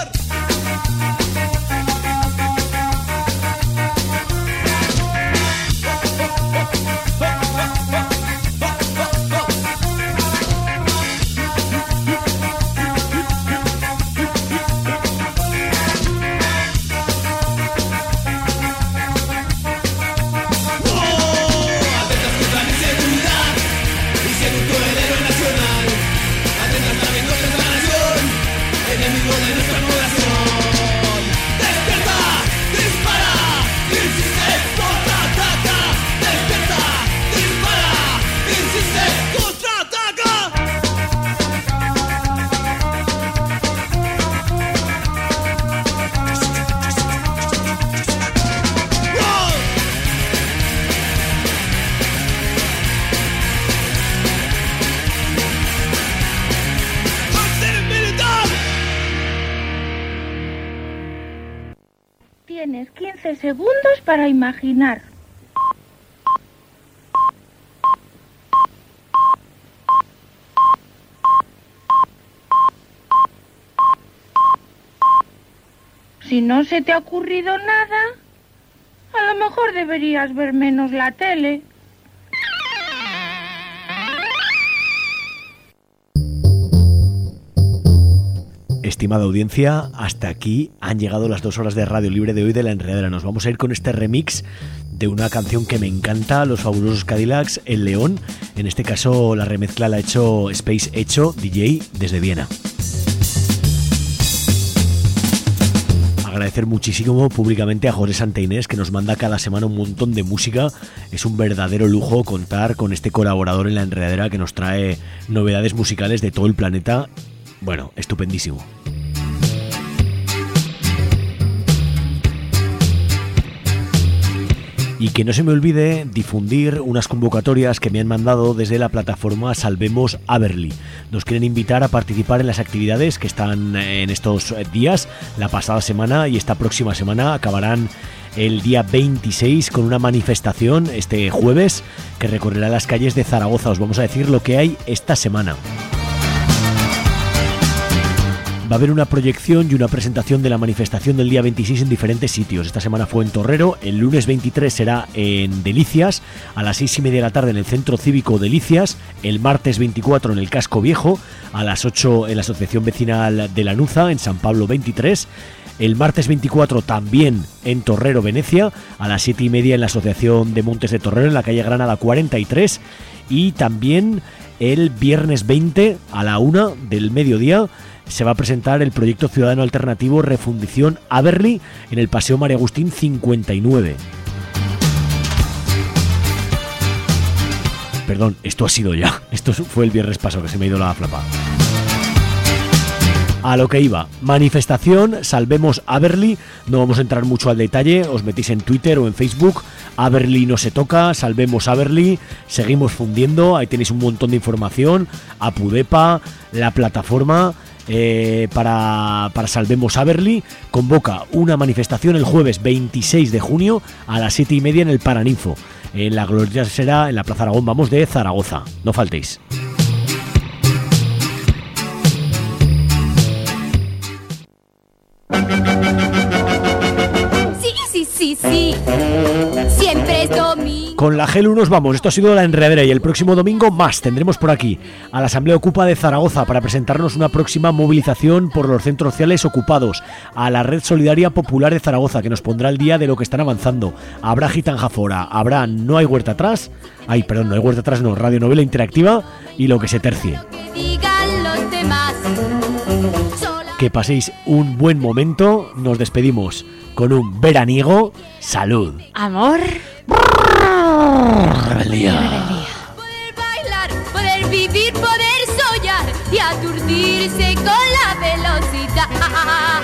Tienes quince segundos para imaginar. Si no se te ha ocurrido nada, a lo mejor deberías ver menos la tele. Estimada audiencia, hasta aquí han llegado las dos horas de Radio Libre de hoy de La Enredadera. Nos vamos a ir con este remix de una canción que me encanta, Los Fabulosos Cadillacs, El León. En este caso la remezcla la ha hecho Space Echo, D J desde Viena. Agradecer muchísimo públicamente a José Santa Inés, que nos manda cada semana un montón de música. Es un verdadero lujo contar con este colaborador en La Enredadera que nos trae novedades musicales de todo el planeta. Bueno, estupendísimo. Y que no se me olvide difundir unas convocatorias que me han mandado desde la plataforma Salvemos Aberli. Nos quieren invitar a participar en las actividades que están en estos días, la pasada semana y esta próxima semana. Acabarán el día veintiséis con una manifestación este jueves que recorrerá las calles de Zaragoza. Os vamos a decir lo que hay esta semana. Va a haber una proyección y una presentación de la manifestación del día veintiséis en diferentes sitios. Esta semana fue en Torrero, el lunes veintitrés será en Delicias, a las seis y media de la tarde en el Centro Cívico Delicias, el martes veinticuatro en el Casco Viejo, a las ocho en la Asociación Vecinal de Lanuza, en San Pablo veintitrés, el martes veinticuatro también en Torrero, Venecia, a las siete y media en la Asociación de Montes de Torrero, en la calle Granada cuarenta y tres, y también el viernes veinte a la una del mediodía se va a presentar el proyecto ciudadano alternativo Refundición Aberli en el Paseo María Agustín cincuenta y nueve. Perdón, esto ha sido ya. Esto fue el viernes pasado que se me ha ido la flapa. A lo que iba, manifestación Salvemos Aberli. No vamos a entrar mucho al detalle, os metís en Twitter o en Facebook. Aberli no se toca, Salvemos Aberli. Seguimos fundiendo, ahí tenéis un montón de información. Apudepa, la plataforma Eh, para, para Salvemos Aberli convoca una manifestación el jueves veintiséis de junio a las siete y media en el Paraninfo. En la gloria será en la Plaza Aragón, vamos, de Zaragoza. No faltéis. Sí, sí, sí, sí. Siempre es domingo. Con la G E L U nos vamos. Esto ha sido La Enredadera y el próximo domingo más. Tendremos por aquí a la Asamblea Ocupa de Zaragoza para presentarnos una próxima movilización por los centros sociales ocupados, a la Red Solidaria Popular de Zaragoza, que nos pondrá el día de lo que están avanzando. Habrá Gitanja Fora, habrá No hay Huerta Atrás, ay, perdón, No hay Huerta Atrás no, radionovela interactiva y lo que se tercie. Que paséis un buen momento. Nos despedimos con un veraniego. Salud. Amor. Rebeldía. Poder bailar, poder vivir, poder soñar y aturdirse con la velocidad.